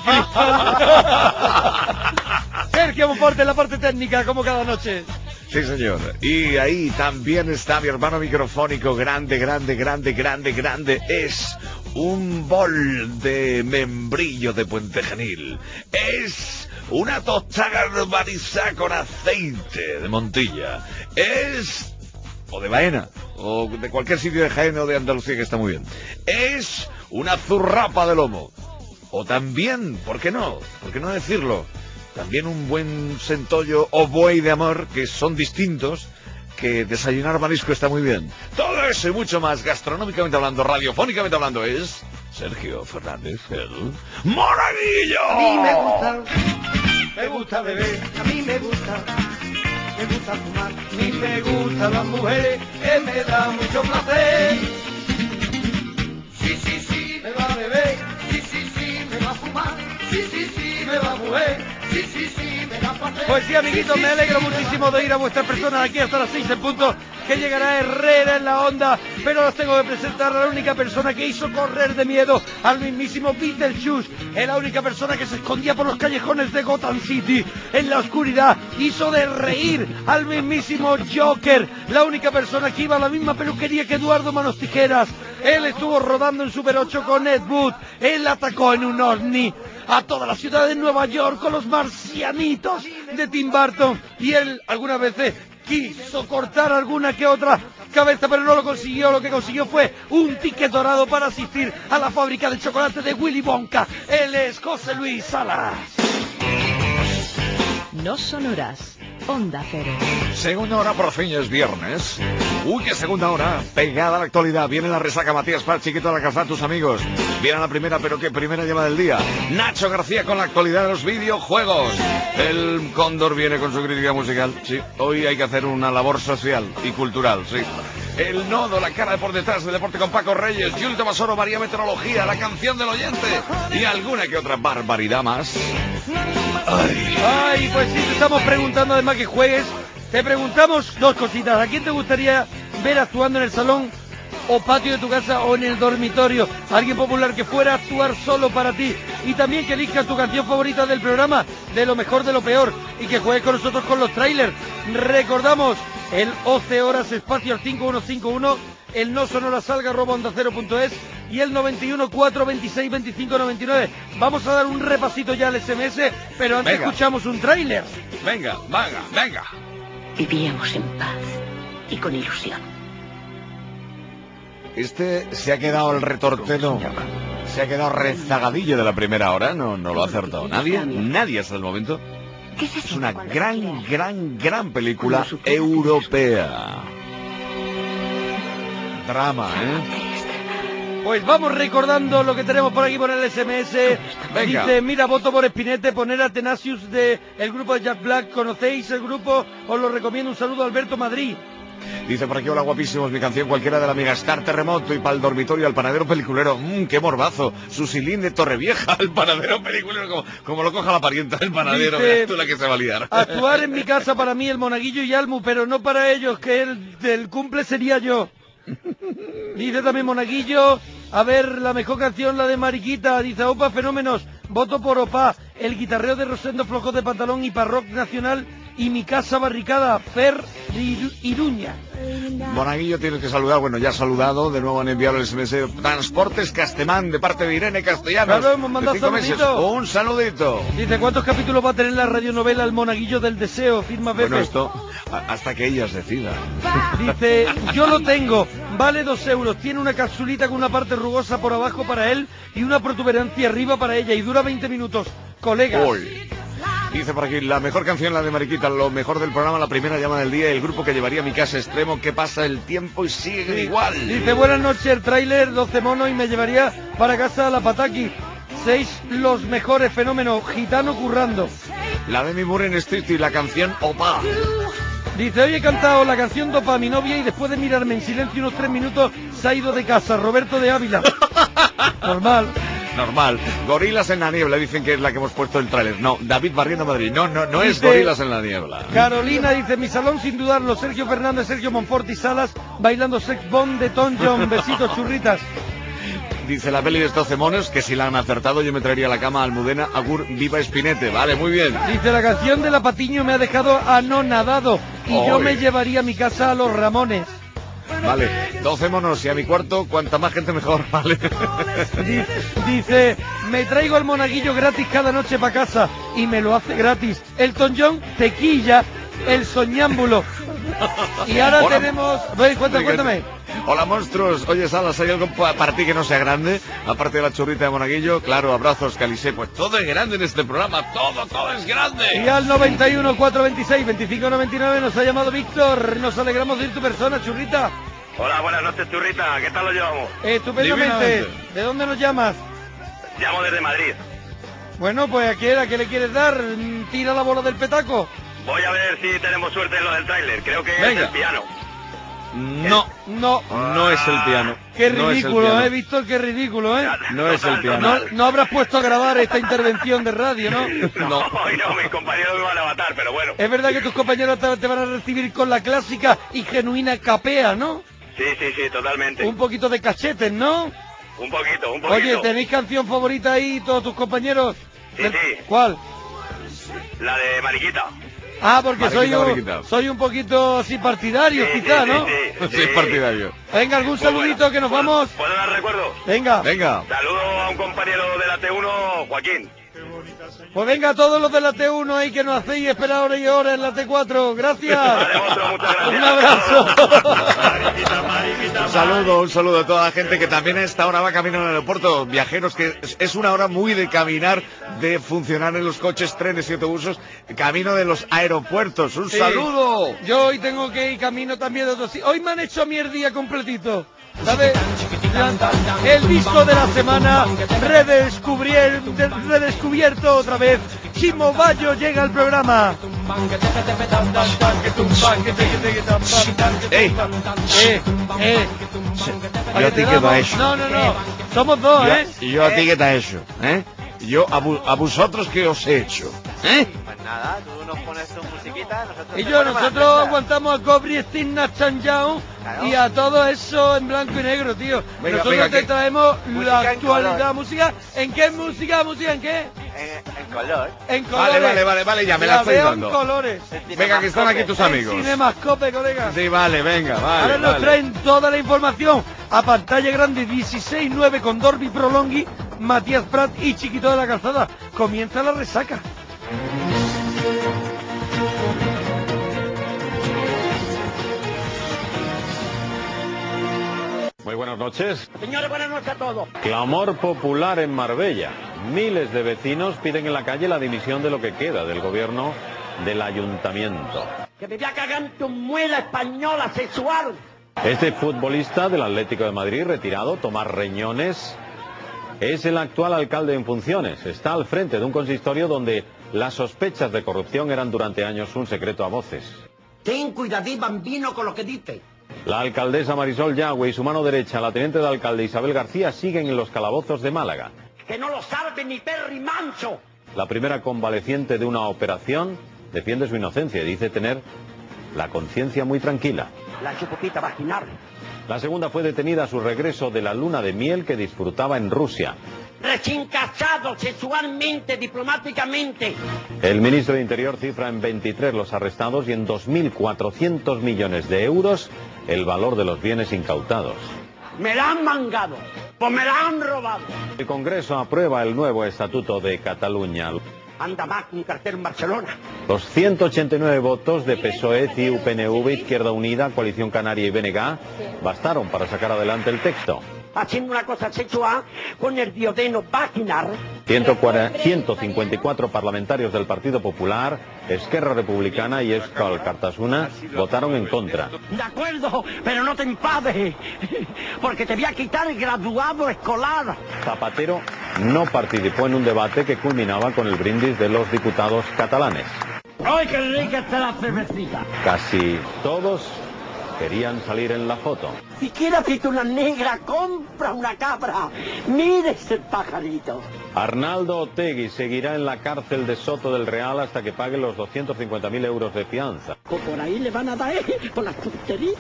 cristal. Sergio Monforte en la parte técnica, como cada noche. Sí, señor. Y ahí también está mi hermano microfónico, grande, grande, grande, grande, grande. Es un bol de membrillo de Puente Genil. Es una tostada carbonizada con aceite de Montilla. Es... o de Baena, o de cualquier sitio de Jaén o de Andalucía, que está muy bien. Es una zurrapa de lomo. O también, ¿por qué no? ¿Por qué no decirlo? También un buen centollo o buey de amor, que son distintos, que desayunar marisco está muy bien. Todo eso y mucho más, gastronómicamente hablando, radiofónicamente hablando, es Sergio Fernández, el Monaguillo. A mí me gusta, me gusta beber, a mí me gusta, me gusta fumar, a mí me gustan las mujeres, que me da mucho placer. Sí, sí, sí, me va a beber, sí, sí, sí, me va a fumar, sí, sí, sí, me va a mover. Sí, sí, sí, me da placer. Pues sí, amiguitos, me alegro muchísimo de ir a vuestras personas aquí hasta las seis en punto, que llegará Herrera en la onda, pero os tengo que presentar a la única persona que hizo correr de miedo al mismísimo Beetlejuice, es la única persona que se escondía por los callejones de Gotham City en la oscuridad, hizo de reír al mismísimo Joker, la única persona que iba a la misma peluquería que Eduardo Manos Tijeras. Él estuvo rodando en Super ocho con Ed Wood, él atacó en un ovni a toda la ciudad de Nueva York con los marcianitos de Tim Burton, y él algunas veces quiso cortar alguna que otra cabeza, pero no lo consiguió. Lo que consiguió fue un ticket dorado para asistir a la fábrica de chocolate de Willy Wonka. Él es José Luis Salas. No son horas. Onda Cero. Segunda hora, por fin es viernes. Uy, qué segunda hora. Pegada a la actualidad. Viene la resaca Matías Paz, Chiquito de la Calzada, tus amigos. Viene la primera, pero qué primera lleva del día. Nacho García con la actualidad de los videojuegos. El Cóndor viene con su crítica musical. Sí, hoy hay que hacer una labor social y cultural, sí. El Nodo, la cara de por detrás del deporte con Paco Reyes. Julio Tomasoro, María Meteorología, la canción del oyente. Y alguna que otra barbaridad más. Ay. Ay, pues sí, te estamos preguntando además que juegues. Te preguntamos dos cositas. ¿A quién te gustaría ver actuando en el salón o patio de tu casa o en el dormitorio? Alguien popular que fuera a actuar solo para ti. Y también que elijas tu canción favorita del programa, de lo mejor de lo peor. Y que juegues con nosotros con los trailers. Recordamos el once horas espacio al cinco uno cinco uno, el no sonora salga arroba onda cero punto es y el noventa y uno, cuatro veintiséis, veinticinco noventa y nueve. Vamos a dar un repasito ya al ese eme ese, pero antes Venga. escuchamos un tráiler. Venga, venga, venga. Vivíamos en paz y con ilusión. Este se ha quedado el retortero, se ha quedado rezagadillo de la primera hora, no, no lo ha acertado nadie, nadie hasta el momento. Es una gran, gran, gran película europea. Drama, ¿eh? Pues vamos recordando lo que tenemos por aquí por el ese eme ese. Venga. Dice, mira, voto por Spinette, poner a Tenacious de el grupo de Jack Black. ¿Conocéis el grupo? Os lo recomiendo. Un saludo a Alberto Madrid. Dice por aquí, hola guapísimos, mi canción cualquiera de la Megastar Terremoto y para el dormitorio al panadero peliculero. Mmm, qué morbazo. Susilín de Torrevieja, al panadero peliculero, como, como lo coja la parienta del panadero, Dice, verás tú la que se va a liar. Actuar en mi casa para mí el Monaguillo y Almu, pero no para ellos, que el del cumple sería yo. Dice también Monaguillo, a ver, la mejor canción, la de Mariquita. Dice, opa, fenómenos, voto por Opa, el guitarreo de Rosendo Flojos de Pantalón y para Rock Nacional y mi casa barricada, Fer de Iru- Iruña. Monaguillo tienes que saludar, bueno, ya ha saludado, de nuevo han enviado el ese eme ese. Transportes Castemán, de parte de Irene Castellanos. Claro, hemos mandado de cinco meses. saludito. Un saludito. Dice, ¿cuántos capítulos va a tener la radionovela El Monaguillo del Deseo? Firma Pepe. Bueno, esto, a- hasta que ellas decidan. Dice, yo lo tengo, vale dos euros, tiene una capsulita con una parte rugosa por abajo para él y una protuberancia arriba para ella y dura veinte minutos. Colegas. Uy. Dice por aquí, la mejor canción, la de Mariquita, lo mejor del programa, la primera llama del día, el grupo que llevaría a mi casa extremo, que pasa el tiempo y siguen Sí. igual. Dice, buenas noches, el tráiler, doce monos y me llevaría para casa a la Pataki. Seis los mejores fenómenos, gitano currando. La de mi Muren Street y la canción Opa. Dice, hoy he cantado la canción Dopa a mi novia y después de mirarme en silencio unos tres minutos se ha ido de casa. Roberto de Ávila. Normal. Normal. Gorilas en la niebla, dicen que es la que hemos puesto el tráiler. No, David barriendo Madrid. No, no, no es Dice- Gorilas en la niebla. Carolina dice, mi salón sin dudarlo, Sergio Fernández, Sergio Monfort y Salas bailando Sex Bomb de Tom John. Besitos, churritas. Dice la peli de estos monos que si la han acertado yo me traería a la cama a Almudena, Agur, Viva Espinete. Vale, muy bien. Dice, la canción de La Patiño me ha dejado anonadado y yo Oy. me llevaría a mi casa a los Ramones. Vale, doce monos y a mi cuarto, cuanta más gente mejor, vale. Dice, dice, me traigo el monaguillo gratis cada noche para casa y me lo hace gratis. Elton John, tequilla, el soñámbulo. Y ahora Hola. tenemos... Ven, cuéntame, cuéntame. Hola monstruos, oye Salas, ¿hay algo pa- para ti que no sea grande? Aparte de la churrita de monaguillo, claro, abrazos, Calisé, pues todo es grande en este programa, todo, todo es grande. Y al noventa y uno, cuatrocientos veintiséis, veinticinco noventa y nueve nos ha llamado Víctor. Nos alegramos de ir tu persona, churrita. Hola, buenas noches, churrita. ¿Qué tal lo llevamos? Estupendamente. Divinamente. ¿De dónde nos llamas? Llamo desde Madrid. Bueno, pues ¿a qué, a qué le quieres dar? Mm, Tira la bola del petaco. Voy a ver si tenemos suerte en lo del tráiler. Creo que Venga. es el piano. No, no, no es el piano. Qué No es el ridículo, piano. ¿eh, Víctor? Qué ridículo, ¿eh? No es el piano. No, no habrás puesto a grabar esta intervención de radio, ¿no? No, hoy no, mis compañeros me van a matar, pero bueno. Es verdad que tus compañeros te, te van a recibir con la clásica y genuina capea, ¿no? Sí, sí, sí, totalmente. Un poquito de cachetes, ¿no? Un poquito, un poquito. Oye, ¿tenéis canción favorita ahí todos tus compañeros? Sí, sí. ¿Cuál? La de Mariquita. Ah, porque Mariquita, soy un, Mariquita. soy un poquito así partidario, Sí, quizá, sí, ¿no? sí, sí, Sí, es partidario. Venga, algún Muy saludito buena. que nos vamos. ¿Puedo dar recuerdos? Venga. Venga. Saludo a un compañero de la T uno, Joaquín. Pues venga, todos los de la T uno ahí que nos hacéis esperar hora y hora en la T cuatro. Gracias. Vale, monstruo, muchas gracias. Un abrazo. Un saludo, un saludo a toda la gente que también a esta hora va camino al aeropuerto. Viajeros, que es- es una hora muy de caminar, de funcionar en los coches, trenes y autobuses, camino de los aeropuertos. ¡Un Sí. saludo! Yo hoy tengo que ir camino también de otros sitios. Hoy me han hecho a mí el día completito. ¿Sabes? El disco de la semana, redescubrier- de- redescubierto otra vez. Chimo Bayo llega al programa. ¡Ey! Eh, eh. Yo a ti que te ha hecho. No, no, no. Somos dos, Yo- ¿eh? Y yo a ti que te he hecho, ¿eh? Yo a, vu- a vosotros que os he hecho, ¿eh? Pues nada, tú nos pones tu musiquita, nosotros Y te yo, ponemos la nosotros nuestra. aguantamos a Cobri, Stigna, Chanjao Claro. y a todo eso en blanco y negro, tío. Venga, nosotros venga, te que- traemos Música la en actualidad, color. música. ¿En qué música? ¿Música en qué? En, en color. En colores. Vale, vale, vale, vale, ya me la estoy veo dando. en colores. Venga, que están aquí tus amigos. En Cinemascope, colega. Sí, vale, venga, vale, Ahora nos vale. traen toda la información a pantalla grande dieciséis nueve con Dolby Prolonghi, Matías Prat y Chiquito de la Calzada. Comienza la resaca. Muy buenas noches. Señores, buenas noches a todos. Clamor popular en Marbella. Miles de vecinos piden en la calle la dimisión de lo que queda del gobierno del ayuntamiento. Que me voy a cagar en tu muela española sexual. Este futbolista del Atlético de Madrid, retirado, Tomás Reñones, es el actual alcalde en funciones. Está al frente de un consistorio donde las sospechas de corrupción eran durante años un secreto a voces. Ten cuidadín, bambino, con lo que dices. La alcaldesa Marisol Yagüe y su mano derecha, la teniente de alcalde Isabel García, siguen en los calabozos de Málaga. Que no lo sabe ni Perry Manso. La primera convaleciente de una operación defiende su inocencia y dice tener la conciencia muy tranquila. La chupupita vaginal. La segunda fue detenida a su regreso de la luna de miel que disfrutaba en Rusia. Recién casado sexualmente, diplomáticamente. El ministro de Interior cifra en veintitrés los arrestados y en dos mil cuatrocientos millones de euros el valor de los bienes incautados. Me la han mangado. Pues me la han robado. El Congreso aprueba el nuevo Estatuto de Cataluña. Anda más que un cartero en Barcelona. Los ciento ochenta y nueve votos de P S O E, C I U, P N V, Izquierda Unida, Coalición Canaria y B N G bastaron para sacar adelante el texto. Haciendo una cosa sexual con el diodeno vaginal. ciento cincuenta y cuatro parlamentarios del Partido Popular, Esquerra Republicana y Euskal Kartasuna votaron en contra. De acuerdo, pero no te enfades. Porque te voy a quitar el graduado escolar. Zapatero no participó en un debate que culminaba con el brindis de los diputados catalanes. ¡Ay, qué rica está la cervecita! Casi todos querían salir en la foto. Si quiere aprieto una negra, compra una cabra. Mire ese pajarito. Arnaldo Otegi seguirá en la cárcel de Soto del Real hasta que pague los doscientos cincuenta mil euros de fianza. O por ahí le van a dar eh, por las tonterías.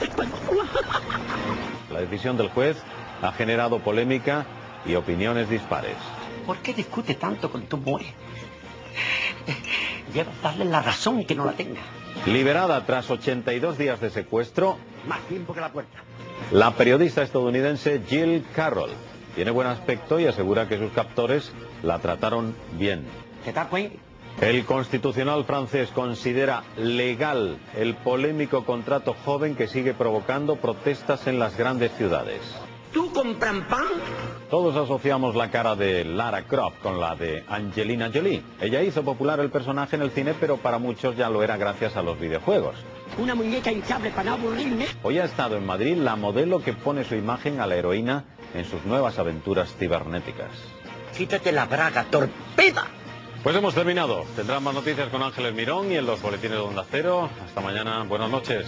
La decisión del juez ha generado polémica y opiniones dispares. ¿Por qué discute tanto con tu mujer? Debes darle la razón que no la tenga. Liberada tras ochenta y dos días de secuestro, Más tiempo que la puerta. la periodista estadounidense Jill Carroll tiene buen aspecto y asegura que sus captores la trataron bien. ¿Te das cuenta? El Constitucional francés considera legal el polémico contrato joven que sigue provocando protestas en las grandes ciudades. ¿Tú compras pan? Todos asociamos la cara de Lara Croft con la de Angelina Jolie. Ella hizo popular el personaje en el cine, pero para muchos ya lo era gracias a los videojuegos. Una muñeca hinchable para no aburrirme. Hoy ha estado en Madrid la modelo que pone su imagen a la heroína en sus nuevas aventuras cibernéticas. Quítate la braga, torpeda. Pues hemos terminado. Tendrán más noticias con Ángeles Mirón y en los boletines de Onda Cero. Hasta mañana. Buenas noches.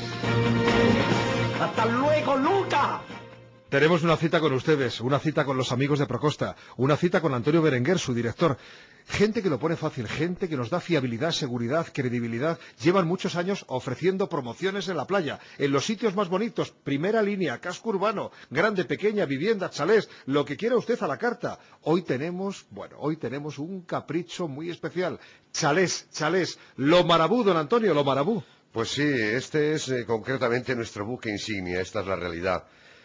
¡Hasta luego, Luca! Tenemos una cita con ustedes, una cita con los amigos de Procosta, una cita con Antonio Berenguer, su director. Gente que lo pone fácil, gente que nos da fiabilidad, seguridad, credibilidad. Llevan muchos años ofreciendo promociones en la playa, en los sitios más bonitos, primera línea, casco urbano, grande, pequeña, vivienda, chalés, lo que quiera usted a la carta. Hoy tenemos, bueno, hoy tenemos un capricho muy especial. Chalés, chalés, lo marabú, don Antonio, lo marabú. Pues sí, este es eh, concretamente nuestro buque insignia, esta es la realidad.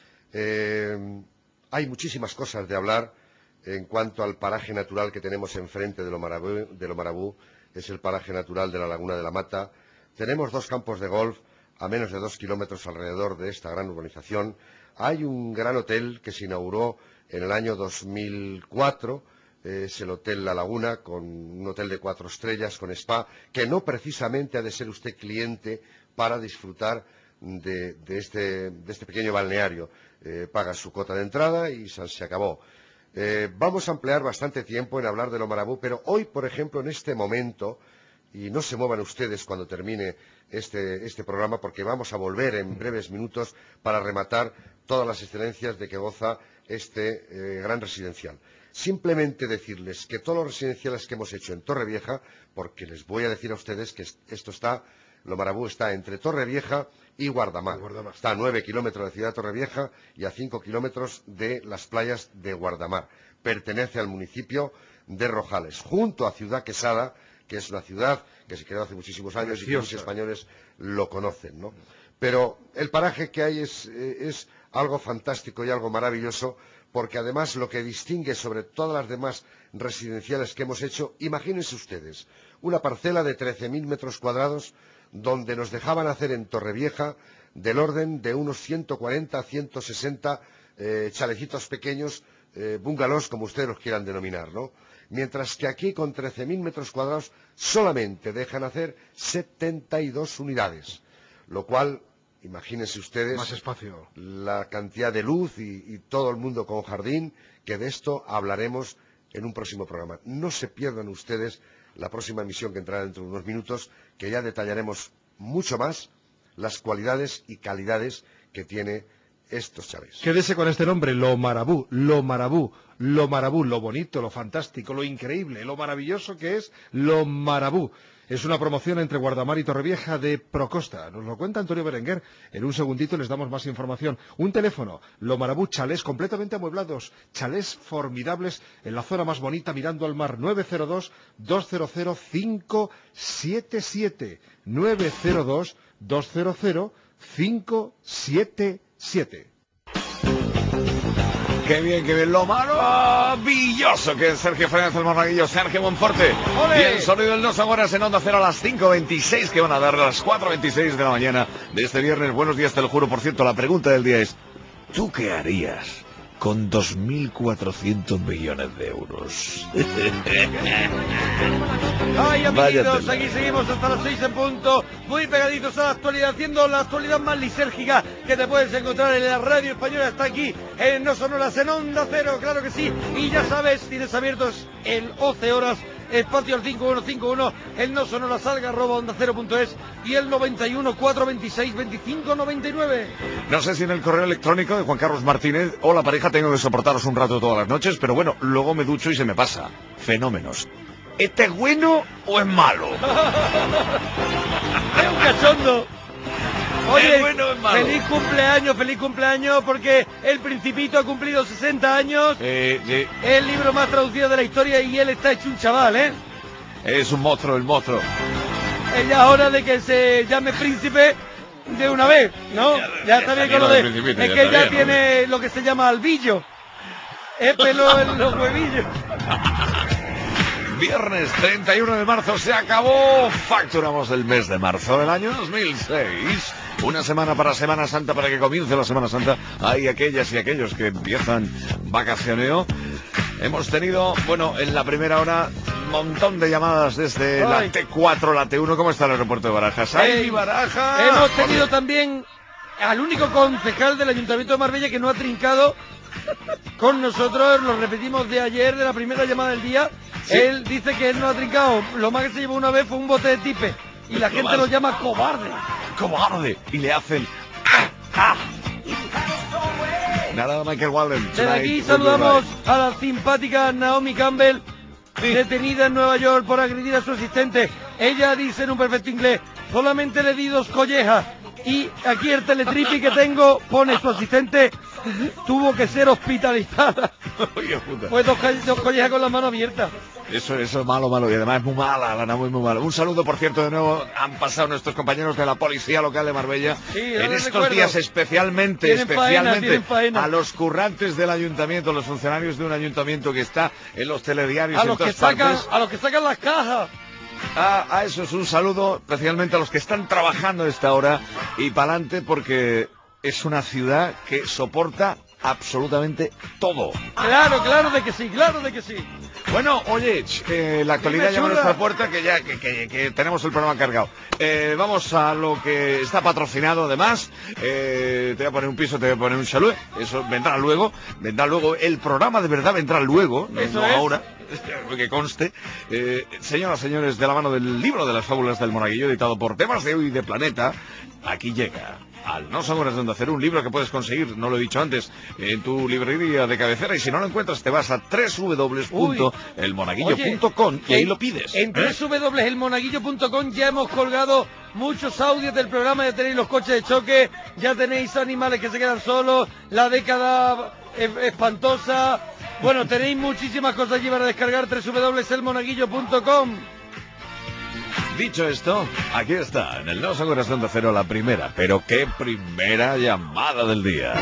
Eh, hay muchísimas cosas de hablar en cuanto al paraje natural que tenemos enfrente de lo Marabú, de lo Marabú. Es el paraje natural de la Laguna de la Mata. Tenemos dos campos de golf a menos de dos kilómetros alrededor de esta gran urbanización. Hay un gran hotel que se inauguró en el año dos mil cuatro, eh, es el Hotel La Laguna, con un hotel de cuatro estrellas, con spa, que no precisamente ha de ser usted cliente para disfrutar de, de, este, de este pequeño balneario. Eh, paga su cuota de entrada y se, se acabó. Eh, vamos a emplear bastante tiempo en hablar de lo Marabú, pero hoy, por ejemplo, en este momento, y no se muevan ustedes cuando termine este, este programa, porque vamos a volver en breves minutos para rematar todas las excelencias de que goza este eh, gran residencial. Simplemente decirles que todos los residenciales que hemos hecho en Torrevieja, porque les voy a decir a ustedes que esto está, lo Marabú está entre Torrevieja y Guardamar. Guardamar. Está a nueve kilómetros de Ciudad de Torrevieja y a cinco kilómetros de las playas de Guardamar. Pertenece al municipio de Rojales, junto a Ciudad Quesada, que es una ciudad que se creó hace muchísimos años Preciosa. Y que muchos españoles lo conocen, ¿no? Pero el paraje que hay es, es algo fantástico y algo maravilloso, porque además lo que distingue sobre todas las demás residenciales que hemos hecho, imagínense ustedes, una parcela de trece mil metros cuadrados donde nos dejaban hacer en Torrevieja del orden de unos ciento cuarenta a ciento sesenta eh, chalecitos pequeños, eh, bungalows, como ustedes los quieran denominar, ¿no? Mientras que aquí, con trece mil metros cuadrados, solamente dejan hacer setenta y dos unidades, lo cual, imagínense ustedes, más espacio, la cantidad de luz y, y todo el mundo con jardín, que de esto hablaremos en un próximo programa. No se pierdan ustedes la próxima emisión que entrará dentro de unos minutos, que ya detallaremos mucho más las cualidades y calidades que tiene estos chalés. Quédese con este nombre, lo Marabú, lo Marabú, lo Marabú, lo bonito, lo fantástico, lo increíble, lo maravilloso que es lo Marabú. Es una promoción entre Guardamar y Torrevieja de Procosta. Nos lo cuenta Antonio Berenguer. En un segundito les damos más información. Un teléfono, lo Marabú, chalés completamente amueblados, chalés formidables en la zona más bonita mirando al mar. nueve cero dos, dos cero cero, cinco siete siete. nueve cero dos, dos cero cero, cinco siete siete. Qué bien, qué bien, lo maravilloso que es Sergio Fernández el Monaguillo, Sergio Monforte. ¡Olé! Y el sonido del Dos Horas en Onda Cero a las cinco veintiséis, que van a dar a las cuatro veintiséis de la mañana de este viernes. Buenos días, te lo juro. Por cierto, la pregunta del día es, ¿tú qué harías con dos mil cuatrocientos millones de euros? Ay, amiguitos, aquí seguimos hasta las seis en punto, muy pegaditos a la actualidad, haciendo la actualidad más lisérgica que te puedes encontrar en la radio española. Está aquí en No Sonoras en Onda Cero, claro que sí. Y ya sabes, tienes abiertos el once horas espacio al cinco uno cinco uno, el no sonora salga arroba onda cero punto es y el noventa y uno, cuatrocientos veintiséis, veinticinco noventa y nueve. No sé si en el correo electrónico de Juan Carlos Martínez o la pareja tengo que soportaros un rato todas las noches, pero bueno, luego me ducho y se me pasa. Fenómenos. ¿Este es bueno o es malo? Es un cachondo. Oye, ¿Es bueno o es malo? feliz cumpleaños, feliz cumpleaños, porque El Principito ha cumplido sesenta años. Eh, sí. Es el libro más traducido de la historia y él está hecho un chaval, ¿eh? Es un monstruo, el monstruo. Es ya hora de que se llame príncipe de una vez, ¿no? Ya, ya está bien con lo de... Es que ya tiene lo que se llama albillo. Es pelo en los huevillos. Viernes treinta y uno de marzo se acabó. Facturamos el mes de marzo del año dos mil seis. Una semana para Semana Santa, para que comience la Semana Santa. Hay aquellas y aquellos que empiezan vacacioneo. Hemos tenido, bueno, en la primera hora, un montón de llamadas desde Ay. la T cuatro, la T uno. ¿Cómo está el aeropuerto de Barajas? ¡Ay, Barajas! Hemos tenido también al único concejal del Ayuntamiento de Marbella que no ha trincado con nosotros. Lo repetimos de ayer, de la primera llamada del día. ¿Sí? Él dice que él no ha trincado. Lo más que se llevó una vez fue un bote de tipe. Y la gente lo llama cobarde. ¡Cobarde! Y le hacen... ¡Ah! ¡Ah! Nada, Michael Walden. Desde aquí saludamos a la simpática Naomi Campbell, sí. detenida en Nueva York por agredir a su asistente. Ella dice en un perfecto inglés: solamente le di dos collejas. Y aquí el teletripi que tengo pone: su asistente tuvo que ser hospitalizada. Oye, puta. Pues dos, dos collejas con la mano abierta. Eso, eso es malo, malo. Y además es muy mala, la muy, muy mala. Un saludo, por cierto, de nuevo. Han pasado nuestros compañeros de la Policía Local de Marbella. Sí, en estos recuerdo. días especialmente, tienen especialmente faena, faena. a los currantes del ayuntamiento, los funcionarios de un ayuntamiento que está en los telediarios a en los todas que sacan, partes. A los que sacan las cajas. A, a eso es un saludo, especialmente a los que están trabajando a esta hora y para adelante, porque es una ciudad que soporta absolutamente todo. Claro, claro de que sí, claro de que sí. Bueno, oye, eh, la actualidad Dime, llama a chula. nuestra puerta, que ya que, que, que tenemos el programa cargado. Eh, vamos a lo que está patrocinado además. Eh, te voy a poner un piso, te voy a poner un chalet. Eso vendrá luego. Vendrá luego. El programa de verdad vendrá luego, no, Eso no es. ahora. Que conste. Eh, señoras, señores, de la mano del libro de las fábulas del Monaguillo, editado por Temas de Hoy de Planeta, aquí llega al No Son Horas de Onda Cero, un libro que puedes conseguir, no lo he dicho antes, en tu librería de cabecera, y si no lo encuentras te vas a doble u doble u doble u punto el monaguillo punto com y ahí en, lo pides. En ¿eh? doble u doble u doble u punto el monaguillo punto com ya hemos colgado muchos audios del programa. Ya tenéis los coches de choque, ya tenéis animales que se quedan solos, la década espantosa. Bueno, tenéis muchísimas cosas allí para descargar. doble u doble u doble u punto el monaguillo punto com. Dicho esto, aquí está, en el No Son Horas de Onda Cero, la primera, pero qué primera llamada del día.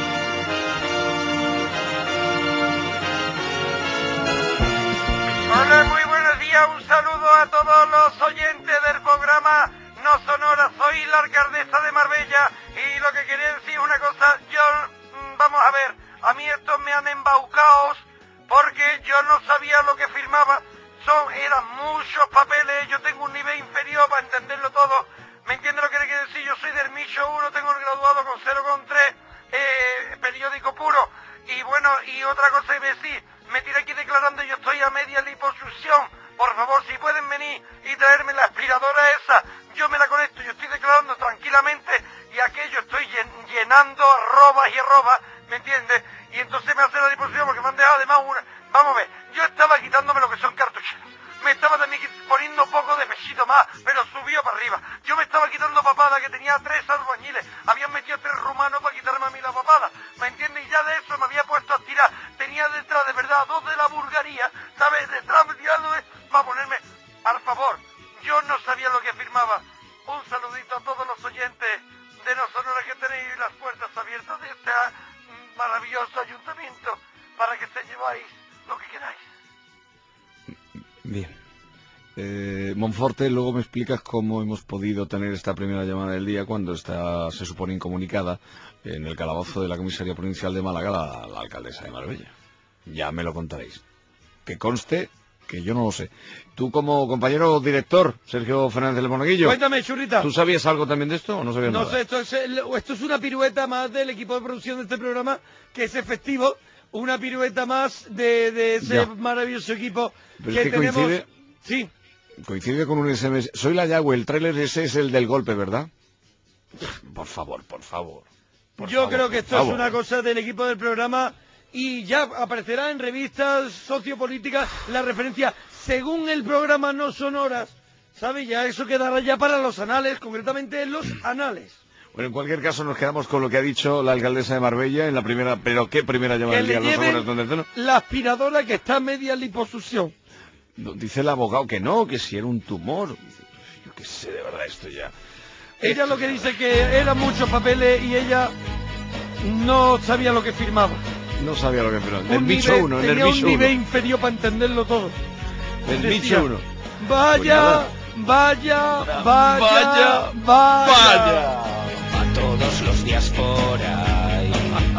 Hola, muy buenos días, un saludo a todos los oyentes del programa No Son Horas. Soy la alcaldesa de Marbella y lo que quería decir es una cosa. Yo, vamos a ver, a mí estos me han embaucado porque yo no sabía lo que firmaba. Son, eran muchos papeles, yo tengo un nivel inferior para entenderlo todo. ¿Me entiende lo que le quiero decir? Yo soy del Micho uno, tengo el graduado con cero coma tres, eh, periódico puro. Y bueno, y otra cosa que me decís, me tiré aquí declarando, yo estoy a media liposucción. Por favor, si pueden venir y traerme la aspiradora esa, yo me la conecto, yo estoy declarando tranquilamente y aquello estoy llen- llenando arrobas y arrobas, ¿me entiendes? Y entonces me hace la liposucción porque me han dejado además una... Vamos a ver, yo estaba quitándome lo que son cartucheras. Me estaba también poniendo un poco de pesito más, pero subió para arriba. Yo me estaba quitando papada, que tenía tres albañiles. Habían metido tres rumanos para quitarme a mí la papada. ¿Me entiendes? Y ya de eso me había puesto a tirar. Tenía detrás, de verdad, dos de la Bulgaria, ¿sabes? Detrás tirando para ponerme... Por favor, yo no sabía lo que firmaba. Un saludito a todos los oyentes de No Son Horas, que tenéis las puertas abiertas de este maravilloso ayuntamiento para que se lleváis lo que queráis. Bien. Eh, Monforte, luego me explicas cómo hemos podido tener esta primera llamada del día cuando está, se supone, incomunicada en el calabozo de la Comisaría Provincial de Málaga la, la alcaldesa de Marbella. Ya me lo contaréis. Que conste que yo no lo sé. Tú, como compañero director, Sergio Fernández del Monaguillo, Cuéntame, churrita. ¿tú sabías algo también de esto o no sabías No nada? sé, esto es, el- esto es una pirueta más del equipo de producción de este programa, que es efectivo. Una pirueta más de, de ese Ya. maravilloso equipo Pero que, es que tenemos coincide, Sí. Coincide con un S M S. Soy la Yagüe, el tráiler ese es el del golpe, ¿verdad? Por favor, por favor. Por Yo favor, creo que por esto favor. es una cosa del equipo del programa y ya aparecerá en revistas sociopolíticas la referencia según el programa no son horas. ¿Sabes? Ya eso quedará ya para los anales, concretamente en los anales. Bueno, en cualquier caso nos quedamos con lo que ha dicho la alcaldesa de Marbella en la primera... ¿Pero qué primera llamada Que del día? le ¿No son lleven horas donde tono? la aspiradora que está a media liposucción. No, dice el abogado que no, que si era un tumor. Yo qué sé, de verdad, esto ya... Ella lo que dice que eran muchos papeles y ella no sabía lo que firmaba. No sabía lo que firmaba. Del Un bicho nivel- uno, en el tenía un bicho nivel uno. inferior para entenderlo todo. Del Decía, bicho uno. Vaya, Pues nada. vaya, vaya, Vaya, vaya. vaya. Va todos los días por ahí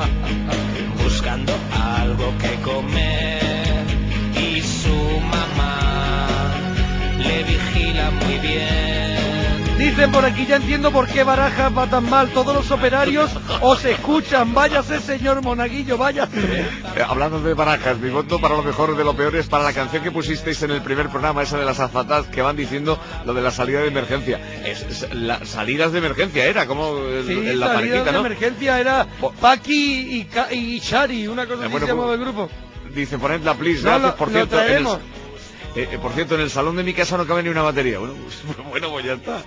buscando algo que comer y su mamá le vigila muy bien. Dicen por aquí, ya entiendo por qué Barajas va tan mal. Todos los operarios os escuchan. Váyase, señor Monaguillo, váyase. Eh, hablando de Barajas, mi voto para lo mejor de lo peor es para la canción que pusisteis en el primer programa, esa de las azafatas que van diciendo lo de la salida de emergencia. Es, es- la, salidas de emergencia era, como el- Sí, en la salida parejita, de ¿no? emergencia era Paqui y, Ca- y Shari, una cosa Eh, así bueno, se llamaba pues, el grupo. Dice, ponedla, please, No, gracias. lo- por lo cierto, en el, traeremos. eh, eh, por cierto, en el salón de mi casa no cabe ni una batería. Bueno, pues, bueno, pues ya está.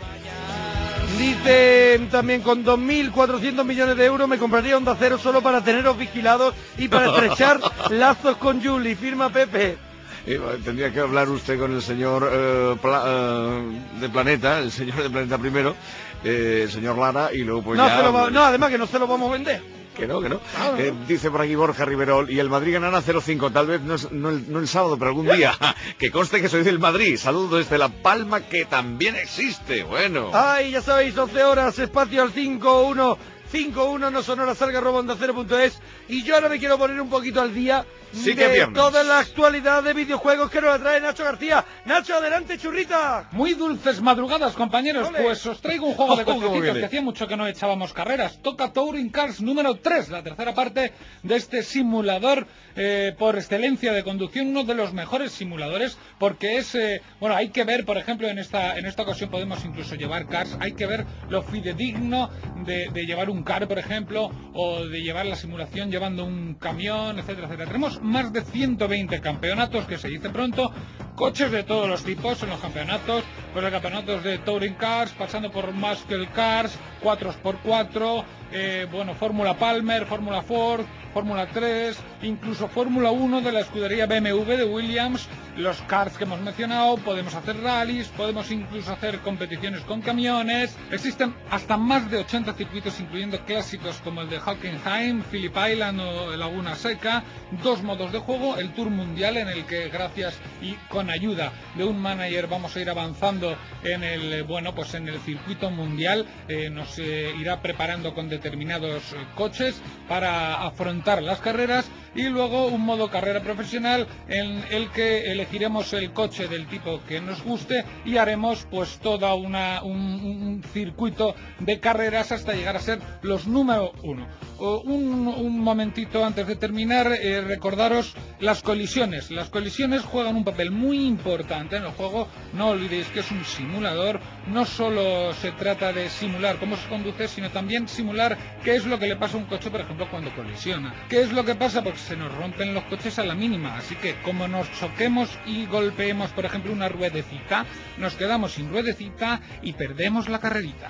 Dicen también, con dos mil cuatrocientos millones de euros me compraría Onda Cero solo para teneros vigilados y para estrechar lazos con Juli. Firma Pepe. Eh, tendría que hablar usted con el señor eh, Pla- eh, de Planeta, el señor de Planeta primero, eh, el señor Lara, y luego pues no, ya... se lo va- pues, no, además que no se lo vamos a vender. Que no, que no. Ah, no. Eh, dice por aquí Borja Riverol, y el Madrid ganará cero cinco, tal vez no, es- no el, no el sábado, pero algún día. Que conste que soy del Madrid. Saludos desde La Palma, que también existe. Bueno. Ay, ya sabéis, once horas, espacio al cinco uno cinco uno, no son horas, salga arroba onda cero punto es. Y yo ahora me quiero poner un poquito al día Sí que de viernes. toda la actualidad de videojuegos que nos la trae Nacho García. Nacho, adelante, churrita. Muy dulces madrugadas, compañeros. Ole. Pues os traigo un juego de Oh, ¿cómo cochecitos viene? que hacía mucho que no echábamos carreras. Toca Touring Cars número tres, la tercera parte de este simulador eh, por excelencia de conducción, uno de los mejores simuladores, porque es, eh, bueno, hay que ver, por ejemplo, en esta en esta ocasión podemos incluso llevar cars, hay que ver lo fidedigno de, de llevar un car, por ejemplo, o de llevar la simulación llevando un camión, etcétera, etcétera. Tenemos más de ciento veinte campeonatos, que se dice pronto, coches de todos los tipos en los campeonatos, pues los campeonatos de Touring Cars, pasando por Muscle Cars, cuatro por cuatro, eh, bueno, Fórmula Palmer, Fórmula Ford, Fórmula tres, incluso Fórmula uno de la escudería B M W de Williams, los cars que hemos mencionado, podemos hacer rallies, podemos incluso hacer competiciones con camiones, existen hasta más de ochenta circuitos, incluyendo clásicos como el de Hockenheim, Phillip Island o Laguna Seca, dos modos de juego, el Tour Mundial, en el que gracias y con ayuda de un manager vamos a ir avanzando en el, bueno, pues en el circuito mundial, eh, nos eh, irá preparando con determinados eh, coches para afrontar las carreras, y luego un modo carrera profesional en el que elegiremos el coche del tipo que nos guste y haremos pues toda una un, un circuito de carreras hasta llegar a ser los número uno. O un, un momentito antes de terminar, eh, recordaros las colisiones. Las colisiones juegan un papel muy importante en el juego. No olvidéis que es un simulador. No solo se trata de simular cómo se conduce, sino también simular qué es lo que le pasa a un coche, por ejemplo, cuando colisiona. ¿Qué es lo que pasa? Porque se nos rompen los coches a la mínima. Así que como nos choquemos y golpeemos, por ejemplo, una ruedecita, nos quedamos sin ruedecita y perdemos la carrerita.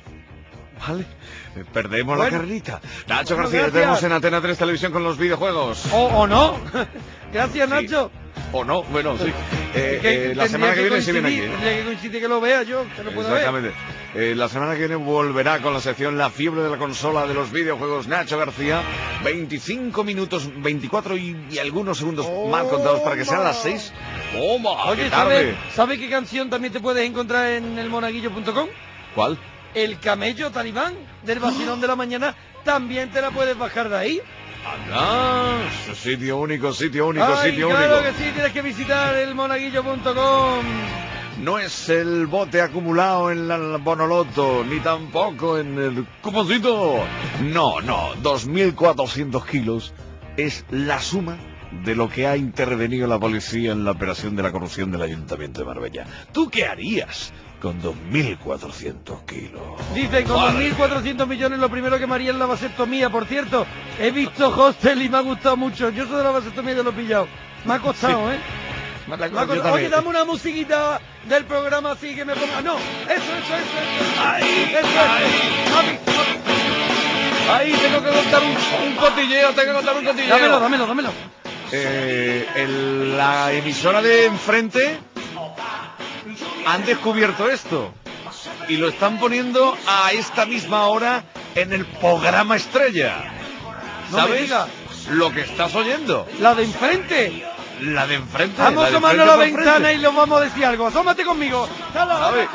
Vale, eh, perdemos Bueno. la carrerita. Nacho Bueno, García, gracias. tenemos en Antena tres Televisión con los videojuegos. O, o no. Gracias, Sí. Nacho. O no, bueno, sí. Eh, Que eh, la tendría semana que viene sí viene aquí. coincidir, ¿eh? Tendría que coincidir que lo vea yo, que no puedo ver. Exactamente. Eh, la semana que viene volverá con la sección La fiebre de la consola de los videojuegos Nacho García. veinticinco minutos, veinticuatro y, y algunos segundos mal contados para que sean las seis. ¡Toma! Oye, ¡Qué tarde! ¿sabes sabe qué canción también te puedes encontrar en el monaguillo punto com? ¿Cuál? El camello talibán del vacilón de la mañana. También te la puedes bajar de ahí. ¡Anda! Sitio único, sitio único, Ay, sitio claro único. que sí, tienes que visitar el monaguillo punto com. No es el bote acumulado en la Bonoloto, ni tampoco en el cuponcito. No, no, dos mil cuatrocientos kilos es la suma de lo que ha intervenido la policía en la operación de la corrupción del Ayuntamiento de Marbella. ¿Tú qué harías con dos mil cuatrocientos kilos? Dice, con dos mil cuatrocientos millones lo primero que me haría es la vasectomía. Por cierto, he visto Hostel y me ha gustado mucho. Yo soy de la vasectomía, ya lo he pillado. Me ha costado, sí. ¿eh? Me ha costado. Oye, dame una musiquita del programa así que me ponga... No, eso, eso, eso, eso. Ahí, eso, eso. ahí. Ahí tengo que contar un, un cotilleo, tengo que contar un cotilleo. Dámelo, dámelo, dámelo. Eh, el, la emisora de enfrente han descubierto esto y lo están poniendo a esta misma hora en el programa estrella. No me ¿Sabes digas. Lo que estás oyendo? La de enfrente. La de enfrente. Vamos a asomarnos a la ventana frente. Y los vamos a decir algo. Asómate conmigo. ¡Copiones!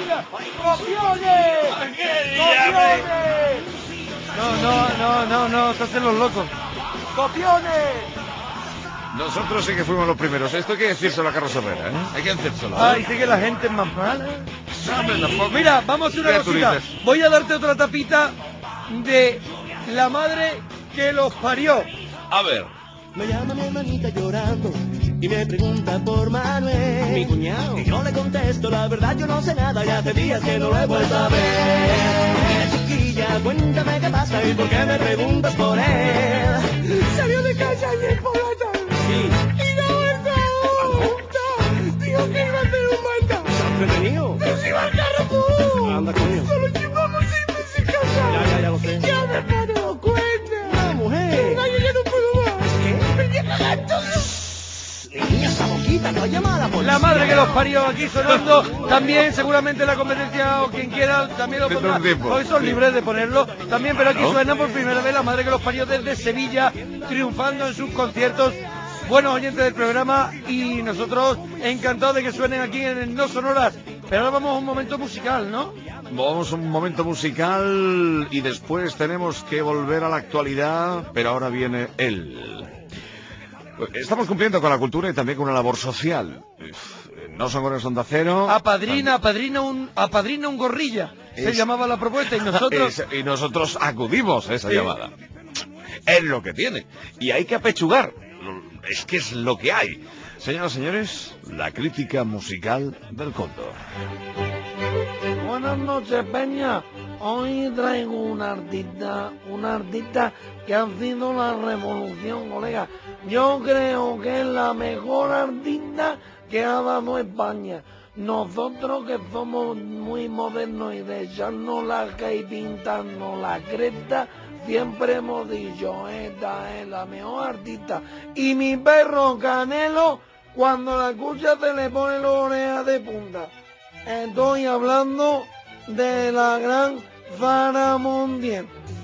¡Copiones! No, no, no, no, no, se hacen los locos. ¡Copiones! Nosotros sí que fuimos los primeros. Esto hay que decírselo a Carlos Herrera, ¿eh? Hay que decírselo. Ay, sí que la gente es más mala. No, mira, vamos a hacer una cosita. Voy a darte otra tapita de la madre que los parió. A ver. Me llama mi hermanita llorando y me pregunta por Manuel, mi cuñado. Y yo le contesto, la verdad yo no sé nada, ya hace días que no lo he vuelto a ver. Chiquilla, cuéntame qué pasa y por qué me preguntas por él. Salió de casa ayer por la tarde. Sí. Y no está. Dijo que iba a hacer un manda. ¿Se ha entretenido? Pero si va al Carrefour. Anda, coño. Solo llevamos sin casa. Ya, ya, ya lo sé. Ya me he dado cuenta. Una mujer. Ay, yo no puedo más. ¿Qué? Me llega gato. Niña, esa boquita, no llama a la policía. La madre que los parió aquí sonando. También seguramente la competencia o quien quiera también lo pondrá. Hoy son libres de ponerlo también, pero aquí suena por primera vez la madre que los parió desde Sevilla, triunfando en sus conciertos. Buenos oyentes del programa y nosotros encantados de que suenen aquí en el No Sonoras. Pero ahora vamos a un momento musical, ¿no? Vamos a un momento musical y después tenemos que volver a la actualidad, pero ahora viene él. Estamos cumpliendo con la cultura y también con una labor social. No son horas Onda Cero. Apadrina, apadrina un, apadrina un gorrilla. Es, se llamaba la propuesta y nosotros... Es, y nosotros acudimos a esa sí. llamada. Es lo que tiene. Y hay que apechugar. Es que es lo que hay. Señoras y señores, la crítica musical del Cóndor. Buenas noches, Peña. Hoy traigo una artista, una artista que ha sido la revolución, colega. Yo creo que es la mejor artista que ha dado España. Nosotros que somos muy modernos y de echarnos la cara y pintarnos la cresta, siempre hemos dicho, esta es la mejor artista. Y mi perro Canelo, cuando la escucha se le pone la oreja de punta. Estoy hablando de la gran Sara Montiel.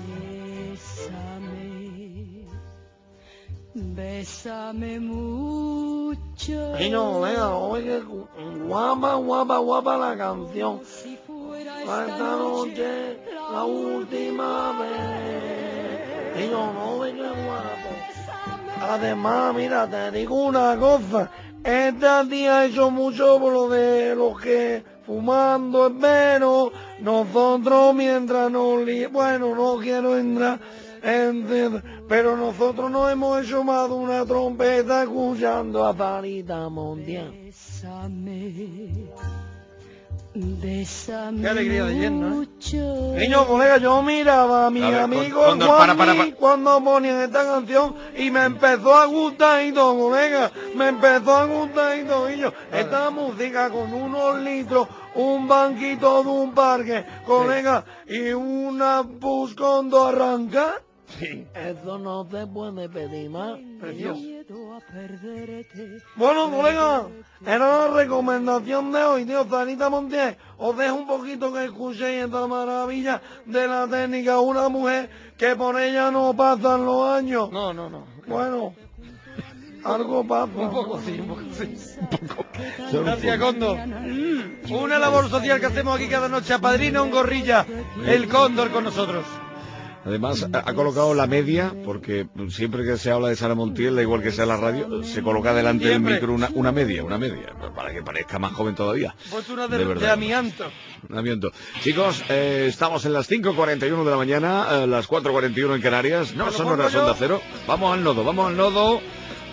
Bésame mucho. Y no, vea, oye, guapa, guapa, guapa la canción. Esta noche, la última vez. Y yo, no ve que guapo. Además, mira, te digo una cosa. Esta tía ha hecho mucho por lo de los que fumando es menos. Nosotros mientras nos li... Bueno, no quiero entrar en... Pero nosotros nos hemos hecho más de una trompeta escuchando a Sarita Montiel. Bésame. Bésame. Qué alegría de lleno, ¿eh? Niño, colega, yo miraba a mi a amigo Juan para, para, para. cuando ponían esta canción y me empezó a gustar y todo, colega, me empezó a gustar y todo, y yo, vale. Esta música con unos litros, un banquito de un parque, colega, sí. Y una bus con dos arrancas. Sí. Eso no se puede pedir más. Precioso. Bueno, colega, era la recomendación de hoy, tío. Sarita Montiel, os dejo un poquito que escuchéis esta maravilla de la técnica. Una mujer que por ella no pasan los años. No, no, no. Bueno, algo pasa. Un poco sí, un poco sí. Un poco. Gracias, Cóndor. Una labor social que hacemos aquí cada noche. Apadrina un gorrilla, el Cóndor con nosotros. Además, ha colocado la media, porque siempre que se habla de Sara Montiel, da igual que sea la radio, se coloca delante del micro una, una media, una media, para que parezca más joven todavía. Pues una de, de, de amianto. Amianto. Chicos, eh, estamos en las cinco cuarenta y uno de la mañana, eh, las cuatro cuarenta y uno en Canarias, no son horas Onda Cero. Vamos al nodo, vamos al nodo,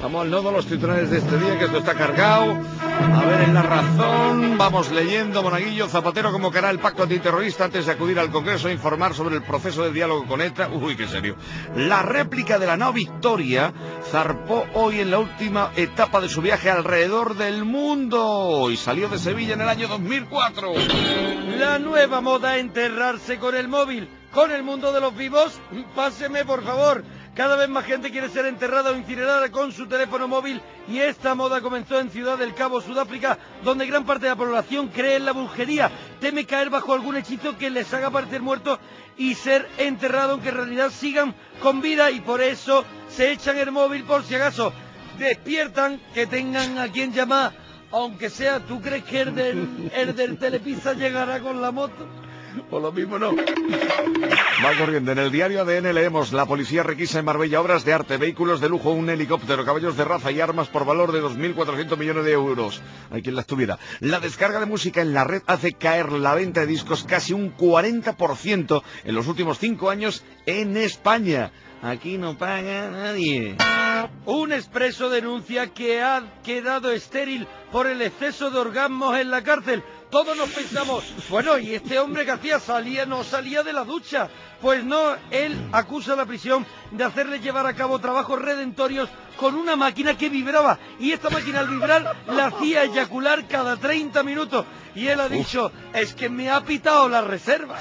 Vamos al nodo, los titulares de este día, que esto está cargado. A ver, en La Razón, vamos leyendo. Monaguillo, Zapatero convocará el pacto antiterrorista antes de acudir al Congreso a informar sobre el proceso de diálogo con ETA. Uy, qué serio. La réplica de la nao Victoria zarpó hoy en la última etapa de su viaje alrededor del mundo y salió de Sevilla en el año dos mil cuatro. La nueva moda, enterrarse con el móvil. Con el mundo de los vivos, páseme por favor. Cada vez más gente quiere ser enterrada o incinerada con su teléfono móvil y esta moda comenzó en Ciudad del Cabo, Sudáfrica, donde gran parte de la población cree en la brujería, teme caer bajo algún hechizo que les haga parecer muertos y ser enterrado, aunque en realidad sigan con vida, y por eso se echan el móvil por si acaso despiertan, que tengan a quien llamar, aunque sea. ¿Tú crees que el del, el del Telepizza llegará con la moto? O lo mismo no. Va corriendo. En el diario A D N leemos: la policía requisa en Marbella obras de arte, vehículos de lujo, un helicóptero, caballos de raza y armas por valor de dos mil cuatrocientos millones de euros. Hay quien las tuviera. La descarga de música en la red hace caer la venta de discos casi un cuarenta por ciento en los últimos cinco años en España. Aquí no paga nadie. Un expreso denuncia que ha quedado estéril por el exceso de orgasmos en la cárcel. Todos nos pensamos, bueno, ¿y este hombre que hacía? Salía, no salía de la ducha. Pues no, él acusa a la prisión de hacerle llevar a cabo trabajos redentorios con una máquina que vibraba. Y esta máquina al vibrar la hacía eyacular cada treinta minutos. Y él ha dicho, es que me ha pitado la reserva.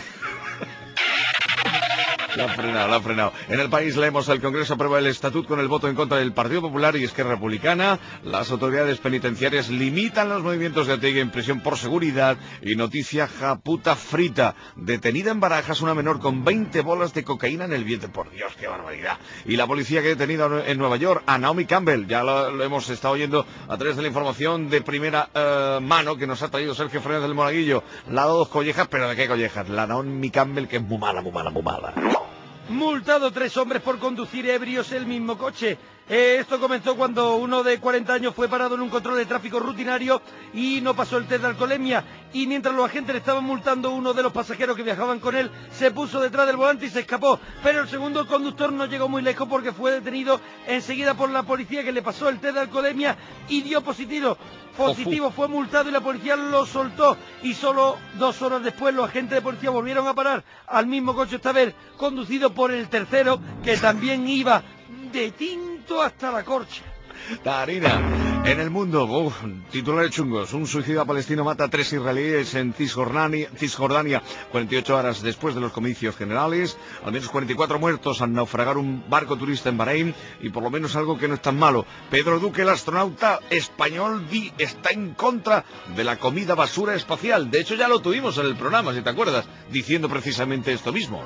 La ha frenado, la ha frenado. En El País leemos: el Congreso aprueba el estatut con el voto en contra del Partido Popular y Esquerra Republicana. Las autoridades penitenciarias limitan los movimientos de Otegi en prisión por seguridad. Y noticia japuta frita: detenida en Barajas una menor con veinte bolas de cocaína en el vientre. Por Dios, qué barbaridad. Y la policía que ha detenido en Nueva York a Naomi Campbell. Ya lo, lo hemos estado oyendo a través de la información de primera eh, mano que nos ha traído Sergio Fernández del Monaguillo. La ha dado dos collejas, pero ¿de qué collejas? La Naomi Campbell, que es muy mala, muy mala, muy mala. Multado tres hombres por conducir ebrios el mismo coche. Eh, esto comenzó cuando uno de cuarenta años fue parado en un control de tráfico rutinario y no pasó el test de alcoholemia. Y mientras los agentes le estaban multando, uno de los pasajeros que viajaban con él se puso detrás del volante y se escapó. Pero el segundo conductor no llegó muy lejos porque fue detenido enseguida por la policía, que le pasó el test de alcoholemia y dio positivo. Positivo, fue multado y la policía lo soltó. Y solo dos horas después los agentes de policía volvieron a parar al mismo coche, esta vez conducido por el tercero, que también iba de tinto hasta la corcha. Tarina. En El Mundo, uf, titulares chungos: un suicida palestino mata a tres israelíes en Cisjordania, Cisjordania cuarenta y ocho horas después de los comicios generales. Al menos cuarenta y cuatro muertos al naufragar un barco turista en Bahrein. Y por lo menos algo que no es tan malo: Pedro Duque, el astronauta español, di, está en contra de la comida basura espacial. De hecho, ya lo tuvimos en el programa, si te acuerdas, diciendo precisamente esto mismo.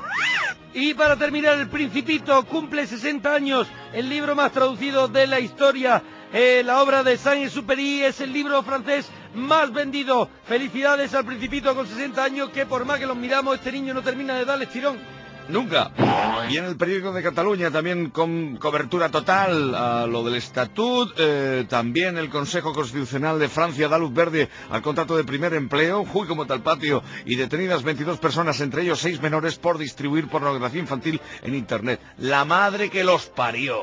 Y para terminar, El Principito cumple sesenta años, el libro más traducido de la historia. Eh, la obra de Saint-Exupéry es el libro francés más vendido. Felicidades al Principito con sesenta años, que por más que los miramos, este niño no termina de darle estirón. Nunca. Y en El Periódico de Cataluña también con cobertura total a lo del estatut. Eh, también el Consejo Constitucional de Francia da luz verde al contrato de primer empleo. Uy, como tal patio. Y detenidas veintidós personas, entre ellos seis menores, por distribuir pornografía infantil en Internet. La madre que los parió.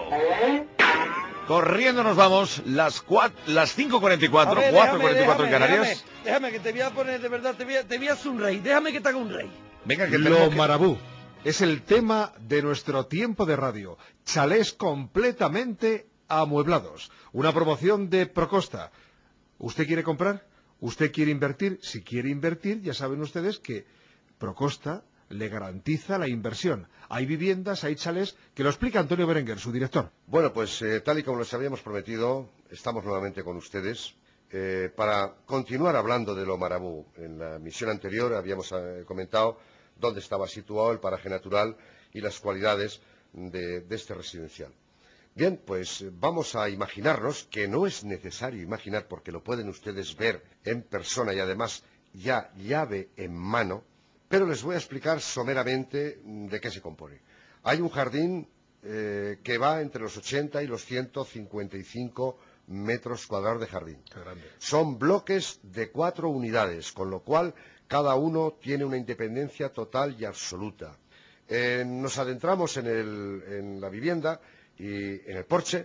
Corriendo nos vamos, las cuatro, las cinco cuarenta y cuatro, cuatro cuarenta y cuatro en Canarias. Déjame, déjame, que te voy a poner, de verdad, te voy a, te voy a hacer un rey. Déjame que te haga un rey. Venga, que Lo que... marabú. Es el tema de nuestro tiempo de radio. Chalés completamente amueblados. Una promoción de Procosta. ¿Usted quiere comprar? ¿Usted quiere invertir? Si quiere invertir, ya saben ustedes que Procosta le garantiza la inversión. Hay viviendas, hay chalés, que lo explica Antonio Berenguer, su director. Bueno, pues eh, tal y como les habíamos prometido, estamos nuevamente con ustedes eh, para continuar hablando de lo marabú. En la misión anterior habíamos eh, comentado dónde estaba situado el paraje natural y las cualidades de, de este residencial. Bien, pues vamos a imaginarnos, que no es necesario imaginar porque lo pueden ustedes ver en persona y además ya llave en mano, pero les voy a explicar someramente de qué se compone. Hay un jardín eh, que va entre los ochenta y los ciento cincuenta y cinco metros cuadrados de jardín. Qué grande. Son bloques de cuatro unidades, con lo cual cada uno tiene una independencia total y absoluta. Eh, nos adentramos en, el, en la vivienda y en el porche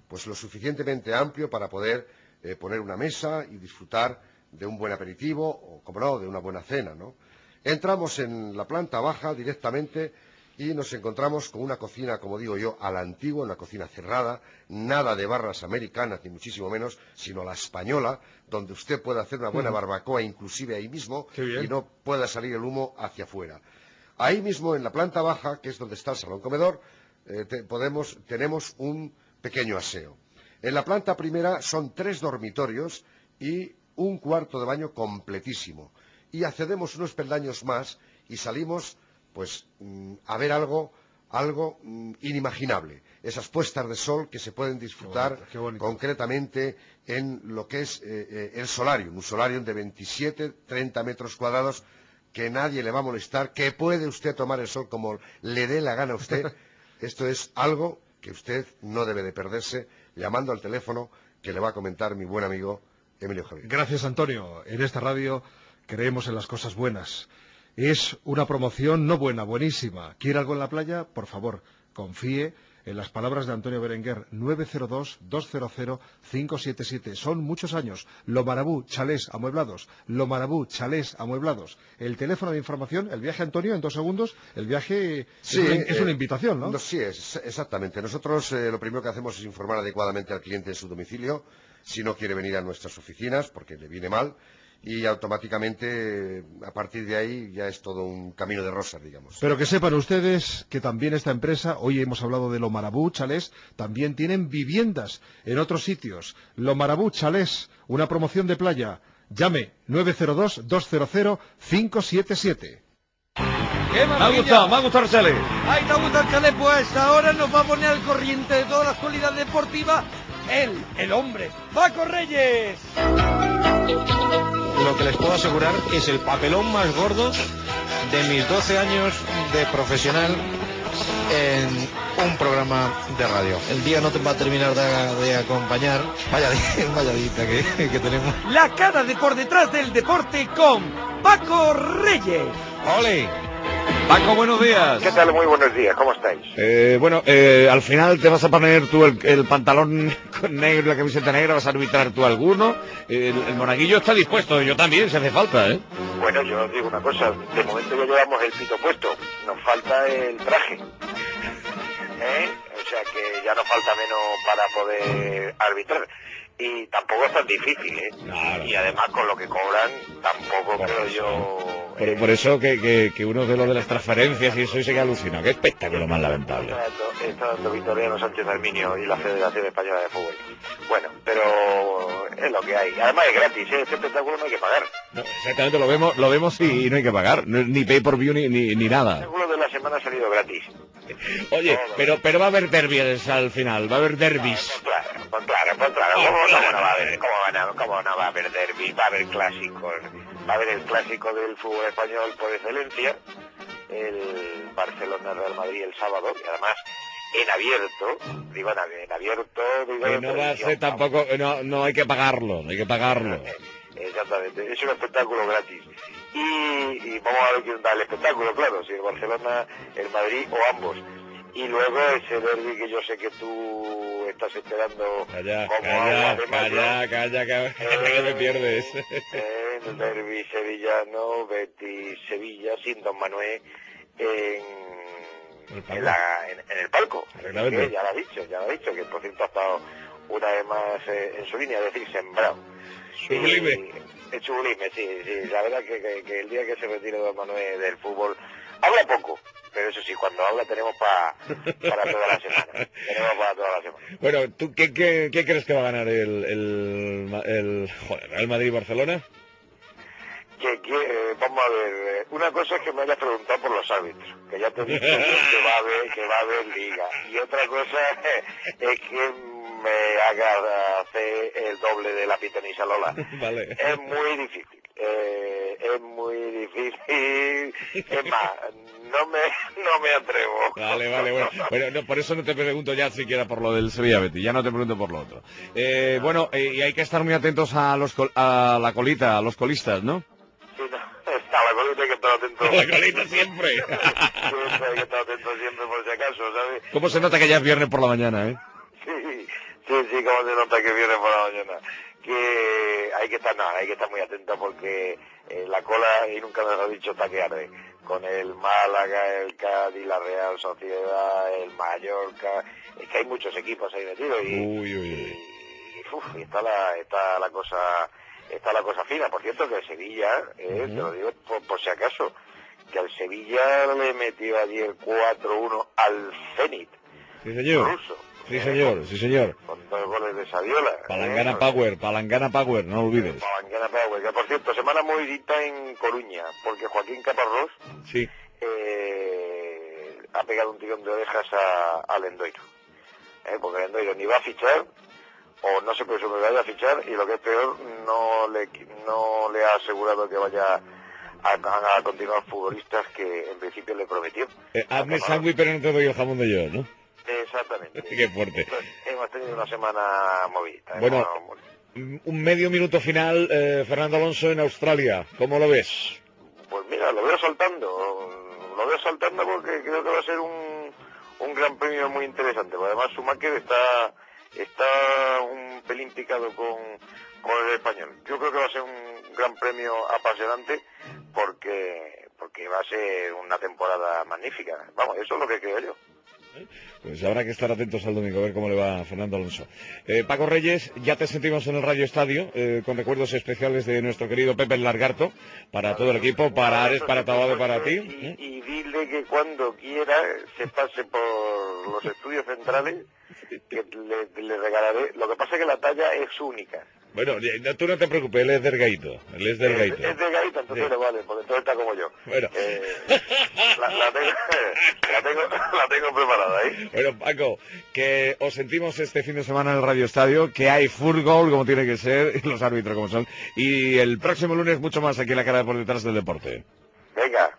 pues lo suficientemente amplio para poder eh, poner una mesa y disfrutar de un buen aperitivo o, como no, de una buena cena, ¿no? Entramos en la planta baja directamente y nos encontramos con una cocina, como digo yo, a la antigua, una cocina cerrada, nada de barras americanas, ni muchísimo menos, sino la española, donde usted puede hacer una buena barbacoa, inclusive ahí mismo, y no pueda salir el humo hacia afuera. Ahí mismo, en la planta baja, que es donde está el salón comedor, eh, te, podemos, tenemos un pequeño aseo. En la planta primera son tres dormitorios y un cuarto de baño completísimo. Y accedemos unos peldaños más y salimos pues a ver algo, algo inimaginable. Esas puestas de sol que se pueden disfrutar qué bonito, qué bonito. concretamente en lo que es eh, eh, el solarium, un solarium de veintisiete, treinta metros cuadrados, que nadie le va a molestar, que puede usted tomar el sol como le dé la gana a usted. Esto es algo que usted no debe de perderse, llamando al teléfono que le va a comentar mi buen amigo Emilio Javier. Gracias, Antonio. En esta radio creemos en las cosas buenas. Es una promoción no buena, buenísima. ¿Quiere algo en la playa? Por favor, confíe en las palabras de Antonio Berenguer. nueve cero dos, dos cero cero, cinco siete siete. Son muchos años. Lo Marabú, chalés amueblados. Lo Marabú, chalés amueblados. El teléfono de información, el viaje, Antonio, en dos segundos. El viaje sí, es, una, es eh, una invitación, ¿no? no sí, es, exactamente. Nosotros eh, lo primero que hacemos es informar adecuadamente al cliente en su domicilio, si no quiere venir a nuestras oficinas, porque le viene mal. Y automáticamente, a partir de ahí, ya es todo un camino de rosas, digamos. Pero que sepan ustedes que también esta empresa, hoy hemos hablado de Lo Marabú, chalés, también tienen viviendas en otros sitios. Lo Marabú, chalés, una promoción de playa. Llame nueve cero dos, dos cero cero, cinco siete siete. ¡Qué me ha gustado, me ha gustado el chalet. ¡Ay, te ha gustado el chalet! Pues ahora nos va a poner al corriente de toda la actualidad deportiva él, el hombre, Paco Reyes. Lo que les puedo asegurar es el papelón más gordo de mis doce años de profesional en un programa de radio. El día no te va a terminar de, de acompañar. Vaya, vaya dita que, que tenemos. La cara de por detrás del deporte con Paco Reyes. ¡Ole! Paco, buenos días. ¿Qué tal? Muy buenos días, ¿cómo estáis? Eh, bueno, eh, al final te vas a poner tú el, el pantalón negro y la camiseta negra, vas a arbitrar tú alguno. El, el monaguillo está dispuesto, yo también, si hace falta, ¿eh? Bueno, yo os digo una cosa, de momento ya llevamos el pito puesto, nos falta el traje. ¿Eh? O sea que ya nos falta menos para poder arbitrar. Y tampoco es tan difícil, ¿eh? Claro. Y además con lo que cobran, tampoco por creo eso. yo... Por, eh... por eso que, que, que uno de los de las transferencias y eso y se queda alucinado. Qué espectáculo más lamentable. Está dando Victoriano Sánchez Arminio y la Federación Española de Fútbol. Bueno, pero es lo que hay. Además es gratis, ¿eh? Este espectáculo no hay que pagar. No, exactamente, lo vemos lo vemos y no hay que pagar. No, ni pay por view ni, ni, ni nada. El seguro de la semana ha salido gratis. Oye, no, no, pero pero va a haber derbis al final, va a haber derbis. Claro, pues claro, pues claro. ¿Cómo, cómo no va a haber? ¿Cómo, van a, ¿Cómo no va a haber derbis? Va a haber clásicos. Va a haber el clásico del fútbol español por excelencia, el Barcelona-Real Madrid el sábado, y además en abierto, digo en abierto, digo que no va a ser tampoco, no, no hay que pagarlo, hay que pagarlo. Exactamente, es un espectáculo gratis. Y, y vamos a ver quién da el espectáculo, claro, si el Barcelona, el Madrid o ambos. Y luego ese derbi que yo sé que tú estás esperando calla, como calla, agua de mayo. Calla, calla, calla, eh, que me pierdes. Eh, el derbi sevillano, Betis-Sevilla, sin Don Manuel, en, en, la, en, en el palco. Que ya lo ha dicho, ya lo ha dicho, que por cierto ha estado una vez más eh, en su línea, es decir, sembrado. Sublime. Es sublime, sí, sí. La verdad que, que, que el día que se retire Don Manuel del fútbol, habla poco. Pero eso sí, cuando habla tenemos pa, para toda la semana. Tenemos para toda la semana. Bueno, ¿tú qué, qué, qué crees que va a ganar el, el, el joder, Real Madrid-Barcelona? Que, que eh, vamos a ver, eh, una cosa es que me hayas preguntado por los árbitros, que ya te he dicho que va a haber, que va a haber liga. Y otra cosa es que me haga hacer el doble de la pitonisa Lola. Vale. Es muy difícil. Eh, es muy difícil. Es más, no me, no me atrevo. Vale, vale, bueno. Bueno, no, por eso no te pregunto ya siquiera por lo del Sevilla Betis, ya no te pregunto por lo otro. Eh, bueno, eh, y hay que estar muy atentos a los a la colita, a los colistas, ¿no? Sí, no. A la colita hay que estar atento. A la colita siempre. Siempre hay que estar atento siempre por si acaso, ¿sabes? ¿Cómo se nota que ya es viernes por la mañana, eh? Sí, Sí, sí, como se nota que viene por la mañana. Que hay que estar, no, hay que estar muy atento porque eh, la cola, y nunca me lo he dicho, está que arde. Con el Málaga, el Cádiz, la Real Sociedad, el Mallorca, es que hay muchos equipos ahí metidos y, Uy, uy, uy. y, y, uf, y está la, está la cosa, está la cosa fina. Por cierto que el Sevilla, eh, Ujú. te lo digo por, por si acaso, que al Sevilla le metió ayer cuatro uno al Zenit Sí, señor. ruso. Sí, señor, sí, señor. Con dos goles de Saviola. Palangana ¿eh? Power, Palangana Power, no lo olvides. Palangana Power, que por cierto, semana movidita en Coruña, porque Joaquín Caparrós Sí. eh, ha pegado un tirón de orejas a, a Lendoiro. ¿eh? Porque Lendoiro ni va a fichar, o no se presume que vaya a fichar, y lo que es peor, no le, no le ha asegurado que vaya a, a, a continuar futbolistas que en principio le prometió. Eh, hazme sándwich, pero no te doy el jamón de yo, ¿no? Exactamente. Qué fuerte. Entonces, hemos tenido una semana movidita. ¿eh? Bueno, Hemos- un medio minuto final, eh, Fernando Alonso en Australia. ¿Cómo lo ves? Pues mira, lo veo saltando, lo veo saltando porque creo que va a ser un, un gran premio muy interesante. Porque además Schumacher está, está un pelín picado con, con el español. Yo creo que va a ser un gran premio apasionante porque, porque va a ser una temporada magnífica. Vamos, eso es lo que creo yo. Pues habrá que estar atentos al domingo a ver cómo le va a Fernando Alonso. Eh, Paco Reyes, ya te sentimos en el Radio Estadio, eh, con recuerdos especiales de nuestro querido Pepe el Largarto, para todo el equipo, para Ares, para Tabado, para ti. ¿eh? Y, y dile que cuando quiera se pase por los estudios centrales, que le, le regalaré. Lo que pasa es que la talla es única. Bueno, eh, tú no te preocupes, él es delgadito, él es delgadito. Es, es delgadita, entonces Sí. le vale, porque entonces está como yo. Bueno. Eh, la, la, tengo, la, tengo, la tengo preparada, ¿eh? Bueno, Paco, que os sentimos este fin de semana en el Radio Estadio, que hay fútbol como tiene que ser, y los árbitros como son, y el próximo lunes mucho más aquí en la cara de por detrás del deporte. Venga.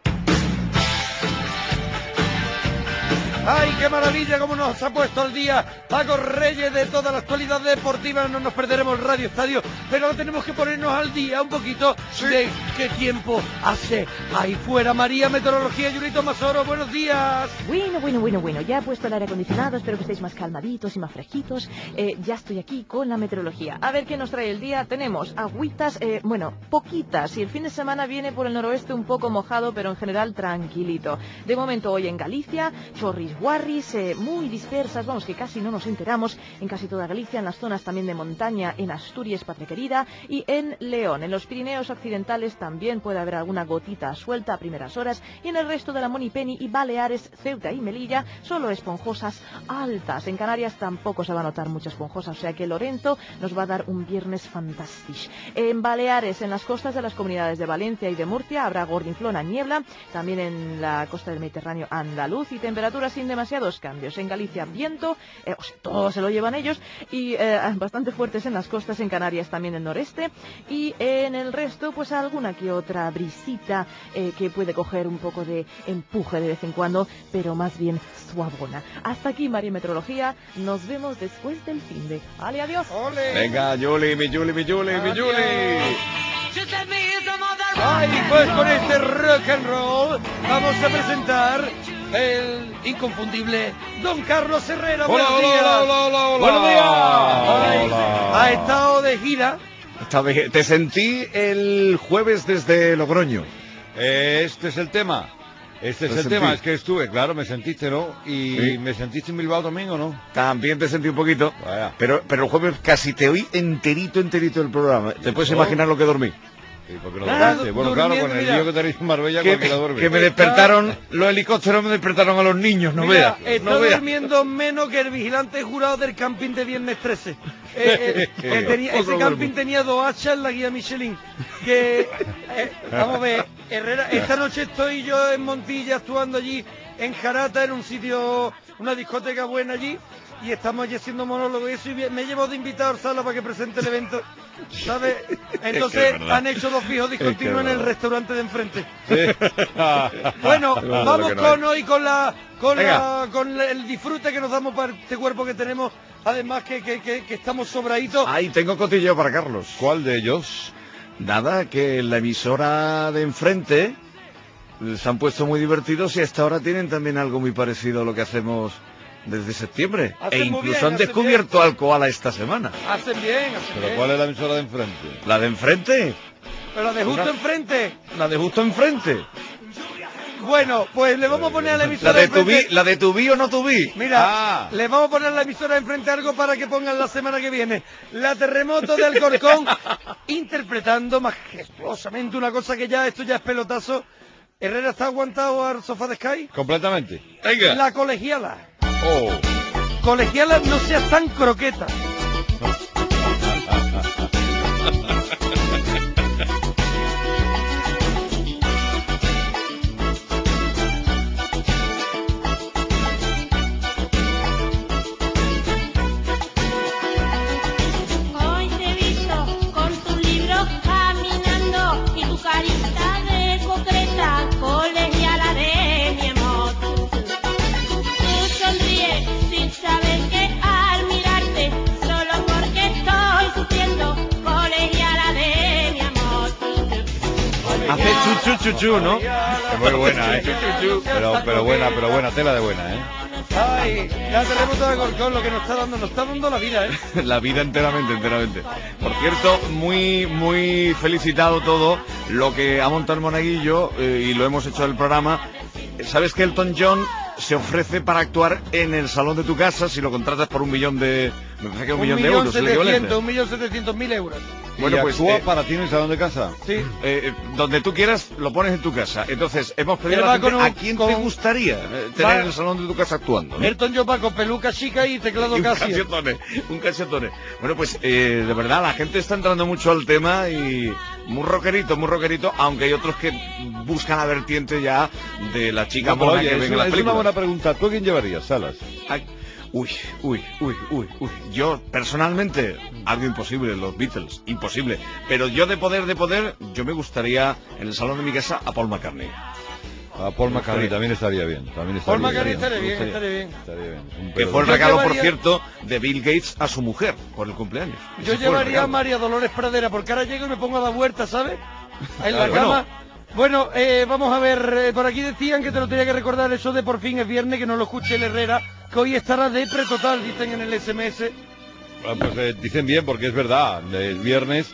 ¡Ay, qué maravilla cómo nos ha puesto al día Paco Reyes de toda la actualidad deportiva! No nos perderemos el Radio Estadio, pero ahora tenemos que ponernos al día un poquito de qué tiempo hace ahí fuera. María Meteorología, Yurito Masoro, buenos días. Bueno, bueno, bueno, bueno, ya he puesto el aire acondicionado, espero que estéis más calmaditos y más fresquitos. Eh, ya estoy aquí con la meteorología. A ver qué nos trae el día. Tenemos agüitas, eh, bueno, poquitas, y el fin de semana viene por el noroeste un poco mojado, pero en general tranquilito. De momento hoy en Galicia, chorris guarris, eh, muy dispersas, vamos, que casi no nos enteramos, en casi toda Galicia, en las zonas también de montaña, en Asturias, patria querida, y en León. En los Pirineos occidentales también puede haber alguna gotita suelta a primeras horas, y en el resto de la Monipeni y Baleares, Ceuta y Melilla, solo esponjosas altas. En Canarias tampoco se va a notar mucha esponjosa, o sea que Lorenzo nos va a dar un viernes fantástico. En Baleares, en las costas de las comunidades de Valencia y de Murcia, habrá gordinflona, niebla, también en la costa del Mediterráneo andaluz, y temperaturas sin demasiados cambios. En Galicia, viento, eh, o sea, todo se lo llevan ellos, y eh, bastante fuertes en las costas, en Canarias también el noreste, y en el resto, pues alguna que otra brisita eh, que puede coger un poco de empuje de vez en cuando, pero más bien suavona. Hasta aquí, María Meteorología, nos vemos después del fin de... ¡Ale, adiós! ¡Ole! Venga, Yuli, mi Yuli, mi Yuli, mi Yuli. Ay, pues con este rock and roll vamos a presentar el inconfundible Don Carlos Herrera. Hola, Buenos hola, días. hola, hola, hola, hola. Buenos días. Ay, Hola. ha estado de gira. Esta vez- Te sentí el jueves desde Logroño. Eh, este es el tema. Este es Lo el sentí. tema, es que estuve, claro, me sentiste, ¿no? Y Sí. me sentiste en Bilbao también, ¿o no? También te sentí un poquito, Vaya. pero, pero el jueves casi te oí enterito, enterito el programa. ¿Te puedes ¿No? imaginar lo que dormí? Sí, porque no Ah, dormiste. Bueno, claro, durmiendo, con el mira. lío que tenéis en Marbella, Que, cualquiera duerme. que me despertaron, los helicópteros me despertaron a los niños, no Mira, veas. está No veas. durmiendo menos que el vigilante jurado del camping de Viernes trece. Eh, eh, que tenía- Poco ese camping duermo. tenía dos hachas en la guía Michelin. Que, eh, vamos a ver, Herrera, esta noche estoy yo en Montilla actuando allí en Jarata, en un sitio, una discoteca buena allí, y estamos allí haciendo monólogos y eso, y me he llevado de invitado a Sala para que presente el evento, ¿sabes? Entonces Es verdad. han hecho dos fijos discontinuos Es en que es el verdad. restaurante de enfrente. Sí. Bueno, No, no, vamos que no con hay. hoy con la con Venga. la con el disfrute que nos damos para este cuerpo que tenemos, además que, que, que, que estamos sobraditos. Ahí tengo cotilleo para Carlos. ¿Cuál de ellos? Nada, que la emisora de enfrente eh, se han puesto muy divertidos y hasta ahora tienen también algo muy parecido a lo que hacemos desde septiembre. Hacen E muy incluso bien, han hacen descubierto bien. al koala esta semana. Hacen bien, hacen ¿Pero bien. cuál es la emisora de enfrente? ¿La de enfrente? Pero la de justo Una- enfrente. La de justo enfrente. Bueno, pues le vamos a poner a la emisora La de tu enfrente- vi, la de tu vi o no tu vi. Mira, Ah. le vamos a poner a la emisora enfrente algo para que pongan la semana que viene. La Terremoto de Alcorcón, interpretando majestuosamente una cosa que ya, esto ya es pelotazo. Herrera está aguantado al sofá de Sky. Completamente. Venga. La colegiala. Oh. Colegiala, no seas tan croqueta. Hoy te he visto con tu libro caminando y tu carita de concreta, colegiala de mi amor. Tú sonríes sin saber que al mirarte, solo porque estoy sufriendo, colegiala de mi amor. Hace chu chu chu chu, ¿no? Es muy buena, ¿eh? Pero, pero buena, pero buena, tela de buena, ¿eh? Ay, la Terremoto de Alcorcón, lo que nos está dando, nos está dando la vida, ¿eh? La vida enteramente, enteramente. Por cierto, muy, muy felicitado todo lo que ha montado el Monaguillo eh, y lo hemos hecho en el programa. ¿Sabes que Elton John se ofrece para actuar en el salón de tu casa si lo contratas por un millón de... Me parece que un, Un millón de millón euros, el equivalente? setecientos, un millón setecientos mil euros. Bueno, ¿Y pues actúa eh, para ti en el salón de casa? Sí. eh, donde tú quieras lo pones en tu casa. Entonces hemos pedido Él a va la gente, con un- ¿a quién te con- gustaría eh, tener va- en el salón de tu casa actuando? ¿no? Elton John va con peluca chica y teclado Y un Casio. cachetone, un cachetone. Bueno, pues eh, de verdad la gente está entrando mucho al tema y muy rockerito, muy rockerito, aunque hay otros que buscan la vertiente ya de la chica No, pero mona oye, que es, ven en una, las es una películas. buena pregunta. ¿Tú a quién llevarías, Salas? Ay, uy, uy, uy, uy, uy. Yo, personalmente, algo imposible, los Beatles, imposible. Pero yo de poder, de poder, yo me gustaría en el salón de mi casa a Paul McCartney. A Paul Me McCartney gustaría. también estaría bien. También estaría Paul McCartney bien. estaría Me bien, gustaría. estaría bien. Estaría bien. Es un Que pedo. fue el Yo regalo, por llevaría- cierto, de Bill Gates a su mujer por el cumpleaños. Yo Ese fue el llevaría a regalo. María Dolores Pradera, porque ahora llego y me pongo a dar vueltas, ¿sabes? En la Claro, cama. Bueno, eh, vamos a ver, eh, por aquí decían que te lo tenía que recordar eso de por fin es viernes, que no lo escuche el Herrera, que hoy estará de pretotal, dicen en el S M S. Ah, pues eh, dicen bien, porque es verdad. El viernes,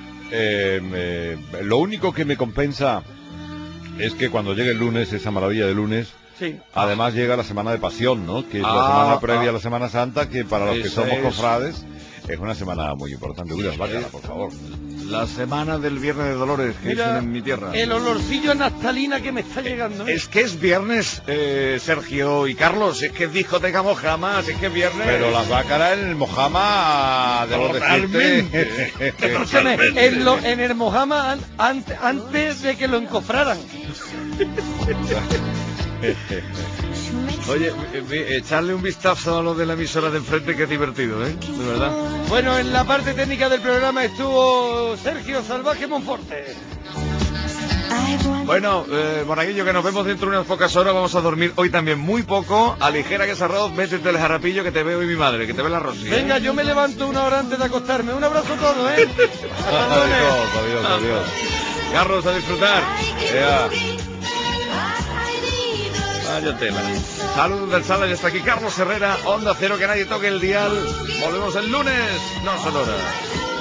eh, me- lo único que me compensa es que cuando llegue el lunes, esa maravilla de lunes, Sí. además llega la semana de pasión, ¿no? Que es la Ah, semana previa ah. a la Semana Santa, que para los que Esa somos es. cofrades es una semana muy importante. Uy, las vacas, por favor. La semana del Viernes de Dolores que Mira, dicen en mi tierra. el olorcillo a naftalina que me está llegando. ¿eh? Es que es viernes, eh, Sergio y Carlos, es que es discoteca Mojama, es que es viernes. Pero las vacas en el Mojama de los Totalmente. Escúchame, en, lo- en el Mojama an- ante- antes de que lo encofraran. Oye, eh, eh, echarle un vistazo a lo de la emisora de enfrente que es divertido, ¿eh? De verdad. Bueno, en la parte técnica del programa estuvo Sergio Salvaje Monforte. Bueno, eh, Monaguillo, que nos vemos dentro de unas pocas horas, vamos a dormir hoy también muy poco. Aligera que ese arroz, métete el jarapillo que te veo y mi madre, que te ve la Rosy. ¿eh? Venga, yo me levanto una hora antes de acostarme. Un abrazo a todos, ¿eh? Adiós, adiós, adiós. Carlos, a disfrutar. Ea. Vaya tela. Saludos del Sala, ya está aquí Carlos Herrera, Onda Cero, que nadie toque el dial. Volvemos el lunes, no son horas.